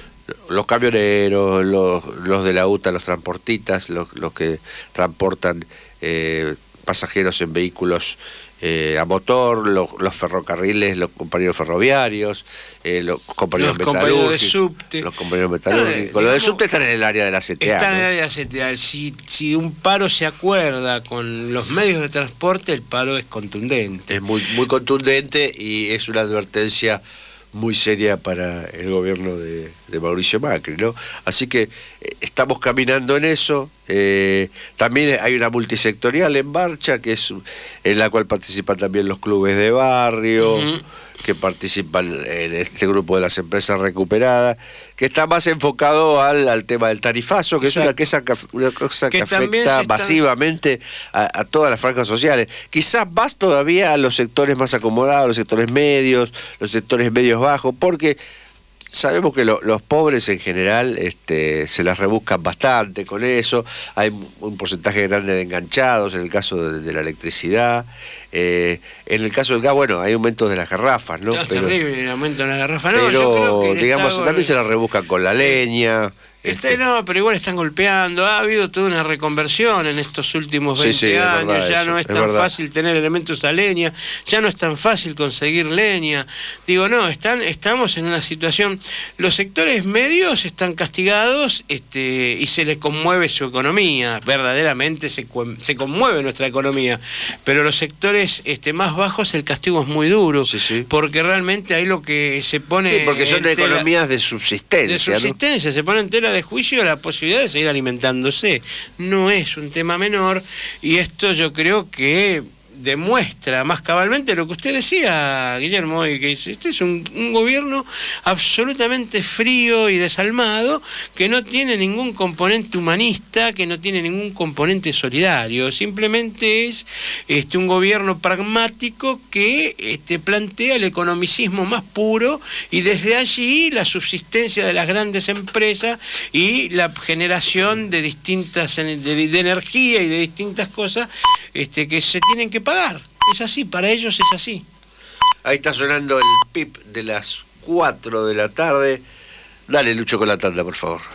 S9: los camioneros, los, los de la U T A, los transportistas, los, los que transportan eh, pasajeros en vehículos Eh, a motor, los, los ferrocarriles, los compañeros ferroviarios, eh, los compañeros
S16: los compañeros de
S9: metalúrgicos,
S16: subte.
S9: los compañeros metalúrgicos.
S16: Ah,
S9: los de subte están en el área de la C T A.
S16: Están
S9: ¿no?
S16: en el área de la C T A. Si, si un paro se acuerda con los medios de transporte, el paro es contundente.
S9: Es muy, muy contundente y es una advertencia muy seria para el gobierno de, de Mauricio Macri, ¿no? Así que eh, estamos caminando en eso. Eh, también hay una multisectorial en marcha, que es en la cual participan también los clubes de barrio, uh-huh. que participan en este grupo de las empresas recuperadas, que está más enfocado al, al tema del tarifazo, que Exacto. es una, que esa, una cosa que, que afecta está... masivamente a, a todas las franjas sociales. Quizás más todavía a los sectores más acomodados, los sectores medios, los sectores medios bajos, porque sabemos que lo, los pobres en general este, se las rebuscan bastante con eso. Hay un porcentaje grande de enganchados en el caso de, de la electricidad. Eh, en el caso del gas, bueno, hay aumentos de las garrafas, ¿no?
S16: No, es
S9: pero,
S16: terrible el aumento de las garrafas. No,
S9: pero,
S16: yo creo que
S9: digamos,
S16: Estado...
S9: también se las rebuscan con la leña.
S16: Este, este... No, pero igual están golpeando. Ha habido toda una reconversión en estos últimos veinte
S9: sí, sí,
S16: años.
S9: verdad,
S16: ya
S9: eso,
S16: no es,
S9: es
S16: tan
S9: verdad.
S16: fácil tener elementos a leña, ya no es tan fácil conseguir leña. Digo, no, están, estamos en una situación. Los sectores medios están castigados este, y se les conmueve su economía. Verdaderamente se, se conmueve nuestra economía. Pero los sectores este, más bajos, el castigo es muy duro.
S9: Sí, sí.
S16: Porque realmente ahí lo que se pone.
S9: Sí, porque son
S16: en tela,
S9: economías de subsistencia.
S16: De subsistencia,
S9: ¿no?
S16: Se pone en tela de juicio la posibilidad de seguir alimentándose. No es un tema menor, y esto yo creo que demuestra más cabalmente lo que usted decía, Guillermo, y que este es un, un gobierno absolutamente frío y desalmado, que no tiene ningún componente humanista, que no tiene ningún componente solidario, simplemente es este, un gobierno pragmático que este, plantea el economicismo más puro, y desde allí la subsistencia de las grandes empresas y la generación de distintas de, de energía y de distintas cosas este, que se tienen que pagar. Es así, para ellos es así.
S9: Ahí está sonando el P I B de las cuatro de la tarde. Dale, Lucho, con la tanda, por favor.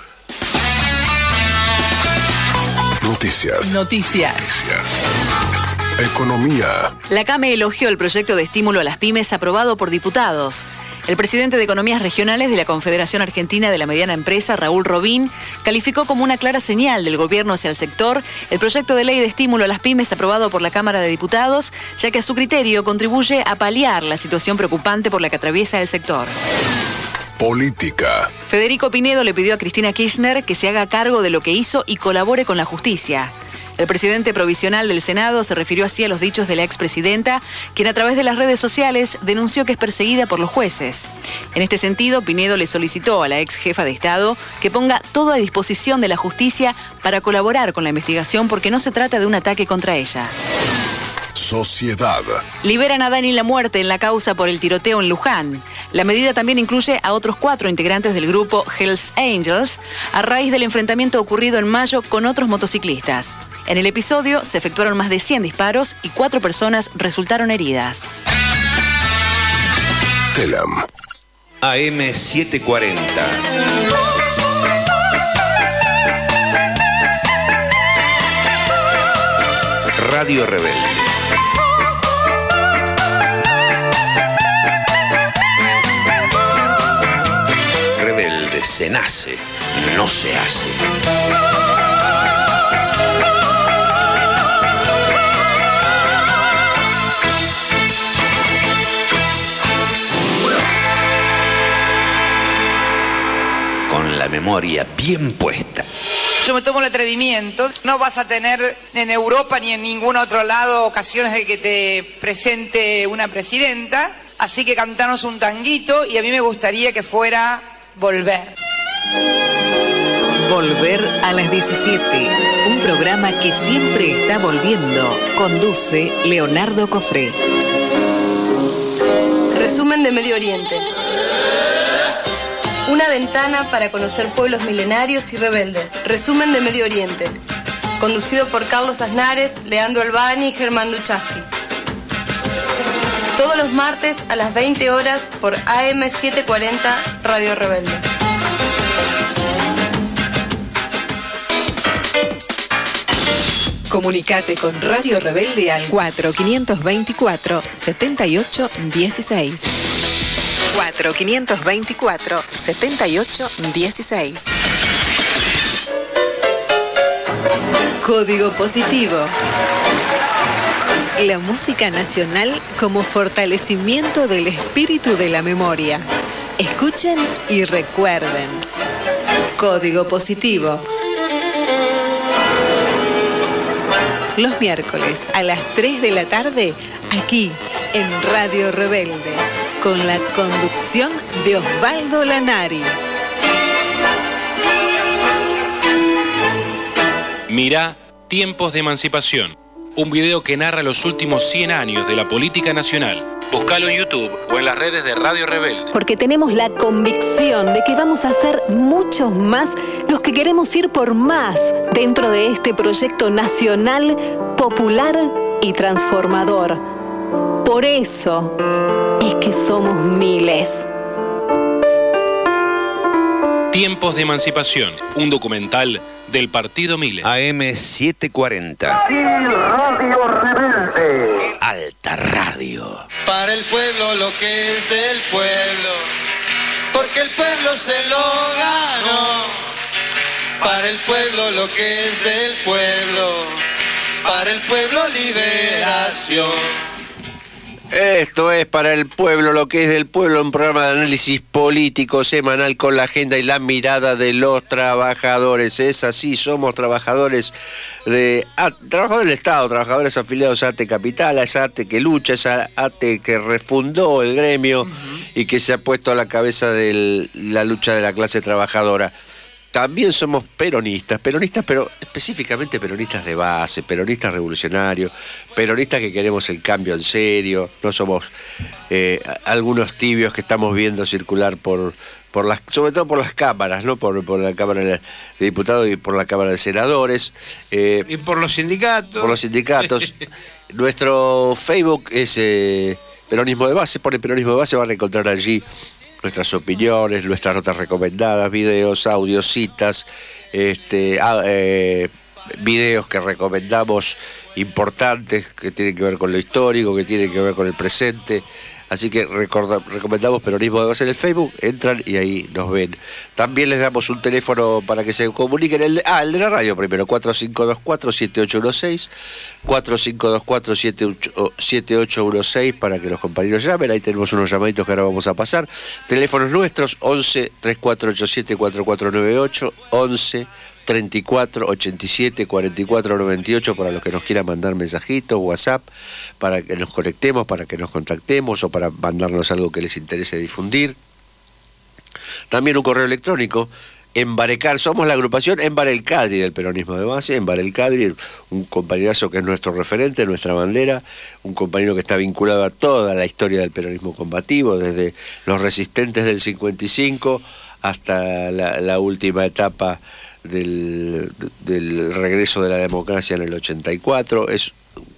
S14: Noticias.
S3: Noticias.
S14: Economía.
S3: La CAME elogió el proyecto de estímulo a las pymes aprobado por diputados. El presidente de Economías Regionales de la Confederación Argentina de la Mediana Empresa, Raúl Robín, calificó como una clara señal del gobierno hacia el sector el proyecto de ley de estímulo a las pymes aprobado por la Cámara de Diputados, ya que a su criterio contribuye a paliar la situación preocupante por la que atraviesa el sector.
S14: Política.
S3: Federico Pinedo le pidió a Cristina Kirchner que se haga cargo de lo que hizo y colabore con la justicia. El presidente provisional del Senado se refirió así a los dichos de la expresidenta, quien a través de las redes sociales denunció que es perseguida por los jueces. En este sentido, Pinedo le solicitó a la ex jefa de Estado que ponga todo a disposición de la justicia para colaborar con la investigación, porque no se trata de un ataque contra ella.
S14: Sociedad.
S3: Liberan a Dani La Muerte en la causa por el tiroteo en Luján. La medida también incluye a otros cuatro integrantes del grupo Hells Angels, a raíz del enfrentamiento ocurrido en mayo con otros motociclistas. En el episodio se efectuaron más de cien disparos y cuatro personas resultaron heridas.
S14: Telam.
S1: A M setecientos cuarenta. Radio Rebelde. Rebelde se nace, no se hace. Con la memoria bien puesta.
S6: Yo me tomo el atrevimiento. No vas a tener en Europa ni en ningún otro lado ocasiones de que te presente una presidenta. Así que cantanos un tanguito y a mí me gustaría que fuera Volver.
S3: Volver a las diecisiete. Un programa que siempre está volviendo. Conduce Leonardo Cofré.
S21: Resumen de Medio Oriente. Una ventana para conocer pueblos milenarios y rebeldes. Resumen de Medio Oriente. Conducido por Carlos Aznares, Leandro Albani y Germán Duchaski. Todos los martes a las veinte horas por A M setecientos cuarenta Radio Rebelde.
S22: Comunicate con Radio Rebelde al cuatro quinientos veinticuatro setenta y ocho dieciséis. cuatro quinientos veinticuatro setenta y ocho dieciséis. Código Positivo. La música nacional como fortalecimiento del espíritu de la memoria. Escuchen y recuerden. Código Positivo. Los miércoles a las tres de la tarde, aquí en Radio Rebelde, con la conducción de Osvaldo Lanari.
S5: Mirá Tiempos de Emancipación, un video que narra los últimos cien años de la política nacional. Búscalo en YouTube o en las redes de Radio Rebelde.
S22: Porque tenemos la convicción de que vamos a ser muchos más los que queremos ir por más dentro de este proyecto nacional, popular y transformador. Por eso es que somos miles.
S5: Tiempos de Emancipación, un documental del Partido Miles.
S1: A M setecientos cuarenta.
S7: Radio Rebelde.
S1: Alta Radio.
S8: Para el pueblo lo que es del pueblo, porque el pueblo se lo ganó. Para el pueblo lo que es del pueblo, para el pueblo liberación.
S9: Esto es Para el Pueblo, lo que es del pueblo, un programa de análisis político semanal con la agenda y la mirada de los trabajadores. Es así, somos trabajadores de ah, trabajadores del Estado, trabajadores afiliados a ATE Capital, a esa ATE que lucha, esa ATE que refundó el gremio uh-huh. y que se ha puesto a la cabeza de la lucha de la clase trabajadora. También somos peronistas, peronistas, pero específicamente peronistas de base, peronistas revolucionarios, peronistas que queremos el cambio en serio. No somos eh, algunos tibios que estamos viendo circular por, por las, sobre todo por las cámaras, ¿no? Por, por la Cámara de Diputados y por la Cámara de Senadores.
S16: Eh, y por los sindicatos.
S9: Por los sindicatos. Nuestro Facebook es eh, Peronismo de Base, pone Peronismo de Base, van a encontrar allí nuestras opiniones, nuestras notas recomendadas, videos, audios, citas, este, eh, videos que recomendamos importantes, que tienen que ver con lo histórico, que tienen que ver con el presente. Así que recorda, recomendamos Peronismo de Base en el Facebook, entran y ahí nos ven. También les damos un teléfono para que se comuniquen. El de, ah, el de la radio primero, cuatro cinco dos cuatro siete ocho uno seis, cuatro cinco dos cuatro siete ocho uno seis para que los compañeros llamen. Ahí tenemos unos llamaditos que ahora vamos a pasar. Teléfonos nuestros, once, treinta y cuatro ochenta y siete, cuarenta y cuatro noventa y ocho, once, treinta y cuatro ochenta y siete, cuarenta y cuatro noventa y ocho para los que nos quieran mandar mensajitos, WhatsApp, para que nos conectemos, para que nos contactemos o para mandarnos algo que les interese difundir. También un correo electrónico, Embarecar, somos la agrupación Embarelcadri del peronismo de base, Embarelcadri, un compañerazo que es nuestro referente, nuestra bandera, un compañero que está vinculado a toda la historia del peronismo combativo, desde los resistentes del cincuenta y cinco hasta la, la última etapa Del, del regreso de la democracia en el ochenta y cuatro. Es un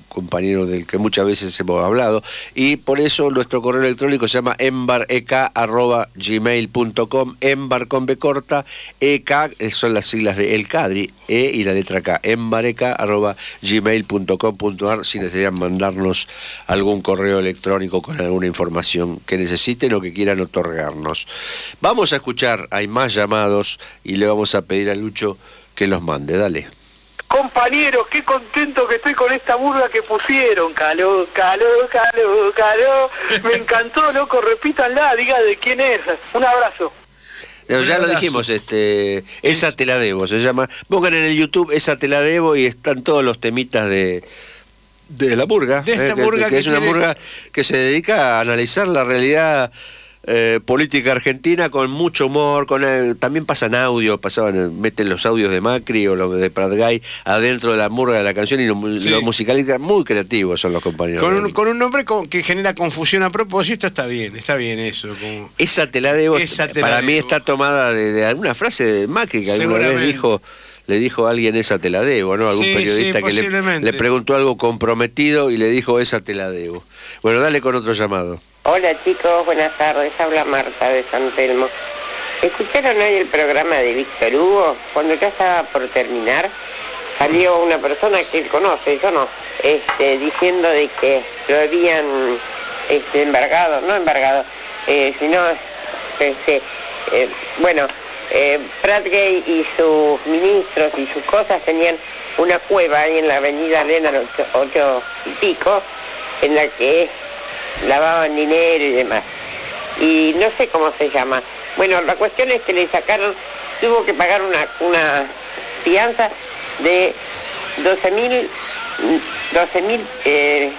S9: compañero del que muchas veces hemos hablado, y por eso nuestro correo electrónico se llama embarek arroba gmail punto com, embar con B corta, ek, son las siglas de El Cadri, E y la letra K, embarek arroba gmail punto com punto ar, si necesitan mandarnos algún correo electrónico con alguna información que necesiten o que quieran otorgarnos. Vamos a escuchar, hay más llamados y le vamos a pedir a Lucho que los mande, dale.
S7: Compañeros, qué contento que estoy con esta burla que pusieron. Caló, caló, caló, caló. Me encantó, loco, repítanla, diga de quién es. Un abrazo.
S9: No, ya lo dijimos, este, esa te la debo, se llama. Pongan en el YouTube esa te la debo y están todos los temitas de de la murga.
S16: De esta
S9: eh, que,
S16: murga
S9: que,
S16: que
S9: es una
S16: tiene...
S9: murga que se dedica a analizar la realidad eh, política argentina con mucho humor, con eh, también pasan audio, pasaban, meten los audios de Macri o los de Pratgay adentro de la murga de la canción y lo,
S16: Sí.
S9: lo musicalizan, muy creativos son los compañeros.
S16: Con un, con un nombre con- que genera confusión a propósito, está bien, está bien eso. Como...
S9: Esa te la debo,
S16: Esa te
S9: para
S16: la
S9: mí
S16: debo.
S9: está tomada de, de alguna frase de Macri que alguna vez
S16: Seguramente.
S9: dijo, le dijo a alguien esa te la debo, ¿no? Algún
S16: Sí,
S9: periodista
S16: sí,
S9: que le,
S16: posiblemente.
S9: le preguntó algo comprometido y le dijo esa te la debo. Bueno, dale con otro llamado.
S10: Hola chicos, buenas tardes, habla Marta de San Telmo. ¿Escucharon hoy el programa de Víctor Hugo? Cuando ya estaba por terminar, salió una persona que él conoce, yo no, este, diciendo de que lo habían este, embargado, no embargado, eh, sino, este, eh, bueno, eh, Pratgay y sus ministros y sus cosas tenían una cueva ahí en la avenida Elena ocho, ocho y pico, en la que lavaban dinero y demás. Y no sé cómo se llama. Bueno, la cuestión es que le sacaron, tuvo que pagar una, una fianza de doce mil, doce mil, eh,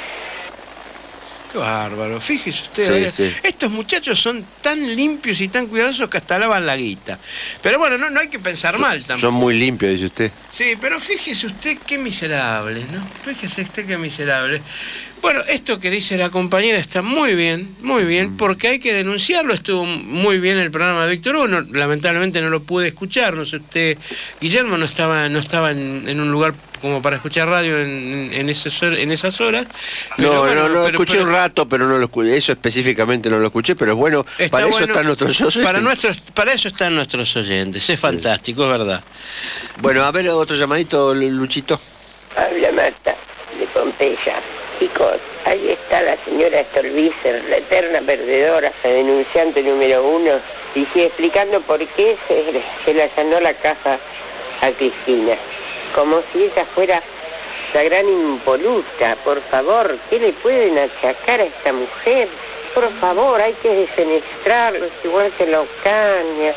S16: Qué bárbaro, fíjese usted,
S9: Sí,
S16: oiga,
S9: sí.
S16: estos muchachos son tan limpios y tan cuidadosos que hasta lavan la guita. Pero bueno, no, no hay que pensar mal tampoco.
S9: Son muy limpios, dice usted.
S16: Sí, pero fíjese usted qué miserables, ¿no? Fíjese usted qué miserables. Bueno, esto que dice la compañera está muy bien, muy bien, porque hay que denunciarlo. Estuvo muy bien el programa de Víctor Hugo, no, lamentablemente no lo pude escuchar, no sé usted, Guillermo no estaba, no estaba en, en un lugar como para escuchar radio en, en, esas, hor- en esas horas. Pero
S9: No,
S16: bueno,
S9: no, no,
S16: pero-
S9: escuché
S16: pero-
S9: un rato, pero no lo escuché. Eso específicamente no lo escuché, pero es bueno,
S16: Está
S9: para eso
S16: bueno,
S9: están nuestros oyentes.
S16: Para, nuestros, para eso están nuestros oyentes, es fantástico, es verdad.
S9: Bueno, a ver, otro llamadito, Luchito.
S10: habla Marta de Pompeya. Chicos, ahí está la señora Stolbizer, la eterna perdedora, la denunciante número uno, y sigue explicando por qué se, se le allanó la casa a Cristina. Como si ella fuera la gran impoluta. Por favor, ¿qué le pueden achacar a esta mujer? Por favor, hay que defenestrarlos, igual que la Ocaña,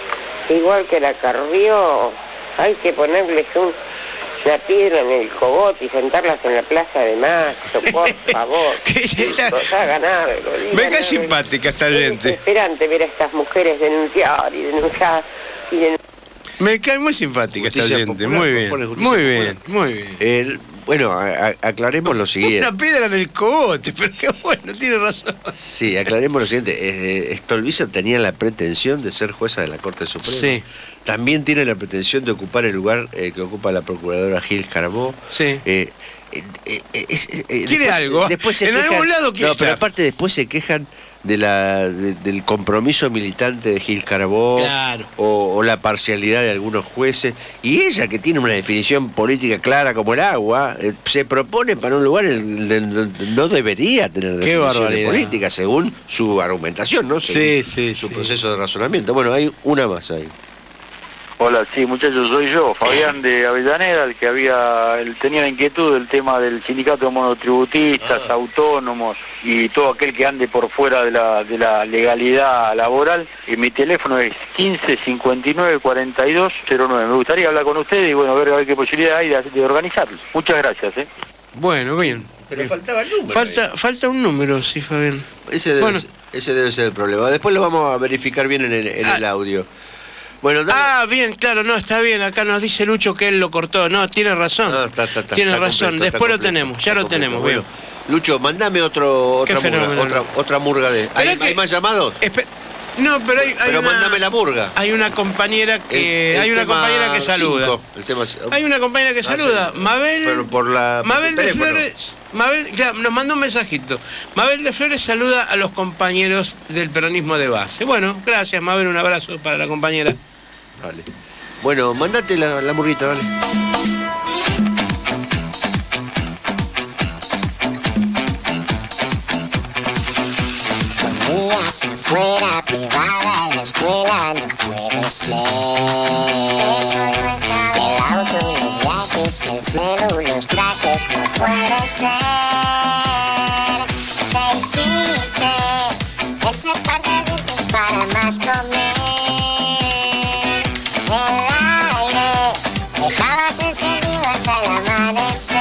S10: igual que la Carrió. Hay que ponerles un... una piedra en el cogote y sentarlas en la plaza de Mayo, por favor. Chicos, hagan algo.
S16: Me
S10: digan
S16: cae
S10: algo.
S16: simpática esta
S10: Es
S16: gente.
S10: desesperante ver a estas mujeres denunciar y denunciar y denunciar.
S16: Me cae muy simpática esta
S9: Justicia
S16: gente,
S9: popular,
S16: muy bien,
S9: propone justicia
S16: muy
S9: popular.
S16: bien, muy bien.
S9: El- bueno, a- a- aclaremos lo siguiente.
S16: Una piedra en el cogote, pero qué bueno, tiene razón.
S9: Sí, aclaremos lo siguiente. Eh, Stolbizer tenía la pretensión de ser jueza de la Corte Suprema.
S16: Sí.
S9: También tiene la pretensión de ocupar el lugar eh, que ocupa la procuradora Gil Carbó.
S16: Sí.
S9: Eh, eh, eh, eh, es- eh,
S16: ¿Quiere
S9: después-
S16: algo?
S9: Después se
S16: En
S9: quejan-
S16: algún lado quiere
S9: No, pero
S16: estar.
S9: aparte después se quejan de la de- del compromiso militante de Gil Carbó
S16: Claro.
S9: o, o la parcialidad de algunos jueces. Y ella, que tiene una definición política clara como el agua, eh, se propone para un lugar el, el- el- no debería tener
S16: Qué
S9: definiciones
S16: barbaridad.
S9: políticas, según su argumentación, ¿no? Según
S16: Sí, sí,
S9: su
S16: sí.
S9: proceso de razonamiento. Bueno, hay una más ahí.
S4: Hola, sí, muchachos, soy yo, Fabián de Avellaneda, el que había, el, tenía la inquietud del tema del sindicato de monotributistas,
S9: Ah.
S4: autónomos y todo aquel que ande por fuera de la, de la legalidad laboral. Y mi teléfono es quince cincuenta y nueve cuarenta y dos cero nueve. Me gustaría hablar con ustedes y bueno, ver, a ver qué posibilidad hay de, de organizarlo. Muchas gracias, ¿eh?
S16: Bueno, bien.
S9: Pero
S16: bien.
S9: faltaba el número.
S16: Falta, falta un número, sí, Fabián.
S9: Ese debe,
S16: Bueno.
S9: ser, ese debe ser el problema. Después lo vamos a verificar bien en el, en el audio. Bueno, dale.
S16: Ah, bien, claro, no, está bien. Acá nos dice Lucho que él lo cortó. No, tiene razón.
S9: Ah, está, está, está,
S16: tiene
S9: está
S16: razón.
S9: completo, está
S16: Después lo
S9: completo,
S16: tenemos, ya
S9: está
S16: lo
S9: completo.
S16: tenemos,
S9: Bueno,
S16: bien.
S9: Lucho, mandame otro,
S16: Qué
S9: otra, murga,
S16: fenómeno.
S9: otra, otra murga de... ¿Hay,
S16: Esperá que-
S9: hay más llamados?
S16: Espe- No, pero hay, hay
S9: Pero
S16: una,
S9: mándame la murga.
S16: Hay una compañera que
S9: El- el
S16: hay una
S9: tema
S16: compañera que saluda.
S9: cinco, el tema-
S16: Hay una compañera que
S9: Ah,
S16: saluda.
S9: sí.
S16: Mabel.
S9: Pero por la por
S16: Mabel
S9: tu
S16: de
S9: teléfono.
S16: Flores. Mabel, ya, nos mandó un mensajito. Mabel de Flores saluda a los compañeros del peronismo de base. Bueno, gracias, Mabel, un abrazo para la compañera.
S9: Dale. Bueno, mandate la, la murguita, dale.
S11: Días afuera, privada, la escuela no puede ser. Eso no está bien. El auto, los viajes, el celu, los trajes, no puede ser. ¿Qué hiciste? Ese par de dientes para más comer. El aire, dejabas encendido hasta el amanecer.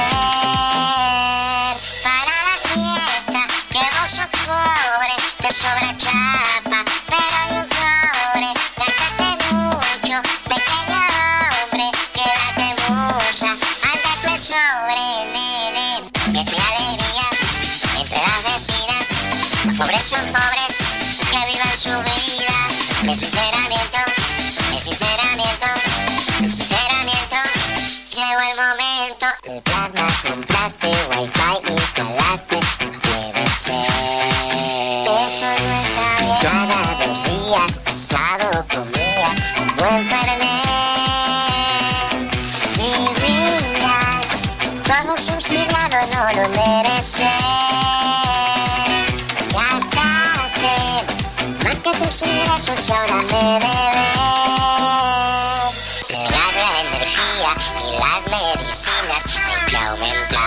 S11: Para la fiesta, que vos sos pobre, te sobra chapa, pero hay un cobre. Gástate mucho, pequeño hombre, quédate musa, ándate al sobre, nene. Entre alegría, entre las vecinas, los pobres son pobres, que vivan su vida. El sinceramiento, el sinceramiento, el sinceramiento, llegó el momento. El plasma, compraste, wifi, instalaste, no puede ser. Eso no está bien. Cada dos días asado comías un buen fernet. Vivías todo subsidiado, no lo mereces. Gastaste más que tus ingresos y ahora me debes. El gas, la energía y las medicinas hay que aumentar.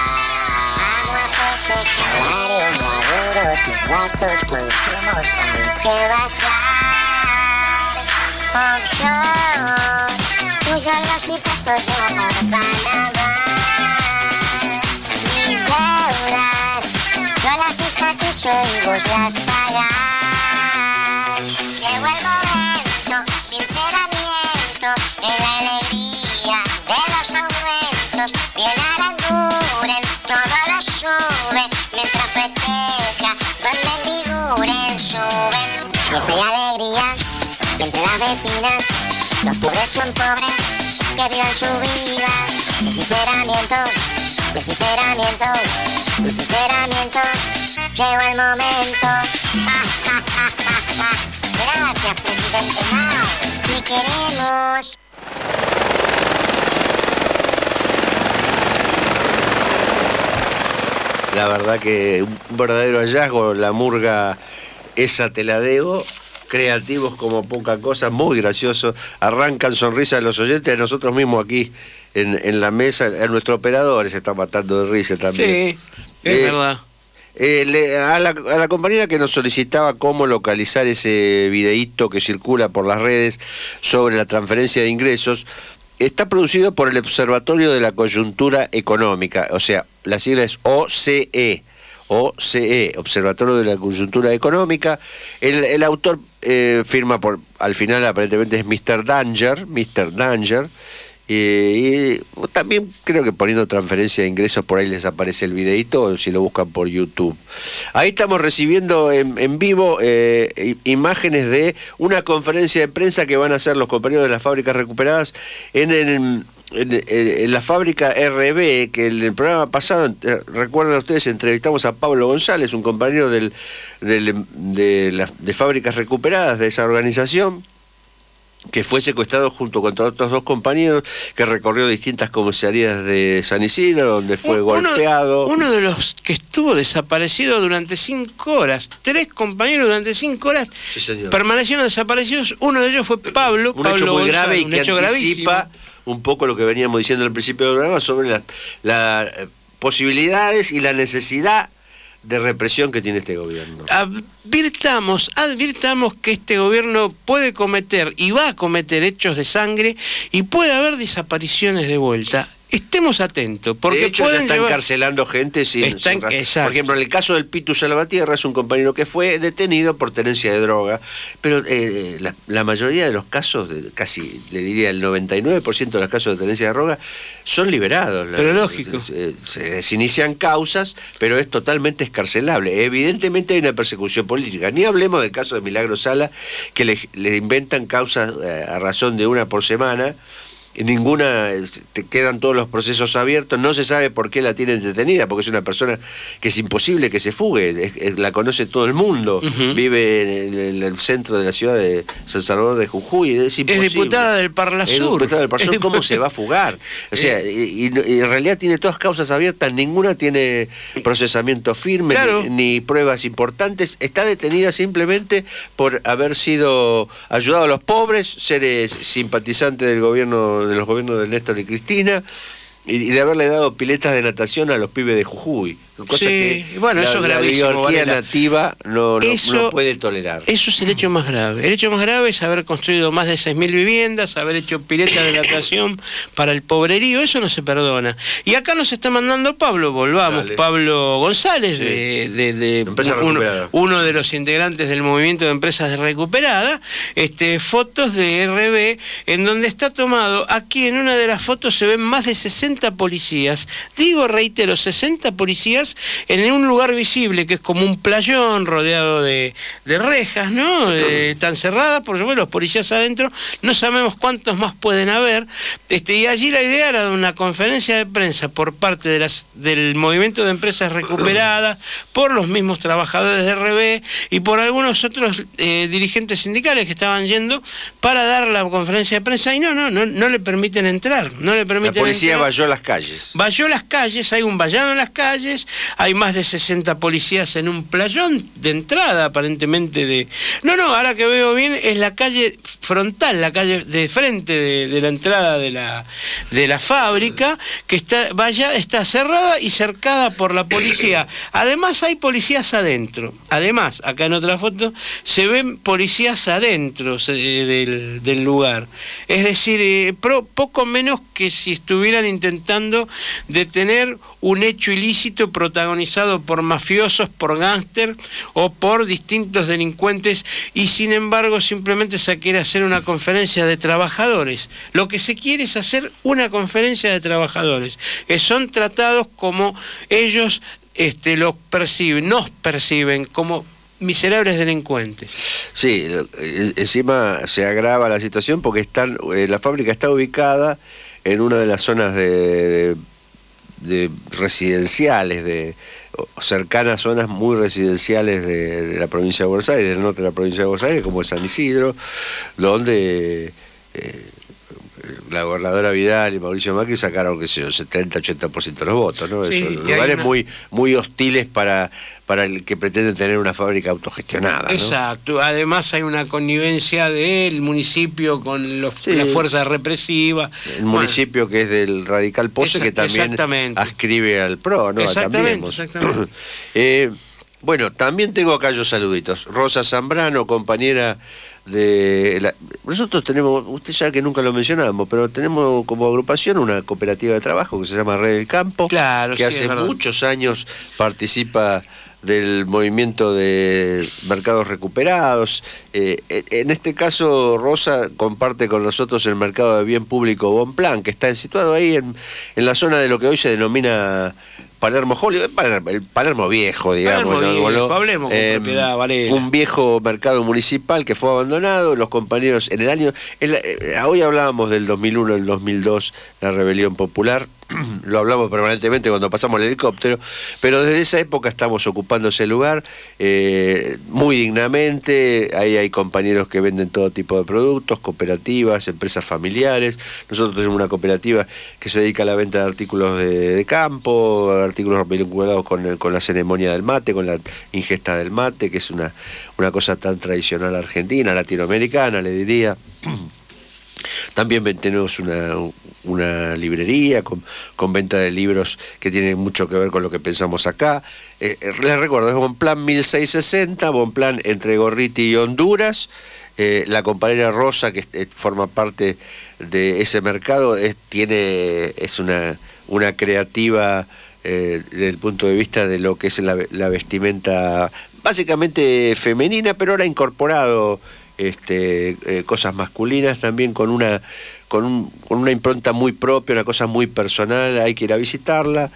S11: Salario, laburo, tus gastos, consumos hay que bajar. Opción, tus sueldos y impuestos ya no van a dar. Mis deudas, yo las enfatizo y vos las pagás. Llegó el momento, sinceramiento, en la alegría de los aumentos. Bien aranduren, todo lo sube, mientras festeja, donde figuren suben. Siempre hay alegría, entre las vecinas, los pobres son pobres, que vivan su vida. El sinceramiento, el sinceramiento, el sinceramiento, llegó el momento. Ja, ja, ja, ja, ja. Gracias, presidente Mao, te queremos.
S9: La verdad que un verdadero hallazgo, la murga esa te la debo. Creativos como poca cosa, muy gracioso. Arrancan sonrisas de los oyentes, a nosotros mismos aquí en, en la mesa, a nuestro operador se está matando de risa también.
S16: Sí, es
S9: Eh,
S16: verdad.
S9: Eh, le- a, la, a la compañera que nos solicitaba cómo localizar ese videíto que circula por las redes sobre la transferencia de ingresos, está producido por el Observatorio de la Coyuntura Económica, o sea, la sigla es O C E. O C E, Observatorio de la Coyuntura Económica. El, el autor eh, firma por, al final aparentemente es mister Danger, mister Danger, eh, y también creo que poniendo transferencia de ingresos por ahí les aparece el videíto, si lo buscan por YouTube. Ahí estamos recibiendo en, en vivo eh, i- imágenes de una conferencia de prensa que van a hacer los compañeros de las fábricas recuperadas en el... En, en la fábrica R B, que en el programa pasado, eh, recuerdan ustedes, entrevistamos a Pablo González, un compañero del, del- de, las de fábricas recuperadas de esa organización, que fue secuestrado junto con otros dos compañeros, que recorrió distintas comisarías de San Isidro, donde fue
S16: Uno-
S9: golpeado.
S16: Uno de los que estuvo desaparecido durante cinco horas, tres compañeros durante cinco horas
S9: Sí, señor.
S16: permanecieron desaparecidos. Uno de ellos fue Pablo.
S9: Un
S16: Pablo
S9: hecho muy
S16: González,
S9: grave y
S16: un
S9: que
S16: hecho
S9: anticipa
S16: gravísimo.
S9: un poco lo que veníamos diciendo al principio del programa sobre las las, eh, posibilidades y la necesidad de represión que tiene este gobierno.
S16: Advirtamos, advirtamos que este gobierno puede cometer y va a cometer hechos de sangre y puede haber desapariciones de vuelta. estemos atentos, porque
S9: de hecho,
S16: pueden
S9: ya están
S16: llevar...
S9: encarcelando gente sin,
S16: Están-
S9: sin ra-
S16: exacto.
S9: Por ejemplo, en el caso del Pitu Salvatierra es un compañero que fue detenido por tenencia de droga, pero eh, la, la mayoría de los casos, de- casi le diría el noventa y nueve por ciento de los casos de tenencia de droga, son liberados.
S16: Pero
S9: La-
S16: lógico.
S9: Se, se- se inician causas, pero es totalmente escarcelable. Evidentemente hay una persecución política. Ni hablemos del caso de Milagro Sala, que le, le inventan causas eh, a razón de una por semana. Ninguna, te quedan todos los procesos abiertos, no se sabe por qué la tienen detenida, porque es una persona que es imposible que se fugue, es- es- la conoce todo el mundo,
S16: Ujú.
S9: vive en el, en el centro de la ciudad de San Salvador de Jujuy, es imposible.
S16: Es diputada del Parla
S9: Es
S16: Sur.
S9: diputada del Parla Sur,
S16: Es
S9: ¿cómo
S16: diputada-
S9: se va a fugar? O sea, y, y- y en realidad tiene todas causas abiertas, ninguna tiene procesamiento firme,
S16: Claro.
S9: ni, ni pruebas importantes, está detenida simplemente por haber sido ayudado a los pobres, ser eh, simpatizante del gobierno, de los gobiernos de Néstor y Cristina, y, y de haberle dado piletas de natación a los pibes de Jujuy. Cosa
S16: Sí,
S9: que
S16: bueno,
S9: la,
S16: eso es
S9: la
S16: gravísimo,
S9: oligarquía
S16: Varela.
S9: nativa no, no,
S16: Eso-
S9: no puede tolerar.
S16: Eso es el hecho más grave. El hecho más grave es haber construido más de seis mil viviendas, haber hecho piletas de natación para el pobrerío, eso no se perdona. Y acá nos está mandando Pablo, volvamos,
S9: Dale.
S16: Pablo González,
S9: Sí.
S16: de, de- de
S9: Empresa
S16: uno,
S9: Recuperada.
S16: uno de los integrantes del movimiento de empresas de recuperada, este, fotos de R B, en donde está tomado, aquí en una de las fotos se ven más de sesenta policías, digo, reitero, sesenta policías en un lugar visible que es como un playón rodeado de, de rejas, ¿no? Eh, están cerradas, por supuesto, los policías adentro, no sabemos cuántos más pueden haber, este, y allí la idea era de una conferencia de prensa por parte de las, del movimiento de empresas recuperadas, por los mismos trabajadores de R B y por algunos otros eh, dirigentes sindicales que estaban yendo para dar la conferencia de prensa, y no, no, no, no le permiten entrar, no le
S9: La
S16: permiten
S9: policía
S16: entrar.
S9: valló las calles.
S16: Valló las calles, hay un vallado en las calles, hay más de sesenta policías en un playón de entrada, aparentemente de... No, no, ahora que veo bien, es la calle frontal, la calle de frente de, de la entrada de la, de la fábrica, que está, vaya, está cerrada y cercada por la policía. Además hay policías adentro. Además, acá en otra foto, se ven policías adentro se- del, del lugar. Es decir, eh, pro- poco menos que si estuvieran intentando detener un hecho ilícito protagonizado por mafiosos, por gángster o por distintos delincuentes, y sin embargo simplemente se quiere hacer una conferencia de trabajadores. Lo que se quiere es hacer una conferencia de trabajadores, que son tratados como ellos este, los perciben, nos perciben como miserables delincuentes.
S9: Sí, eh, encima se agrava la situación porque están, eh, la fábrica está ubicada en una de las zonas de, de, de residenciales, de o cercanas zonas muy residenciales de, de la provincia de Buenos Aires, del norte de la provincia de Buenos Aires, como es San Isidro, donde eh, la gobernadora Vidal y Mauricio Macri sacaron, qué sé yo, setenta, ochenta por ciento de los votos, ¿no?
S16: Sí,
S9: Son
S16: y hay
S9: lugares
S16: una-
S9: muy, muy hostiles para, para el que pretende tener una fábrica autogestionada, ¿no?
S16: Exacto, además hay una connivencia del municipio con los,
S9: Sí.
S16: la fuerza represiva.
S9: El municipio que es del Radical Posse,
S16: Esa-
S9: que también
S16: exactamente.
S9: ascribe al PRO, ¿no?
S16: Exactamente,
S9: Cambiemos.
S16: exactamente.
S9: Eh, bueno, también tengo acá yo saluditos. Rosa Zambrano, compañera de... la- nosotros tenemos, usted sabe que nunca lo mencionamos, pero tenemos como agrupación una cooperativa de trabajo que se llama Red del Campo,
S16: Claro,
S9: que
S16: sí,
S9: hace
S16: es verdad.
S9: muchos años participa del movimiento de mercados recuperados. Eh, en este caso, Rosa comparte con nosotros el mercado de bien público Bonplan, que está situado ahí en, en la zona de lo que hoy se denomina Palermo Hollywood, Palermo, el Palermo viejo, digamos.
S16: Palermo
S9: ¿no?
S16: viejo,
S9: Lo-
S16: hablemos con propiedad, Varela.
S9: Un viejo mercado municipal que fue abandonado, los compañeros en el año... en la- eh, hoy hablábamos del dos mil uno, el dos mil dos, la rebelión popular, lo hablamos permanentemente cuando pasamos el helicóptero, pero desde esa época estamos ocupando ese lugar eh, muy dignamente. Ahí hay compañeros que venden todo tipo de productos, cooperativas, empresas familiares. Nosotros tenemos una cooperativa que se dedica a la venta de artículos de, de campo, artículos vinculados con, el- con la ceremonia del mate, con la ingesta del mate, que es una, una cosa tan tradicional argentina, latinoamericana, le diría. También ven- tenemos una, una librería con, con venta de libros que tienen mucho que ver con lo que pensamos acá. Eh, eh, les recuerdo, es Bonplan mil seiscientos sesenta, Bonplan entre Gorriti y Honduras. Eh, la compañera Rosa, que eh, forma parte de ese mercado, es, tiene, es una, una creativa eh, desde el punto de vista de lo que es la, la vestimenta básicamente femenina, pero ahora ha incorporado este, eh, cosas masculinas también con una, con, un, con una impronta muy propia, una cosa muy personal. Hay que ir a visitarla.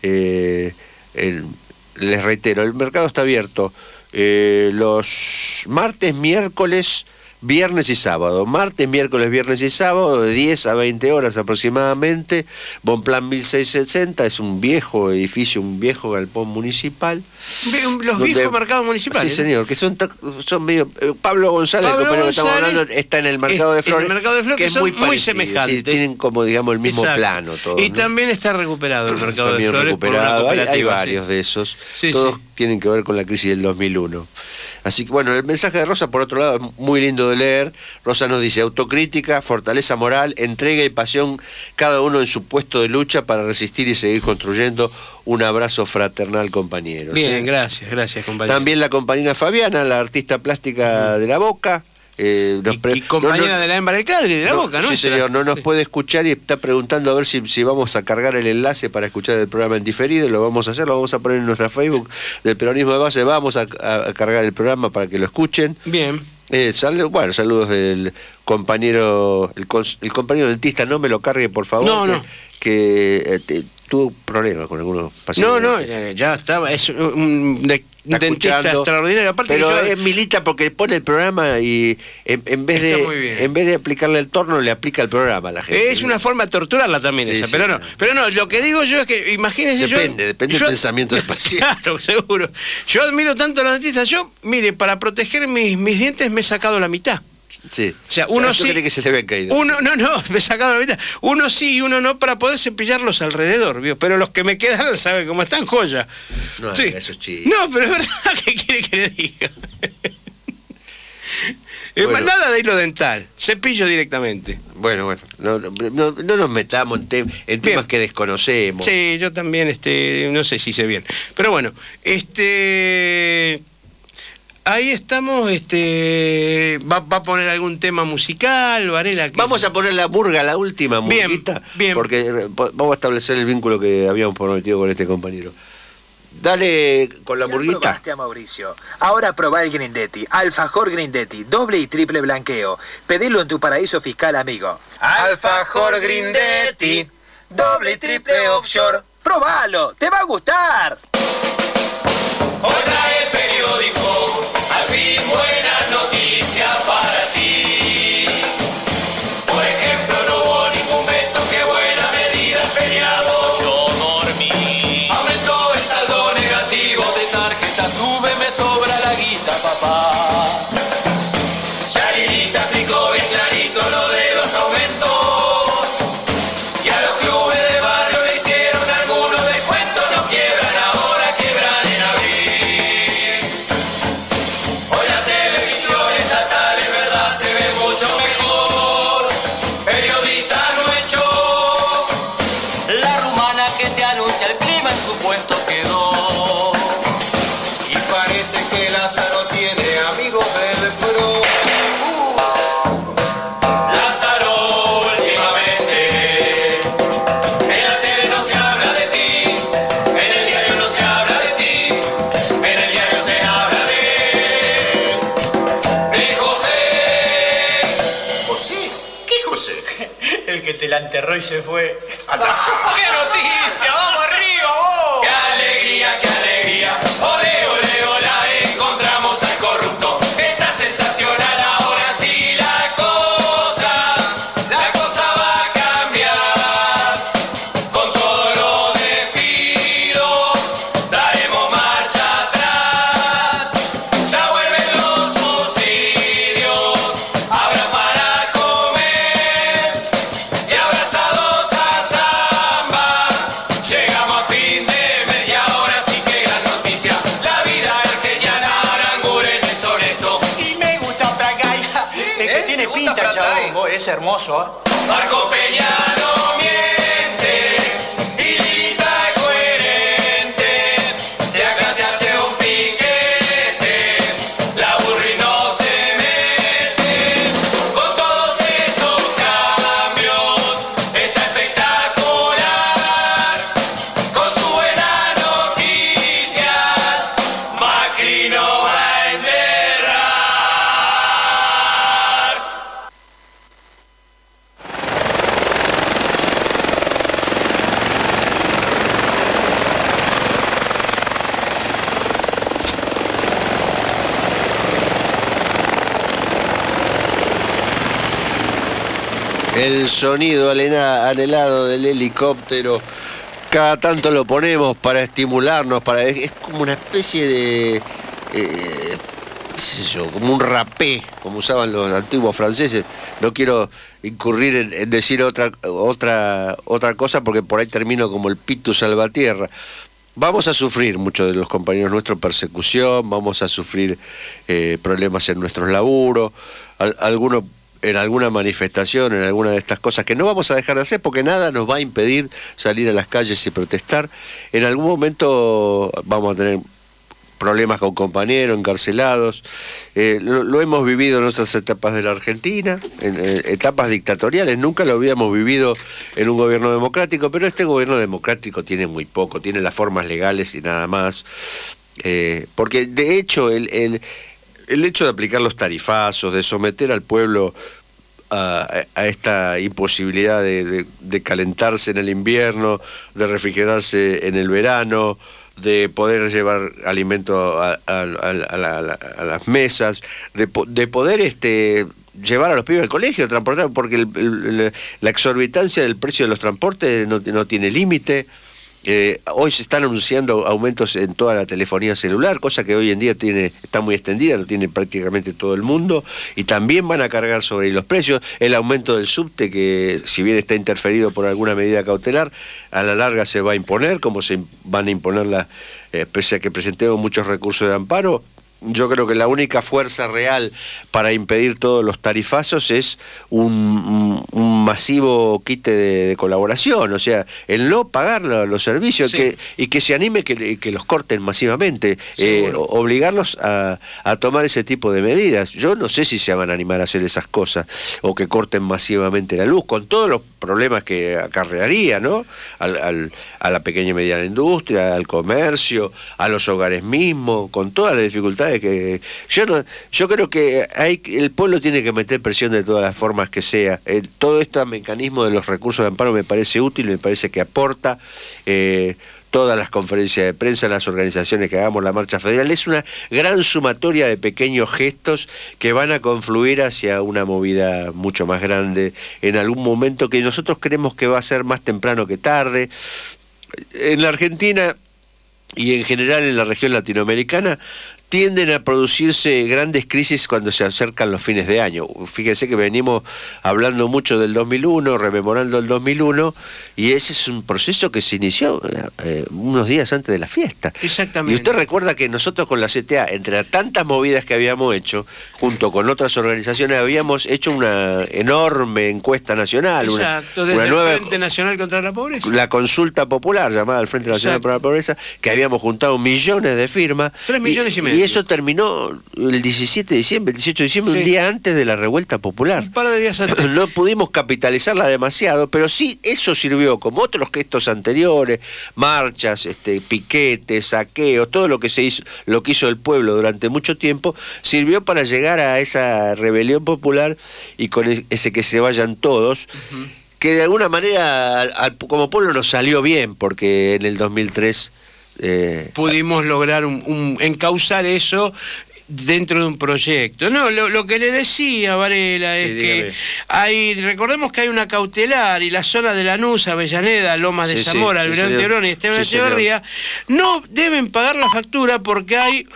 S9: Eh, el, les reitero, el mercado está abierto eh, los martes, miércoles, viernes y sábado. Martes, miércoles, viernes y sábado, de diez a veinte horas aproximadamente. Bonplan mil seiscientos sesenta es un viejo edificio, un viejo galpón municipal.
S16: Los
S9: donde,
S16: viejos mercados municipales.
S9: Sí, señor, que son, son medio... Pablo González,
S16: Pablo
S9: el compañero
S16: González,
S9: que estamos hablando, está en el mercado de Flores.
S16: En el mercado de Flores, que, que son muy, muy semejantes.
S9: Sí, tienen como, digamos, el mismo
S16: Exacto.
S9: plano todo.
S16: Y
S9: ¿no?
S16: también está recuperado el mercado
S9: también
S16: de Flores.
S9: Recuperado.
S16: Por una
S9: hay, hay varios
S16: sí.
S9: de esos.
S16: Sí,
S9: Todos
S16: sí.
S9: tienen que ver con la crisis del dos mil uno. Así que bueno, el mensaje de Rosa, por otro lado, es muy lindo de leer. Rosa nos dice: autocrítica, fortaleza moral, entrega y pasión, cada uno en su puesto de lucha para resistir y seguir construyendo. Un abrazo fraternal, compañeros.
S16: Bien,
S9: ¿eh?
S16: gracias, gracias, compañero.
S9: También la compañera Fabiana, la artista plástica de La Boca. Eh, nos
S16: y, y compañera
S9: no, no,
S16: de la Hembra del Cadre, de La
S9: no,
S16: Boca, ¿no?
S9: Sí, señor, no nos puede escuchar y está preguntando a ver si, si vamos a cargar el enlace para escuchar el programa en diferido. Lo vamos a hacer, lo vamos a poner en nuestra Facebook del Peronismo de Base. Vamos a, a, a cargar el programa para que lo escuchen.
S16: Bien.
S9: Eh, sal, bueno, saludos del compañero, el, el compañero dentista, no me lo cargue, por favor.
S16: No,
S9: que,
S16: no.
S9: Que eh, te, tuvo problemas con algunos pacientes.
S16: No, no, ya, ya estaba, es un de, dentista extraordinario. Aparte
S9: pero
S16: que yo...
S9: es milita porque pone el programa y en, en vez
S16: Está
S9: de
S16: muy bien.
S9: en vez de aplicarle el torno, le aplica el programa a la gente.
S16: Es una forma de torturarla también,
S9: Sí,
S16: esa,
S9: sí,
S16: pero no,
S9: no.
S16: pero no, lo que digo yo es que, imagínense yo...
S9: Depende, depende
S16: yo,
S9: del pensamiento del paciente.
S16: Claro, seguro. Yo admiro tanto a los dentistas, yo, mire, para proteger mis, mis dientes me he sacado la mitad.
S9: Sí.
S16: O sea, uno
S9: ¿Tú
S16: sí...
S9: crees que se le habían caído?
S16: Uno, no, no, me he sacado la mitad. Uno sí y uno no para poder cepillarlos alrededor, ¿vio? Pero los que me quedaron, ¿sabe cómo están? Joya.
S9: No,
S16: Sí.
S9: eso es chiste.
S16: No, pero es verdad, ¿qué quiere que le diga? Es más,
S9: Bueno.
S16: nada de hilo dental, cepillo directamente.
S9: Bueno, bueno, no, no, no nos metamos en, te- en temas que desconocemos.
S16: Sí, yo también, este, no sé si sé bien. Pero bueno, este... Ahí estamos, este... ¿Va, va a poner algún tema musical, Varela? que-
S9: Vamos a poner la murga, la última
S16: Bien,
S9: murguita,
S16: bien.
S9: porque eh, po- vamos a establecer el vínculo que habíamos prometido con este compañero. Dale con la
S13: Ya
S9: murguita.
S13: probaste a Mauricio. Ahora probá el Grindetti. Alfajor Grindetti. Doble y triple blanqueo. Pedilo en tu paraíso fiscal, amigo.
S8: Alfajor Grindetti, doble y triple offshore.
S13: ¡Probalo! ¡Te va a gustar!
S2: Hoy trae el periódico, al fin buenas noticias para ti. Por ejemplo, no hubo ningún veto, qué buena medida el feriado. Yo dormí. Aumentó el saldo negativo de tarjeta, sube, me sobra la guita, papá. Yaririta explicó bien clarito lo de los aumentos. Y a los clubes de barrio le hicieron algunos descuentos, no quiebran ahora, quiebran en abril. Hoy la televisión estatal en verdad se ve mucho mejor. Periodista no hecho. La rumana que te anuncia el clima en su puesto quedó.
S8: Y parece que Lázaro tiene amigos del pro.
S2: Lázaro, últimamente, en la tele no se habla de ti, en el diario no se habla de ti, en el diario se habla de, de José.
S8: ¿José? ¿Qué José?
S18: El que te la enterró y se fue.
S2: ¡Qué noticia! ¡Vamos arriba, vos! ¡Qué alegría, qué alegría! ¡Ole, ole, hola! Encontramos al corrupto. Está sensacional ahora sí la cosa. La cosa va a cambiar. Con todos los despidos daremos marcha atrás. Ya vuelven los subsidios. Habrá para comer. Y abrazados a samba, llegamos a fin de mes y ahora sí que gran noticia. La vida es genial, Aranguren es honesto.
S18: Y me gusta Pragaya. Es que tiene pinta, chabón. Vos, es hermoso, ¿eh?
S2: Marco Peña no miente y Lilita es coherente. De acá te hace un piquete, la burri no se mete.
S9: El sonido alena- anhelado del helicóptero. Cada tanto lo ponemos para estimularnos, para es como una especie de... Eh, qué sé yo, como un rapé, como usaban los antiguos franceses. No quiero incurrir en, en decir otra, otra, otra cosa porque por ahí termino como el Pitu Salvatierra. Vamos a sufrir, muchos de los compañeros nuestros, persecución, vamos a sufrir eh, problemas en nuestros laburos, al, algunos en alguna manifestación, en alguna de estas cosas que no vamos a dejar de hacer porque nada nos va a impedir salir a las calles y protestar. En algún momento vamos a tener problemas con compañeros, encarcelados. Eh, lo, lo hemos vivido en otras etapas de la Argentina, en, en etapas dictatoriales. Nunca lo habíamos vivido en un gobierno democrático, pero este gobierno democrático tiene muy poco, tiene las formas legales y nada más. Eh, porque de hecho el, el, el hecho de aplicar los tarifazos, de someter al pueblo a, a esta imposibilidad de, de, de calentarse en el invierno, de refrigerarse en el verano, de poder llevar alimento a, a, a, a, la, a las mesas, de, de poder este, llevar a los pibes al colegio, transportar, porque el, el, la exorbitancia del precio de los transportes no, no tiene límite. Eh, hoy se están anunciando aumentos en toda la telefonía celular, cosa que hoy en día tiene, está muy extendida, lo tiene prácticamente todo el mundo, y también van a cargar sobre los precios. El aumento del subte, que si bien está interferido por alguna medida cautelar, a la larga se va a imponer, como se van a imponer, la, eh, pese a que presentemos muchos recursos de amparo. Yo creo que la única fuerza real para impedir todos los tarifazos es un, un, un masivo quite de, de colaboración, o sea, el no pagar los, los servicios, sí. que, y que se anime que, que los corten masivamente, eh, obligarlos a, a tomar ese tipo de medidas. Yo no sé si se van a animar a hacer esas cosas, o que corten masivamente la luz, con todos los problemas que acarrearía, ¿no? Al, al, a la pequeña y mediana industria, al comercio, a los hogares mismos, con todas las dificultades que yo no, yo creo que hay, el pueblo tiene que meter presión de todas las formas que sea. Eh, todo este mecanismo de los recursos de amparo me parece útil, me parece que aporta. Eh, todas las conferencias de prensa, las organizaciones que hagamos, la marcha federal, es una gran sumatoria de pequeños gestos que van a confluir hacia una movida mucho más grande en algún momento que nosotros creemos que va a ser más temprano que tarde. En la Argentina y en general en la región latinoamericana tienden a producirse grandes crisis cuando se acercan los fines de año. Fíjense que venimos hablando mucho del dos mil uno, rememorando el dos mil uno, y ese es un proceso que se inició eh, unos días antes de la fiesta.
S16: Exactamente.
S9: Y usted recuerda que nosotros con la C T A, entre tantas movidas que habíamos hecho, junto con otras organizaciones, habíamos hecho una enorme encuesta nacional.
S16: Exacto,
S9: una,
S16: desde
S9: una nueva,
S16: el Frente Nacional contra la Pobreza.
S9: La consulta popular, llamada el Frente Nacional contra la Pobreza, que habíamos juntado millones de firmas.
S16: Tres millones y, y medio.
S9: Y eso terminó el diecisiete de diciembre, el dieciocho de diciembre, sí. Un día antes de la revuelta popular.
S16: Un par de días antes.
S9: No pudimos capitalizarla demasiado, pero sí eso sirvió, como otros gestos anteriores, marchas, este, piquetes, saqueos, todo lo que se hizo, lo que hizo el pueblo durante mucho tiempo, sirvió para llegar a esa rebelión popular y con ese que se vayan todos. Uh-huh. Que de alguna manera al, al, como pueblo nos salió bien, porque en el dos mil tres Eh,
S16: pudimos lograr un, un, encauzar eso dentro de un proyecto. No, lo, lo que le decía Varela es sí, que hay, recordemos que hay una cautelar y la zona de Lanús, Avellaneda, Lomas de sí, Zamora, sí, Almirante Brown y Esteban sí, Echeverría no deben pagar la factura porque hay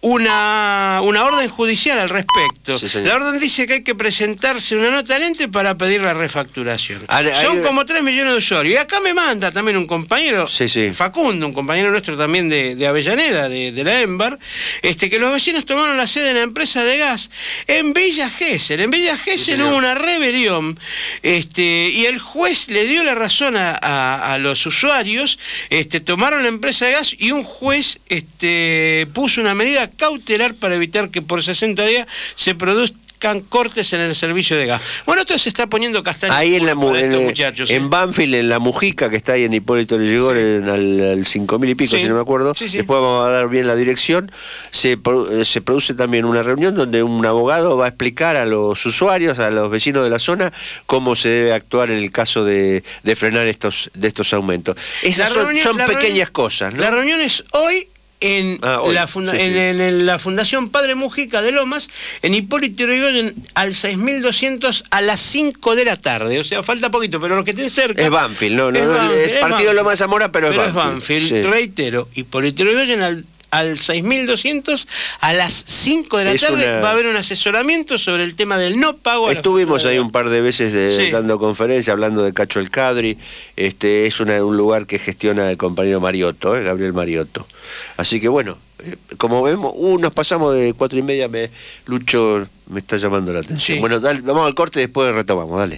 S16: Una, una orden judicial al respecto. Sí, la orden dice que hay que presentarse una nota al ente para pedir la refacturación. Hay, Son hay... como tres millones de usuarios. Y acá me manda también un compañero, sí, sí. Facundo, un compañero nuestro también de, de Avellaneda, de, de la EMBAR, este, que los vecinos tomaron la sede de la empresa de gas en Villa Gesell. En Villa Gesell sí, hubo una rebelión este, y el juez le dio la razón a, a, a los usuarios, este, tomaron la empresa de gas y un juez este, puso una medida cautelar para evitar que por sesenta días se produzcan cortes en el servicio de gas. Bueno, esto se está poniendo castaño
S9: ahí en la
S16: para
S9: en,
S16: estos muchachos.
S9: En ¿sí? Banfield, en la Mujica, que está ahí en Hipólito Yrigoyen, sí. en al, al cinco mil y pico, sí. si no me acuerdo, sí, sí. Después vamos a dar bien la dirección, se, se produce también una reunión donde un abogado va a explicar a los usuarios, a los vecinos de la zona, cómo se debe actuar en el caso de, de frenar estos, de estos aumentos. Esas son, reunión, son pequeñas
S16: reunión,
S9: cosas, ¿no?
S16: La reunión es hoy en,
S9: Ah, hoy,
S16: la, funda-
S9: sí, sí.
S16: en, en- en la Fundación Padre Mujica de Lomas, en Hipólito Yrigoyen, al seis mil doscientos a las cinco de la tarde. O sea, falta poquito, pero lo que esté cerca.
S9: Es Banfield, no, no,
S16: es
S9: no,
S16: Banfield,
S9: el
S16: es
S9: partido de
S16: Banfield.
S9: Loma de Zamora, pero,
S16: Pero
S9: es
S16: es
S9: Banfield.
S16: Banfield,
S9: Sí.
S16: reitero, Hipólito Yrigoyen al, al seis mil doscientos a las cinco de la
S9: Es
S16: tarde
S9: una-
S16: va a haber un asesoramiento sobre el tema del no pago a la
S9: Estuvimos
S16: factura
S9: ahí
S16: de
S9: un par de veces de-
S16: Sí.
S9: dando conferencias, hablando de Cacho el Cadri. Este, es una- un lugar que gestiona el compañero Mariotto, ¿eh? Gabriel Mariotto. Así que bueno, eh, como vemos, uh, nos pasamos de cuatro y media, me, Lucho me está llamando la atención.
S16: Sí.
S9: Bueno, dale, vamos al corte y después retomamos, dale.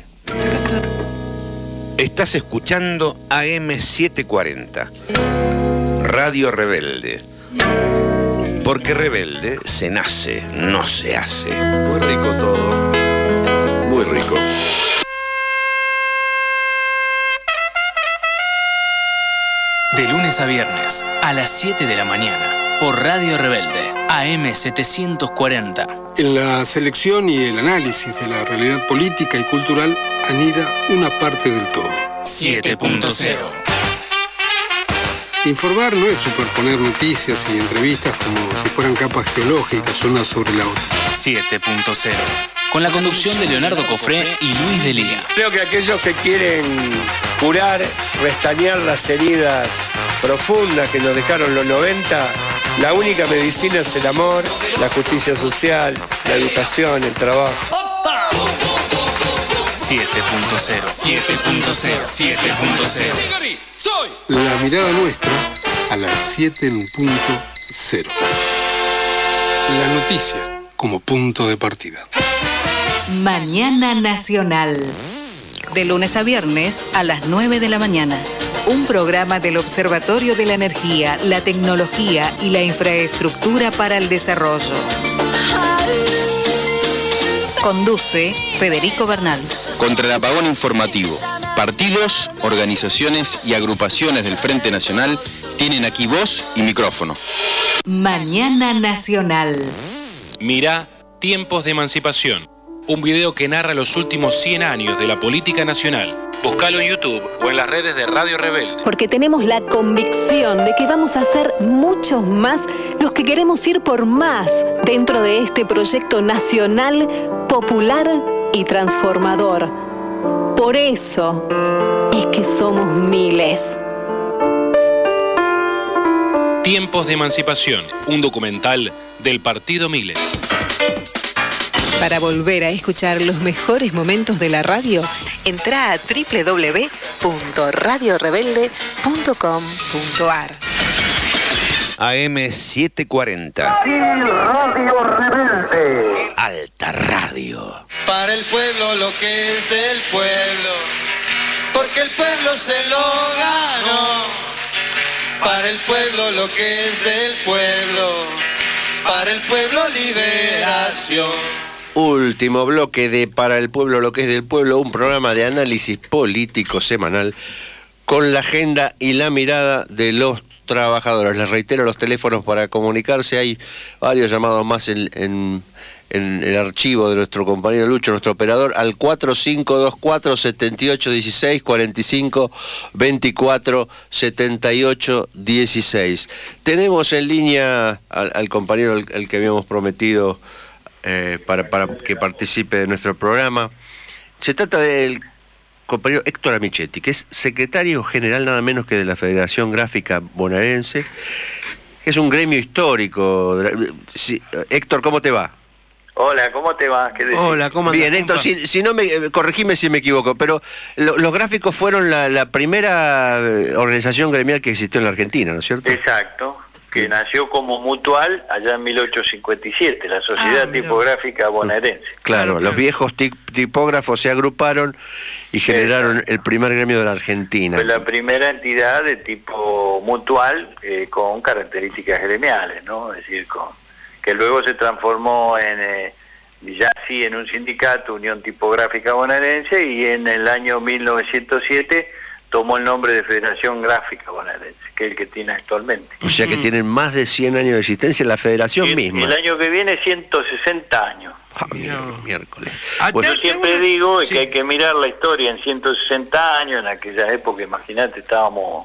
S1: Estás escuchando A M setecientos cuarenta, Radio Rebelde. Porque rebelde se nace, no se hace.
S14: Muy rico todo. Muy rico.
S12: De lunes a viernes, a las siete de la mañana, por Radio Rebelde, A M setecientos cuarenta.
S15: En la selección y el análisis de la realidad política y cultural anida una parte del todo.
S12: siete punto cero.
S15: Informar no es superponer noticias y entrevistas como si fueran capas geológicas unas sobre la otra.
S12: siete punto cero. Con la conducción de Leonardo Cofré y Luis Delía.
S17: Creo que aquellos que quieren curar, restañar las heridas profundas que nos dejaron los noventa, la única medicina es el amor, la justicia social, la educación, el trabajo.
S12: siete punto cero. siete punto cero. siete punto cero.
S15: La mirada nuestra a las siete en punto cero. La noticia como punto de partida.
S3: Mañana Nacional. De lunes a viernes a las nueve de la mañana. Un programa del Observatorio de la Energía, la Tecnología y la Infraestructura para el Desarrollo. Conduce Federico Bernal.
S23: Contra el apagón informativo, partidos, organizaciones y agrupaciones del Frente Nacional tienen aquí voz y micrófono.
S3: Mañana Nacional.
S5: Mirá Tiempos de Emancipación, un video que narra los últimos cien años de la política nacional. Búscalo en YouTube o en las redes de Radio Rebelde.
S22: Porque tenemos la convicción de que vamos a ser muchos más los que queremos ir por más dentro de este proyecto nacional, popular y transformador. Por eso es que somos miles.
S5: Tiempos de Emancipación, un documental del Partido Miles.
S22: Para volver a escuchar los mejores momentos de la radio, entra a doble u doble u doble u punto radio rebelde punto com punto a r.
S1: A M setecientos cuarenta.
S2: Radio Rebelde.
S1: Alta Radio.
S8: Para el pueblo lo que es del pueblo, porque el pueblo se lo ganó. Para el pueblo lo que es del pueblo, para el pueblo liberación.
S9: Último bloque de Para el Pueblo, lo que es del pueblo, un programa de análisis político semanal con la agenda y la mirada de los trabajadores. Les reitero los teléfonos para comunicarse, hay varios llamados más en, en, en el archivo de nuestro compañero Lucho, nuestro operador, al cuatro cinco dos cuatro, siete ocho uno seis, cuatro cinco veinticuatro, setenta y ocho dieciséis. Tenemos en línea al, al compañero el, el que habíamos prometido Eh, para, para que participe de nuestro programa. Se trata del compañero Héctor Amichetti, que es secretario general nada menos que de la Federación Gráfica Bonaerense, que es un gremio histórico. Sí, Héctor, ¿cómo te va?
S24: Hola, ¿cómo te va? ¿Qué decís?
S16: Hola, ¿cómo
S9: Bien, Héctor, si, si no me, corregime si me equivoco, pero lo, los gráficos fueron la, la primera organización gremial que existió en la Argentina, ¿no es cierto?
S24: Exacto, que nació como mutual allá en mil ochocientos cincuenta y siete, la Sociedad
S9: Ah,
S24: Tipográfica Bonaerense.
S9: Claro, los viejos tip- tipógrafos se agruparon y generaron el primer gremio de la Argentina.
S24: Fue la primera entidad de tipo mutual eh, con características gremiales, ¿no? Es decir, con, que luego se transformó en, eh, ya sí, en un sindicato, Unión Tipográfica Bonaerense, y en el año mil novecientos siete tomó el nombre de Federación Gráfica Bonaerense, que es el que tiene actualmente.
S9: O sea que tienen más de cien años de existencia en la federación
S24: Y el,
S9: misma.
S24: el año que viene ciento sesenta años.
S9: Ah, miércoles.
S24: Yo siempre digo que hay que mirar la historia en ciento sesenta años, en aquella época, imagínate, estábamos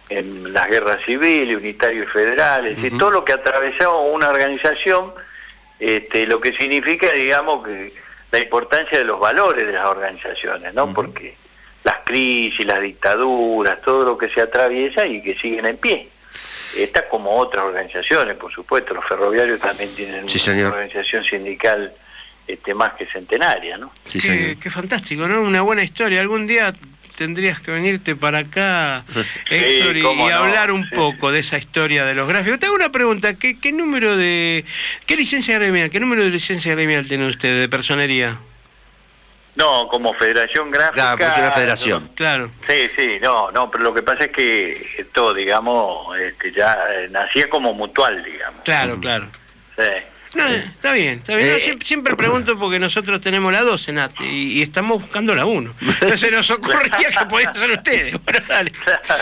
S24: en las guerras civiles, unitarios y federales, uh-huh. y todo lo que atravesaba una organización, este, lo que significa, digamos, que la importancia de los valores de las organizaciones, ¿no? Uh-huh. Porque las crisis, las dictaduras, todo lo que se atraviesa y que siguen en pie. Esta como otras organizaciones, por supuesto, los ferroviarios también tienen
S9: sí,
S24: una
S9: señor.
S24: organización sindical este, más que centenaria, ¿no?
S16: Sí, qué, qué fantástico, ¿no? Una buena historia. Algún día tendrías que venirte para acá, Héctor,
S24: sí,
S16: y, y
S24: no,
S16: hablar un
S24: sí.
S16: poco de esa historia de los gráficos. Te hago una pregunta, ¿qué, qué número de, qué licencia gremial, qué número de licencia gremial tiene usted de personería?
S24: No, como Federación Gráfica.
S9: Claro, pues una federación.
S24: No,
S16: claro.
S24: Sí, sí, no, no, pero lo que pasa es que esto, digamos, este, ya eh, nacía como mutual, digamos.
S16: Claro, claro.
S24: Sí.
S16: No, está bien, está bien.
S9: Eh,
S16: No, siempre, siempre pregunto porque nosotros tenemos la dos en A T E y, y estamos buscando la uno. Entonces nos ocurría que podían ser ustedes. Bueno, dale.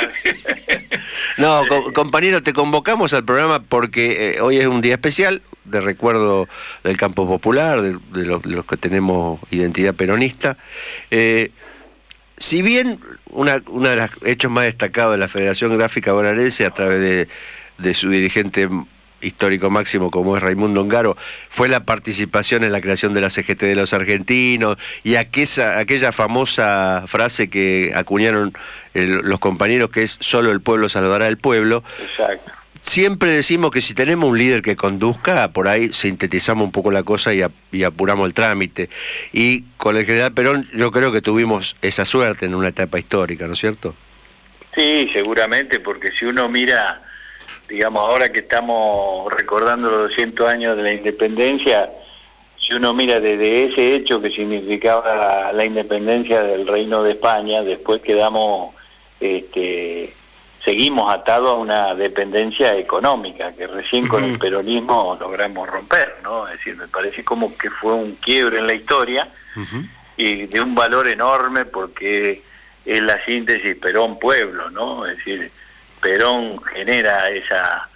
S9: No, co- compañero, te convocamos al programa porque eh, hoy es un día especial de recuerdo del campo popular, de, de, los, de los que tenemos identidad peronista. Eh, si bien una, una de los hechos más destacados de la Federación Gráfica Bonaerense a través de, de su dirigente histórico máximo como es Raimundo Ongaro, fue la participación en la creación de la C G T de los argentinos y aquella, aquella famosa frase que acuñaron el, los compañeros que es solo el pueblo salvará al pueblo.
S24: Exacto.
S9: Siempre decimos que si tenemos un líder que conduzca, por ahí sintetizamos un poco la cosa y, a, y apuramos el trámite. Y con el general Perón yo creo que tuvimos esa suerte en una etapa histórica, ¿no es cierto?
S24: Sí, seguramente, porque si uno mira, digamos, ahora que estamos recordando los doscientos años de la independencia, si uno mira desde ese hecho que significaba la, la independencia del Reino de España, después quedamos, este, seguimos atados a una dependencia económica que recién uh-huh. con el peronismo logramos romper, ¿no? Es decir, me parece como que fue un quiebre en la historia uh-huh. y de un valor enorme porque es la síntesis Perón-Pueblo, ¿no? Es decir, Perón genera esa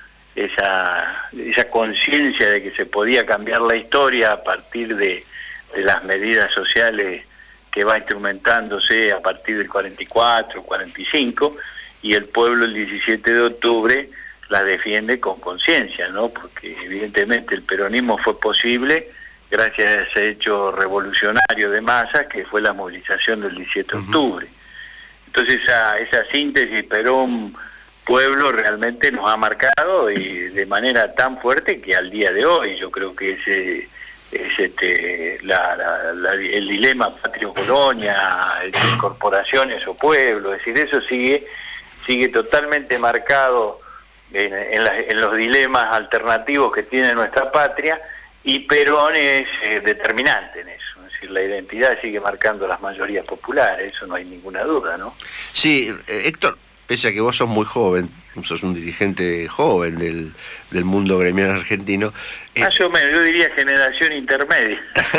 S24: esa esa conciencia de que se podía cambiar la historia a partir de, de las medidas sociales que va instrumentándose a partir del cuarenta y cuatro, cuarenta y cinco, y el pueblo el diecisiete de octubre la defiende con conciencia, ¿no? Porque evidentemente el peronismo fue posible gracias a ese hecho revolucionario de masas que fue la movilización del diecisiete de octubre. Entonces esa, esa síntesis Perón pueblo realmente nos ha marcado y de manera tan fuerte que al día de hoy yo creo que ese es este la, la, la, el dilema patrio-colonia, corporaciones o pueblo, es decir, eso sigue sigue totalmente marcado en, en, la, en los dilemas alternativos que tiene nuestra patria, y Perón es eh, determinante en eso, es decir, la identidad sigue marcando las mayorías populares, eso no hay ninguna duda, ¿no?
S9: Sí, eh, Héctor, pese a que vos sos muy joven, sos un dirigente joven del, del mundo gremial argentino. Eh,
S24: Más o menos, yo diría generación intermedia.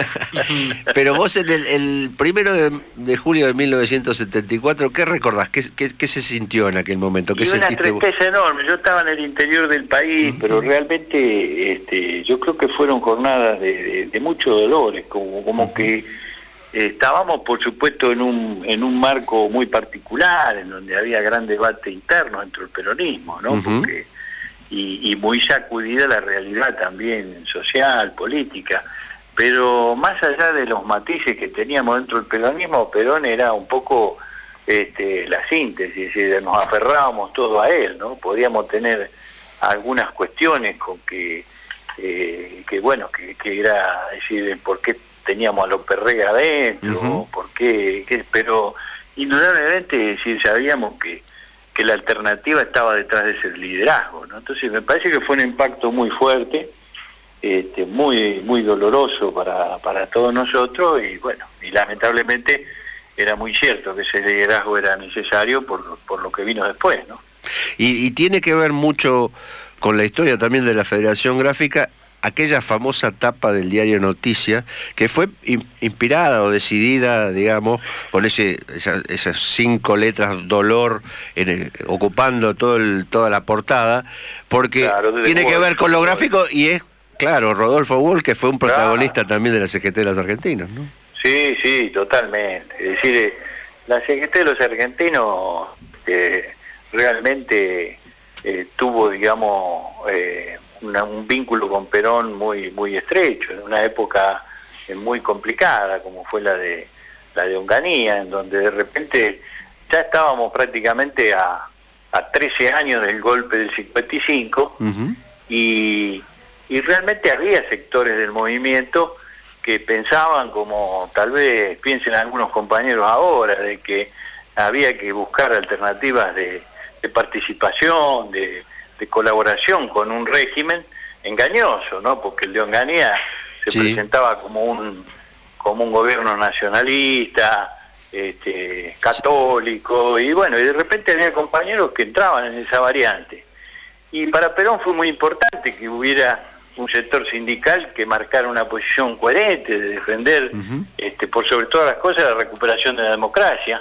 S9: Pero vos en el, el primero de, de julio de mil novecientos setenta y cuatro, ¿qué recordás? ¿Qué, qué, qué se sintió en aquel momento? ¿Qué
S24: y una
S9: sentiste
S24: tristeza
S9: vos?
S24: enorme, yo estaba en el interior del país, uh-huh. pero realmente este, yo creo que fueron jornadas de, de, de muchos dolores, como, como uh-huh. que estábamos, por supuesto, en un en un marco muy particular, en donde había gran debate interno dentro del peronismo, ¿no? Uh-huh. Porque, y, y muy sacudida la realidad también social, política. Pero más allá de los matices que teníamos dentro del peronismo, Perón era un poco este, la síntesis, es decir, nos aferrábamos todo a él, ¿no? Podíamos tener algunas cuestiones con que, eh, que bueno, que, que era, es decir, por qué teníamos a López Rega adentro, uh-huh. por qué, qué, pero indudablemente sí sabíamos que, que la alternativa estaba detrás de ese liderazgo, ¿no? Entonces me parece que fue un impacto muy fuerte, este, muy muy doloroso para, para todos nosotros, y bueno, y lamentablemente era muy cierto que ese liderazgo era necesario por, por lo que vino después, ¿no?
S9: Y, y tiene que ver mucho con la historia también de la Federación Gráfica, aquella famosa tapa del diario Noticias, que fue in, inspirada o decidida, digamos, con ese esa, esas cinco letras dolor en el, ocupando todo el, toda la portada, porque claro, tiene que ver con lo gráfico y es, claro, Rodolfo Bull, que fue un protagonista claro. también de la C G T de los argentinos, ¿no?
S24: Sí, sí, totalmente. Es decir, la C G T de los argentinos eh, realmente eh, tuvo, digamos, eh, una, un vínculo con Perón muy muy estrecho, en una época eh, muy complicada, como fue la de la de Onganía, en donde de repente ya estábamos prácticamente a, a trece años del golpe del cincuenta y cinco, uh-huh. y, y realmente había sectores del movimiento que pensaban, como tal vez piensen algunos compañeros ahora, de que había que buscar alternativas de, de participación, de, de colaboración con un régimen engañoso, ¿no? Porque el de Onganía se sí. presentaba como un como un gobierno nacionalista, este, católico, y bueno, y de repente había compañeros que entraban en esa variante. Y para Perón fue muy importante que hubiera un sector sindical que marcara una posición coherente de defender, uh-huh. este, por sobre todas las cosas, la recuperación de la democracia.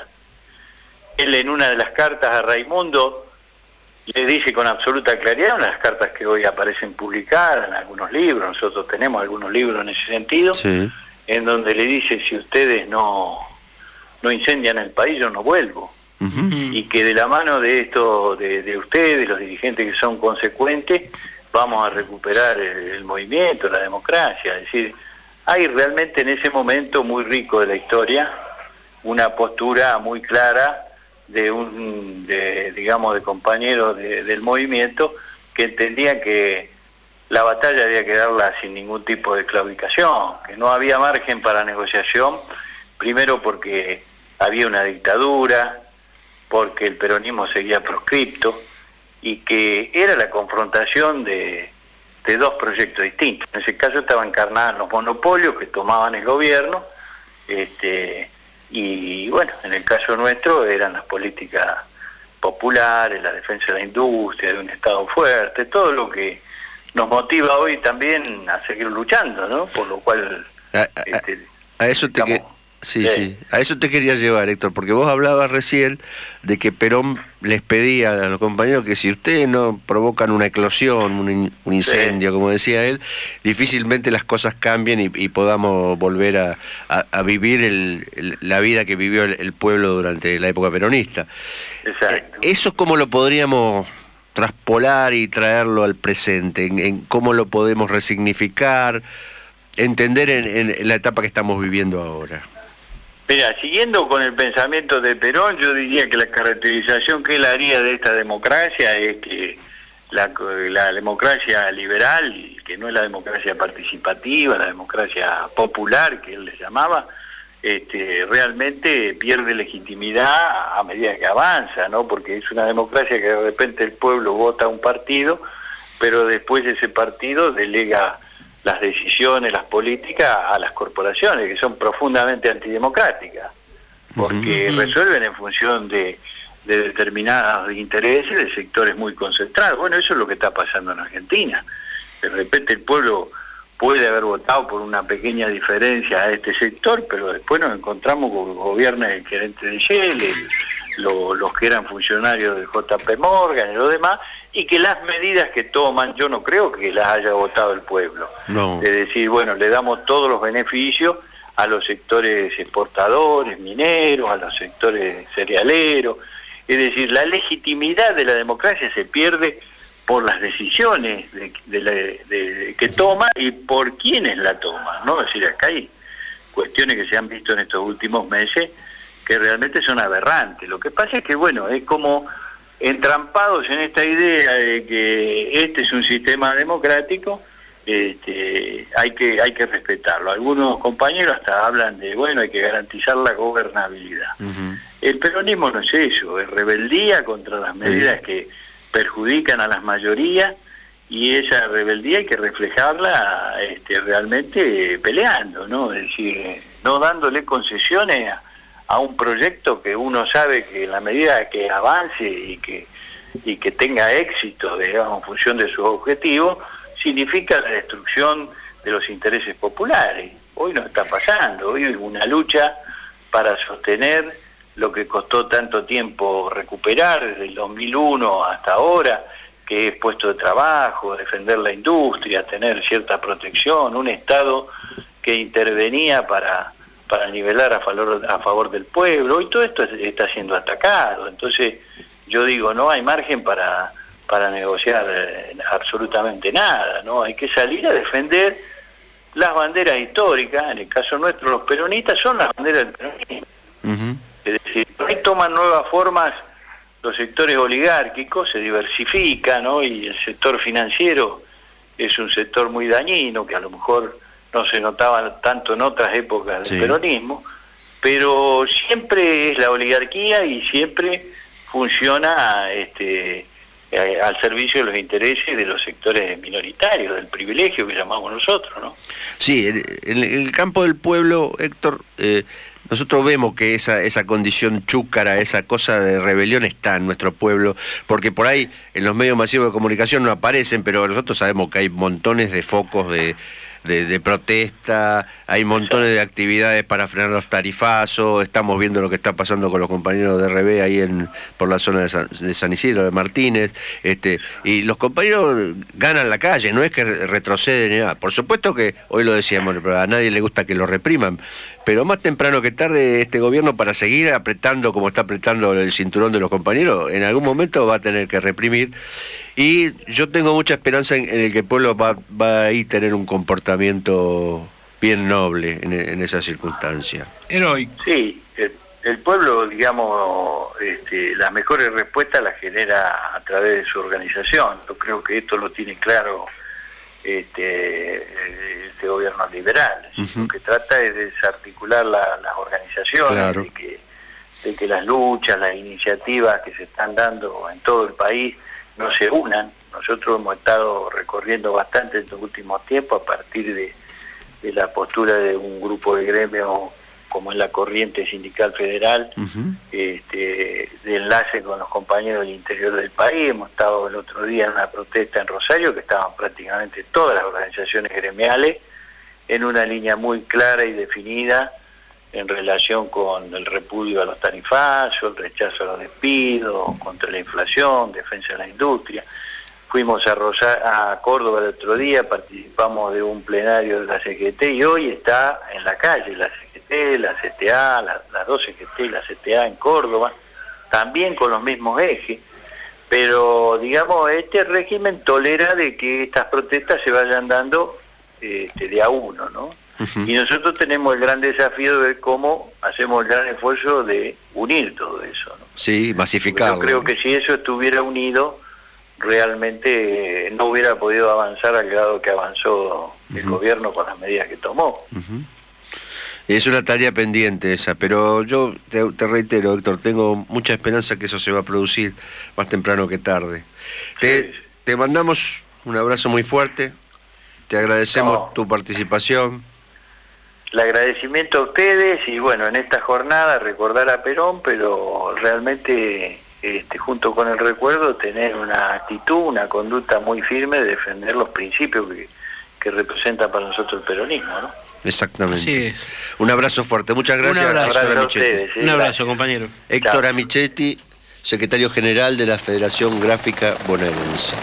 S24: Él, en una de las cartas a Raimundo, le dice con absoluta claridad, una de las cartas que hoy aparecen publicadas en algunos libros, nosotros tenemos algunos libros en ese sentido, sí. en donde le dice: si ustedes no, no incendian el país, yo no vuelvo. Uh-huh. Y que de la mano de esto, de, de ustedes, los dirigentes que son consecuentes, vamos a recuperar el, el movimiento, la democracia. Es decir, hay realmente en ese momento muy rico de la historia una postura muy clara de un, de, digamos, de compañeros de, del movimiento que entendían que la batalla había que darla sin ningún tipo de claudicación, que no había margen para negociación, primero porque había una dictadura, porque el peronismo seguía proscripto, y que era la confrontación de, de dos proyectos distintos. En ese caso estaban encarnados los monopolios que tomaban el gobierno, este, y bueno, en el caso nuestro eran las políticas populares, la defensa de la industria, de un Estado fuerte, todo lo que nos motiva hoy también a seguir luchando, ¿no? Por lo cual...
S9: A, a, este, a eso te que... Sí, sí, sí, a eso te quería llevar, Héctor, porque vos hablabas recién de que Perón les pedía a los compañeros que si ustedes no provocan una eclosión, un, in, un incendio, sí. como decía él, difícilmente las cosas cambien y, y podamos volver a, a, a vivir el, el, la vida que vivió el, el pueblo durante la época peronista.
S24: Exacto.
S9: ¿Eso cómo lo podríamos traspolar y traerlo al presente? ¿En, en cómo lo podemos resignificar, entender en, en la etapa que estamos viviendo ahora?
S24: Mira, siguiendo con el pensamiento de Perón, yo diría que la caracterización que él haría de esta democracia es que la, la democracia liberal, que no es la democracia participativa, la democracia popular, que él le llamaba, este, realmente pierde legitimidad a medida que avanza, ¿no? Porque es una democracia que de repente el pueblo vota a un partido, pero después ese partido delega las decisiones, las políticas a las corporaciones, que son profundamente antidemocráticas, porque uh-huh. resuelven en función de, de determinados intereses de sectores muy concentrados. Bueno, eso es lo que está pasando en Argentina. De repente el pueblo puede haber votado por una pequeña diferencia a este sector, pero después nos encontramos con el gobierno del gerente de Shell, el, lo, los que eran funcionarios de J P Morgan y lo demás, y que las medidas que toman, yo no creo que las haya votado el pueblo.
S9: No.
S24: Es decir, bueno, le damos todos los beneficios a los sectores exportadores, mineros, a los sectores cerealeros. Es decir, la legitimidad de la democracia se pierde por las decisiones de, de la, de, de, que toma y por quienes la toman, ¿no? Es decir, acá hay cuestiones que se han visto en estos últimos meses que realmente son aberrantes. Lo que pasa es que, bueno, es como entrampados en esta idea de que este es un sistema democrático, este, hay que hay que respetarlo. Algunos compañeros hasta hablan de, bueno, hay que garantizar la gobernabilidad. Uh-huh. El peronismo no es eso, es rebeldía contra las medidas sí. que perjudican a las mayorías, y esa rebeldía hay que reflejarla este, realmente peleando, ¿no? Es decir, no dándole concesiones a a un proyecto que uno sabe que en la medida que avance y que y que tenga éxito, digamos, en función de sus objetivos, significa la destrucción de los intereses populares. Hoy no está pasando, hoy hay una lucha para sostener lo que costó tanto tiempo recuperar, desde el dos mil uno hasta ahora, que es puesto de trabajo, defender la industria, tener cierta protección, un Estado que intervenía para... para nivelar a favor, a favor del pueblo, y todo esto está siendo atacado. Entonces yo digo, no hay margen para, para negociar eh, absolutamente nada, ¿no? Hay que salir a defender las banderas históricas. En el caso nuestro, los peronistas son las banderas del peronismo. Uh-huh. Es decir, hoy toman nuevas formas los sectores oligárquicos, se diversifica, ¿no? Y el sector financiero es un sector muy dañino, que a lo mejor no se notaba tanto en otras épocas del sí. peronismo, pero siempre es la oligarquía y siempre funciona este, eh, al servicio de los intereses de los sectores minoritarios, del privilegio que llamamos nosotros, ¿no?
S9: Sí, en el, el, el campo del pueblo, Héctor, eh, nosotros vemos que esa, esa condición chúcara, esa cosa de rebelión está en nuestro pueblo, porque por ahí en los medios masivos de comunicación no aparecen, pero nosotros sabemos que hay montones de focos de, de, de protesta, hay montones de actividades para frenar los tarifazos, estamos viendo lo que está pasando con los compañeros de R B ahí en por la zona de San, de San Isidro, de Martínez, este, y los compañeros ganan la calle, no es que retroceden ni nada. Por supuesto que, hoy lo decíamos, pero a nadie le gusta que lo repriman, pero más temprano que tarde este gobierno, para seguir apretando como está apretando el cinturón de los compañeros, en algún momento va a tener que reprimir, y yo tengo mucha esperanza en, en el que el pueblo va, va a ir tener un comportamiento bien noble en, en esa circunstancia.
S24: Heroico. Sí, el, el pueblo, digamos, este, las mejores respuestas las genera a través de su organización. Yo creo que esto lo tiene claro este, este gobierno liberal. Uh-huh. Lo que trata es de desarticular la, las organizaciones, claro. de, que, de que las luchas, las iniciativas que se están dando en todo el país no se unan. Nosotros hemos estado recorriendo bastante en estos últimos tiempos a partir de, de la postura de un grupo de gremios como es la Corriente Sindical Federal, uh-huh. este, de enlace con los compañeros del interior del país. Hemos estado el otro día en una protesta en Rosario, que estaban prácticamente todas las organizaciones gremiales en una línea muy clara y definida en relación con el repudio a los tarifazos, el rechazo a los despidos, contra la inflación, defensa de la industria. Fuimos a, Rosa, a Córdoba el otro día, participamos de un plenario de la C G T y hoy está en la calle la C G T, la C T A, la, las dos C G T y la C T A en Córdoba, también con los mismos ejes, pero digamos, este régimen tolera de que estas protestas se vayan dando este, de a uno, ¿no? Uh-huh. Y nosotros tenemos el gran desafío de ver cómo hacemos el gran esfuerzo de unir todo eso, ¿no?
S9: Sí, masificarlo.
S24: Yo creo que si eso estuviera unido, realmente no hubiera podido avanzar al grado que avanzó el uh-huh. gobierno con las medidas que tomó.
S9: Uh-huh. Es una tarea pendiente esa, pero yo te, te reitero, Héctor, tengo mucha esperanza que eso se va a producir más temprano que tarde. Te, sí. te mandamos un abrazo muy fuerte, te agradecemos no. tu participación.
S24: El agradecimiento a ustedes y bueno, en esta jornada recordar a Perón, pero realmente este, junto con el recuerdo tener una actitud, una conducta muy firme de defender los principios que, que representa para nosotros el peronismo, ¿no?
S9: Exactamente.
S18: Así es.
S9: Un abrazo fuerte, muchas gracias.
S18: Un abrazo,
S9: Héctor
S24: a ustedes,
S9: sí,
S18: Un abrazo, compañero.
S9: Héctor Amichetti, secretario general de la Federación Gráfica Bonaerense.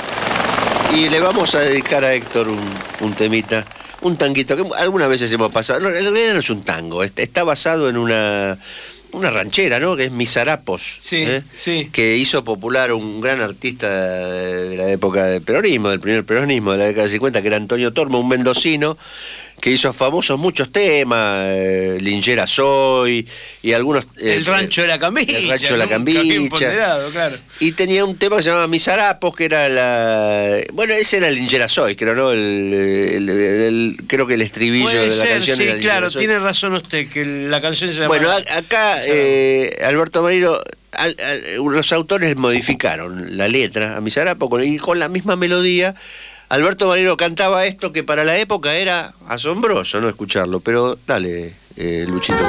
S9: Y le vamos a dedicar a Héctor un, un temita, un tanguito que algunas veces hemos pasado. No, en realidad no es un tango, está basado en una, una ranchera, ¿no? Que es Mis Harapos,
S18: sí,
S9: ¿eh?
S18: sí.
S9: Que hizo popular un gran artista de la época del peronismo, del primer peronismo de la década de cincuenta, que era Antonio Tormo, un mendocino, que hizo famosos muchos temas, eh, Lingera Soy y algunos... Eh,
S18: el Rancho de la Cambicha.
S9: El Rancho de la Cambicha.
S18: Claro.
S9: Y tenía un tema que se llamaba Mis Harapos, que era la... Bueno, ese era Lingera Soy, creo, ¿no? El, el, el, el, creo que el estribillo
S18: Puede
S9: de la
S18: ser,
S9: canción
S18: sí,
S9: era
S18: claro,
S9: Soy.
S18: Tiene razón usted, que la canción se llama...
S9: Bueno, a, acá eh, Alberto Marino... Al, al, los autores modificaron la letra a Mis Harapos y con la misma melodía. Alberto Marino cantaba esto que para la época era asombroso, ¿no? Escucharlo, pero dale, eh, Luchito.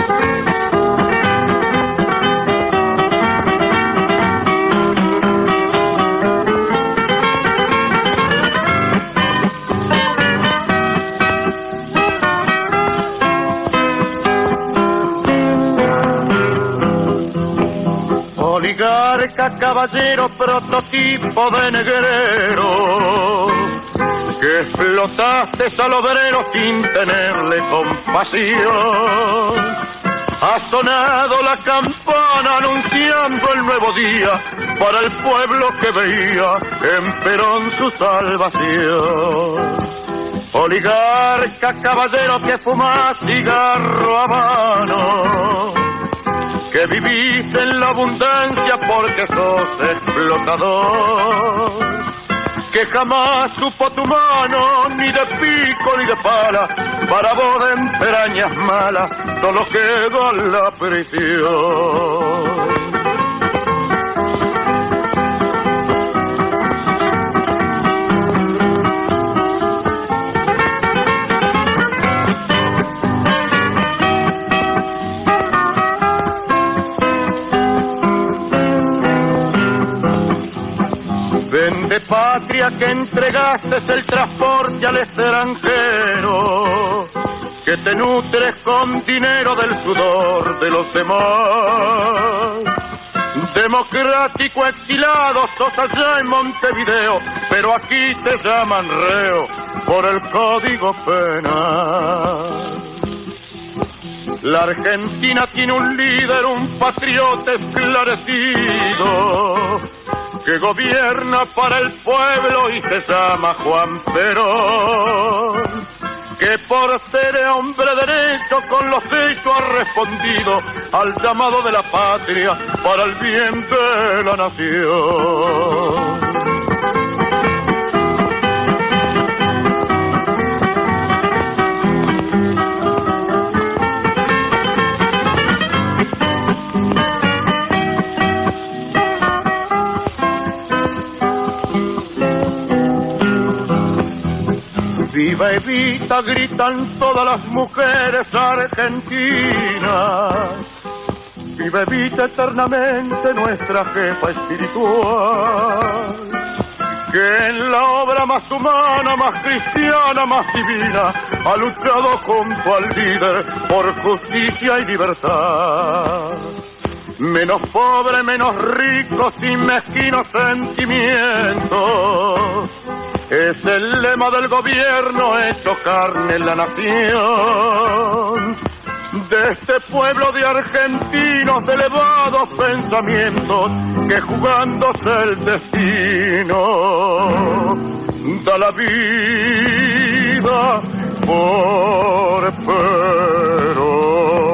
S2: Oligarca, caballero, prototipo de negrero, que explotaste al obrero sin tenerle compasión.
S6: Ha sonado la campana anunciando el nuevo día para el pueblo que veía en Perón su salvación. Oligarca, caballero que fuma cigarro habano, que vivís en la abundancia porque sos explotador, que jamás supo tu mano ni de pico ni de pala, para vos en perañas malas solo queda la prisión. Vende patria que entregaste el transporte al extranjero, que te nutres con dinero del sudor de los demás. Democrático exilado sos allá en Montevideo, pero aquí te llaman reo por el Código Penal. La Argentina tiene un líder, un patriota esclarecido, que gobierna para el pueblo y se llama Juan Perón, que por ser hombre derecho con los hechos ha respondido al llamado de la patria para el bien de la nación. Viva Evita, gritan todas las mujeres argentinas. Viva Evita eternamente, nuestra jefa espiritual, que en la obra más humana, más cristiana, más divina, ha luchado junto al líder por justicia y libertad. Menos pobre, menos rico, sin mezquinos sentimientos, es el lema del gobierno hecho carne en la nación. De este pueblo de argentinos de elevados pensamientos, que jugándose el destino da la vida por Perón.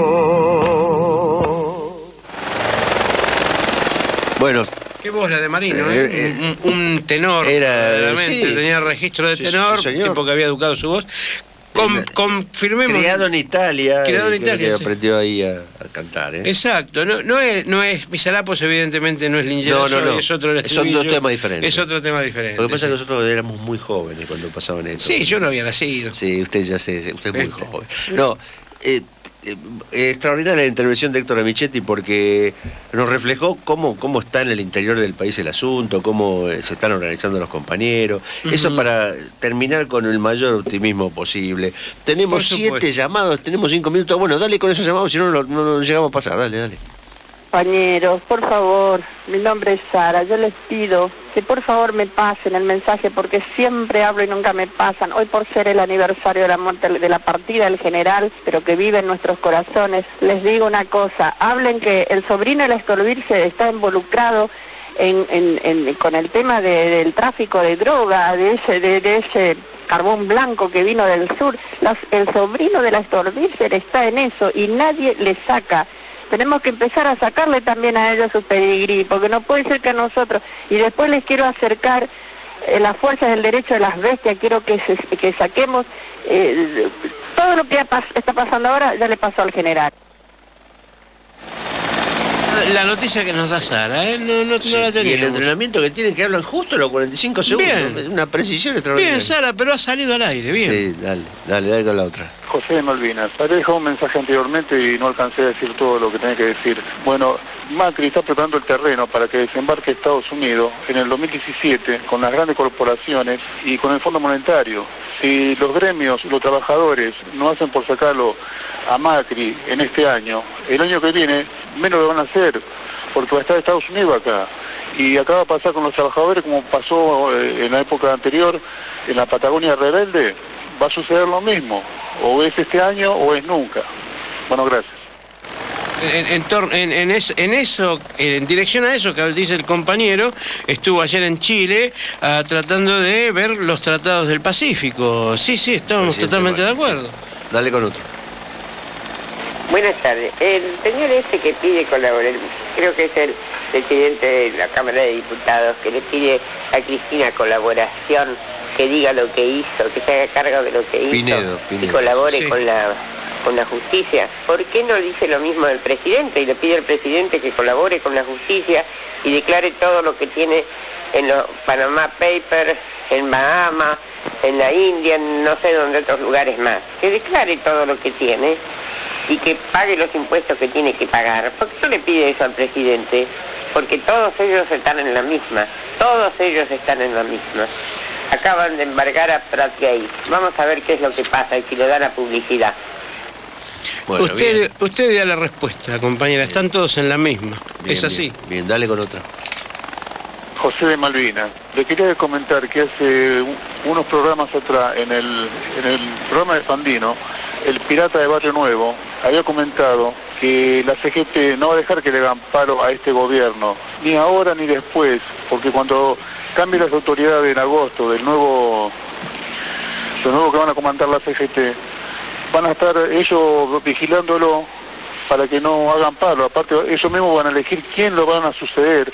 S9: Bueno.
S16: Qué voz la de Marino, ¿eh? Eh, un, un tenor,
S9: era,
S16: realmente,
S9: sí.
S16: tenía registro de
S9: Sí,
S16: tenor,
S9: sí, señor.
S16: tipo que había educado su voz. Con, confirmemos.
S9: Criado en Italia.
S16: Criado en
S9: y creo
S16: Italia,
S9: que
S16: sí.
S9: aprendió ahí a, a cantar, ¿eh?
S16: Exacto, no, no es, no es Misalapos, evidentemente no es Lingera,
S9: No, no, no.
S16: es otro el
S9: Son dos
S16: estribillo,
S9: temas diferentes.
S16: Es otro tema diferente.
S9: Lo que pasa
S16: sí.
S9: es que nosotros éramos muy jóvenes cuando pasaban esto.
S16: Sí, yo no había nacido.
S9: Sí, usted ya sé, usted es muy
S16: Este.
S9: joven. No, eh, eh, extraordinaria la intervención de Héctor Amichetti porque nos reflejó cómo, cómo está en el interior del país el asunto, cómo eh, se están organizando los compañeros. Uh-huh. Eso para terminar con el mayor optimismo posible. Tenemos siete llamados, tenemos cinco minutos. Bueno, dale con esos llamados, si no, no, no, no llegamos a pasar. Dale, dale.
S19: Compañeros, por favor, mi nombre es Sara, yo les pido que por favor me pasen el mensaje porque siempre hablo y nunca me pasan. Hoy por ser el aniversario de la muerte, de la partida del general, pero que vive en nuestros corazones, les digo una cosa, hablen que el sobrino de la Estorvirse está involucrado en, en, en, con el tema de, del tráfico de droga, de ese, de, de ese carbón blanco que vino del sur. Los, el sobrino de la Estorvirse está en eso y nadie le saca. Tenemos que empezar a sacarle también a ellos su pedigrí, porque no puede ser que a nosotros. Y después les quiero acercar eh, las fuerzas del derecho de las bestias, quiero que, se, que saquemos eh, todo lo que pas, está pasando ahora, ya le pasó al general.
S16: La noticia que nos da Sara, ¿eh? No, no,
S9: Sí,
S16: no la
S9: y
S16: teníamos.
S9: el entrenamiento que tienen, que hablan justo los cuarenta y cinco segundos.
S16: Bien.
S9: Una precisión extraordinaria.
S16: Bien, Sara, pero ha salido al aire, bien.
S9: Sí, dale, dale, dale con la otra.
S4: José de Malvinas, había dejado un mensaje anteriormente y no alcancé a decir todo lo que tenía que decir. Bueno, Macri está preparando el terreno para que desembarque Estados Unidos en el dos mil diecisiete con las grandes corporaciones y con el Fondo Monetario. Si los gremios, los trabajadores no hacen por sacarlo a Macri en este año, el año que viene menos lo van a hacer, porque va a estar Estados Unidos acá. Y acá va a pasar con los trabajadores como pasó eh, en la época anterior en la Patagonia Rebelde. Va a suceder lo mismo, o es este año o es nunca. Bueno, gracias.
S16: en, en, tor- en, en, es- en eso, en dirección a eso que dice el compañero, estuvo ayer en Chile ah, tratando de ver los tratados del Pacífico. Sí, sí, estamos
S9: Presidente
S16: totalmente de
S9: Macri,
S16: acuerdo.
S9: sí. Dale con otro.
S7: Buenas tardes. El señor este que pide colaborar, creo que es el presidente de la Cámara de Diputados, que le pide a Cristina colaboración, que diga lo que hizo, que se haga cargo de lo que hizo
S9: Pinedo,
S7: y
S9: Pinedo.
S7: colabore
S9: Sí.
S7: con la con la justicia. ¿Por qué no dice lo mismo del presidente y le pide al presidente que colabore con la justicia y declare todo lo que tiene en los Panama Papers, en Bahamas, en la India, en no sé dónde otros lugares más? Que declare todo lo que tiene y que pague los impuestos que tiene que pagar. ¿Por qué no le pide eso al presidente? Porque todos ellos están en la misma, todos ellos están en la misma. Acaban de embargar a Prat Gay. Vamos a ver qué es lo que pasa y si le da la publicidad.
S9: Bueno,
S16: usted, usted da la respuesta, compañera, están todos en la misma.
S9: Bien,
S16: es así.
S9: Bien, bien, dale con otra.
S6: José de Malvinas. Le quería comentar que hace u- unos programas atrás, en el, en el programa de Fandino, el pirata de Barrio Nuevo había comentado que la C G T no va a dejar que le hagan paro a este gobierno, ni ahora ni después, porque cuando cambie las autoridades en agosto del nuevo, lo nuevo que van a comandar la C G T, van a estar ellos vigilándolo para que no hagan paro. Aparte, ellos mismos van a elegir quién lo van a suceder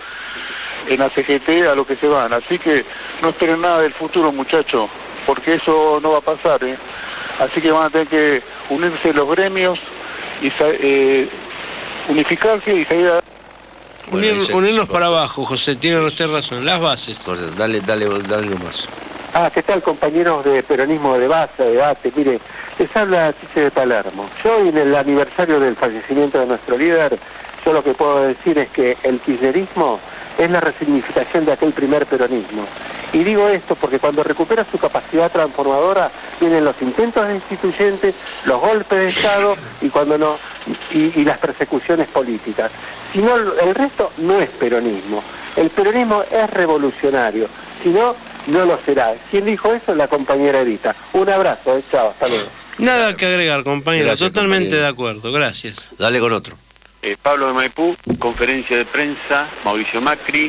S6: en la C G T a lo que se van. Así que no esperen nada del futuro, muchachos, porque eso no va a pasar, ¿eh? Así que van a tener que unirse los gremios y sa- eh, unificarse y salir a...
S16: Unir-
S9: Bueno, dice-
S16: unirnos para abajo, José, tiene usted razón, las bases.
S9: Dale, dale, dale nomás.
S10: Ah, ¿qué tal, compañeros de peronismo de base, de debate? Mire, les habla Chiche de Palermo. Yo, en el aniversario del fallecimiento de nuestro líder, yo lo que puedo decir es que el kirchnerismo es la resignificación de aquel primer peronismo. Y digo esto porque cuando recupera su capacidad transformadora, vienen los intentos destituyentes, los golpes de Estado y cuando no y, y las persecuciones políticas. Si no, el resto no es peronismo. El peronismo es revolucionario. Si no, no lo será. ¿Quién dijo eso? La compañera Evita. Un abrazo, eh, chao, hasta luego.
S16: Nada que agregar, compañera,
S9: Gracias,
S16: totalmente
S9: compañero.
S16: de acuerdo, gracias.
S9: Dale con otro.
S4: Eh, Pablo de Maipú, conferencia de prensa, Mauricio Macri,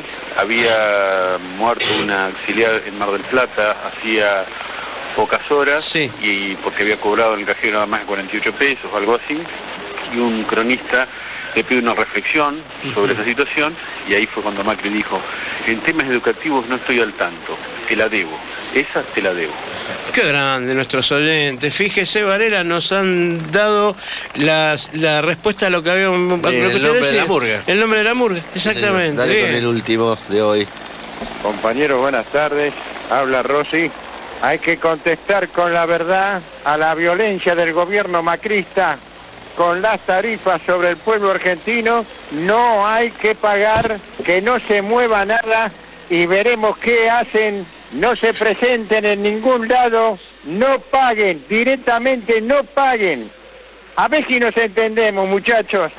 S4: había muerto una auxiliar en Mar del Plata hacía pocas horas, y porque había cobrado en el cajero nada más de cuarenta y ocho pesos o algo así, y un cronista le pide una reflexión sobre esa situación, y ahí fue cuando Macri dijo, en temas educativos no estoy al tanto, te la debo, esa te la debo.
S16: Qué grande nuestros oyentes. Fíjese, Varela, nos han dado las, la respuesta a lo que habíamos... a lo que
S9: El
S16: usted
S9: nombre de
S16: decía.
S9: la murga.
S16: El nombre de la murga, exactamente.
S9: Dale
S16: bien.
S9: con el último de hoy.
S20: Compañeros, buenas tardes. Habla Rossi. Hay que contestar con la verdad a la violencia del gobierno macrista con las tarifas sobre el pueblo argentino. No hay que pagar, que no se mueva nada y veremos qué hacen. No se presenten en ningún lado, no paguen, directamente no paguen. A ver si nos entendemos, muchachos.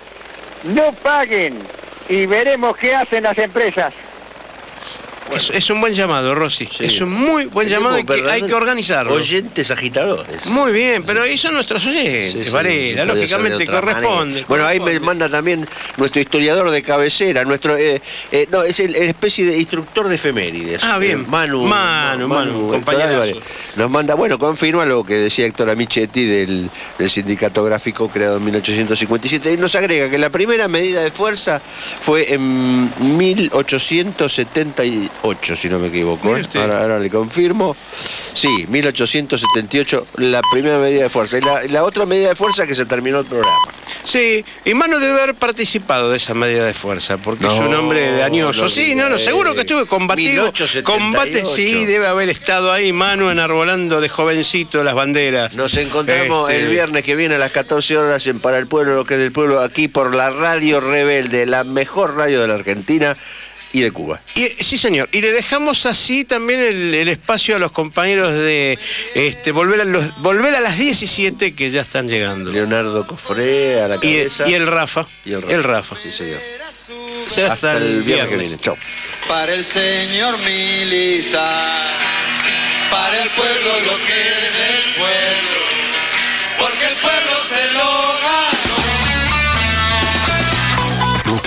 S20: No paguen y veremos qué hacen las empresas.
S16: Es, es un buen llamado, Rossi. Es un muy buen llamado y que hay que organizarlo.
S9: Oyentes agitadores.
S16: Muy bien, pero ahí son nuestros oyentes,
S9: Sí, sí,
S16: Varela,
S9: no podía
S16: lógicamente
S9: ser de otra
S16: corresponde.
S9: manera. Bueno, ahí me manda también nuestro historiador de cabecera, nuestro eh, eh, no, es el, el especie de instructor de efemérides.
S16: Ah, bien.
S9: Eh, Manu,
S16: Manu, Manu,
S9: Héctor
S16: compañerazo.
S9: Álvarez. Nos manda, bueno, confirma lo que decía Héctor Amichetti del, del sindicato gráfico creado en mil ochocientos cincuenta y siete. Y nos agrega que la primera medida de fuerza fue en mil ochocientos setenta y ocho, si no me equivoco. ¿eh? Ahora, ahora le confirmo. Sí, mil ochocientos setenta y ocho, la primera medida de fuerza. Y la, la otra medida de fuerza que se terminó el programa.
S16: Sí, y Manu debe haber participado de esa medida de fuerza, porque
S9: No,
S16: es un hombre de añoso.
S9: no
S16: sí,
S9: diga,
S16: no, no, seguro que estuve combativo.
S9: mil ochocientos setenta y ocho.
S16: Combate, sí, debe haber estado ahí Manu enarbolando de jovencito las banderas.
S9: Nos encontramos
S16: Este,
S9: el viernes que viene a las catorce horas en Para el Pueblo, lo que es del pueblo, aquí por la Radio Rebelde, la mejor radio de la Argentina y de Cuba.
S16: Y, sí, señor. Y le dejamos así también el, el espacio a los compañeros de este, volver, a los, volver a las diecisiete que ya están llegando.
S9: Leonardo Cofré a la
S16: Y,
S9: cabeza.
S16: y el Rafa.
S9: Y el Rafa.
S16: El Rafa.
S9: Sí, señor.
S16: Será
S9: hasta, hasta el viernes, que viene. Chau.
S8: Para el señor militar, para el pueblo lo que es del pueblo, porque el pueblo se lo ganó.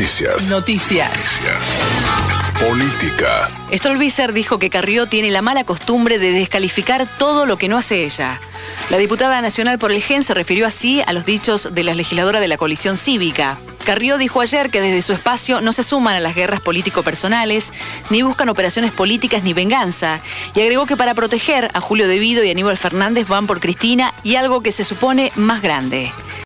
S11: Noticias.
S3: Noticias.
S11: Política.
S3: Stolbizer dijo que Carrió tiene la mala costumbre de descalificar todo lo que no hace ella. La diputada nacional por el G E N se refirió así a los dichos de la legisladora de la coalición cívica. Carrió dijo ayer que desde su espacio no se suman a las guerras político-personales, ni buscan operaciones políticas ni venganza, y agregó que para proteger a Julio De Vido y Aníbal Fernández van por Cristina y algo que se supone más grande.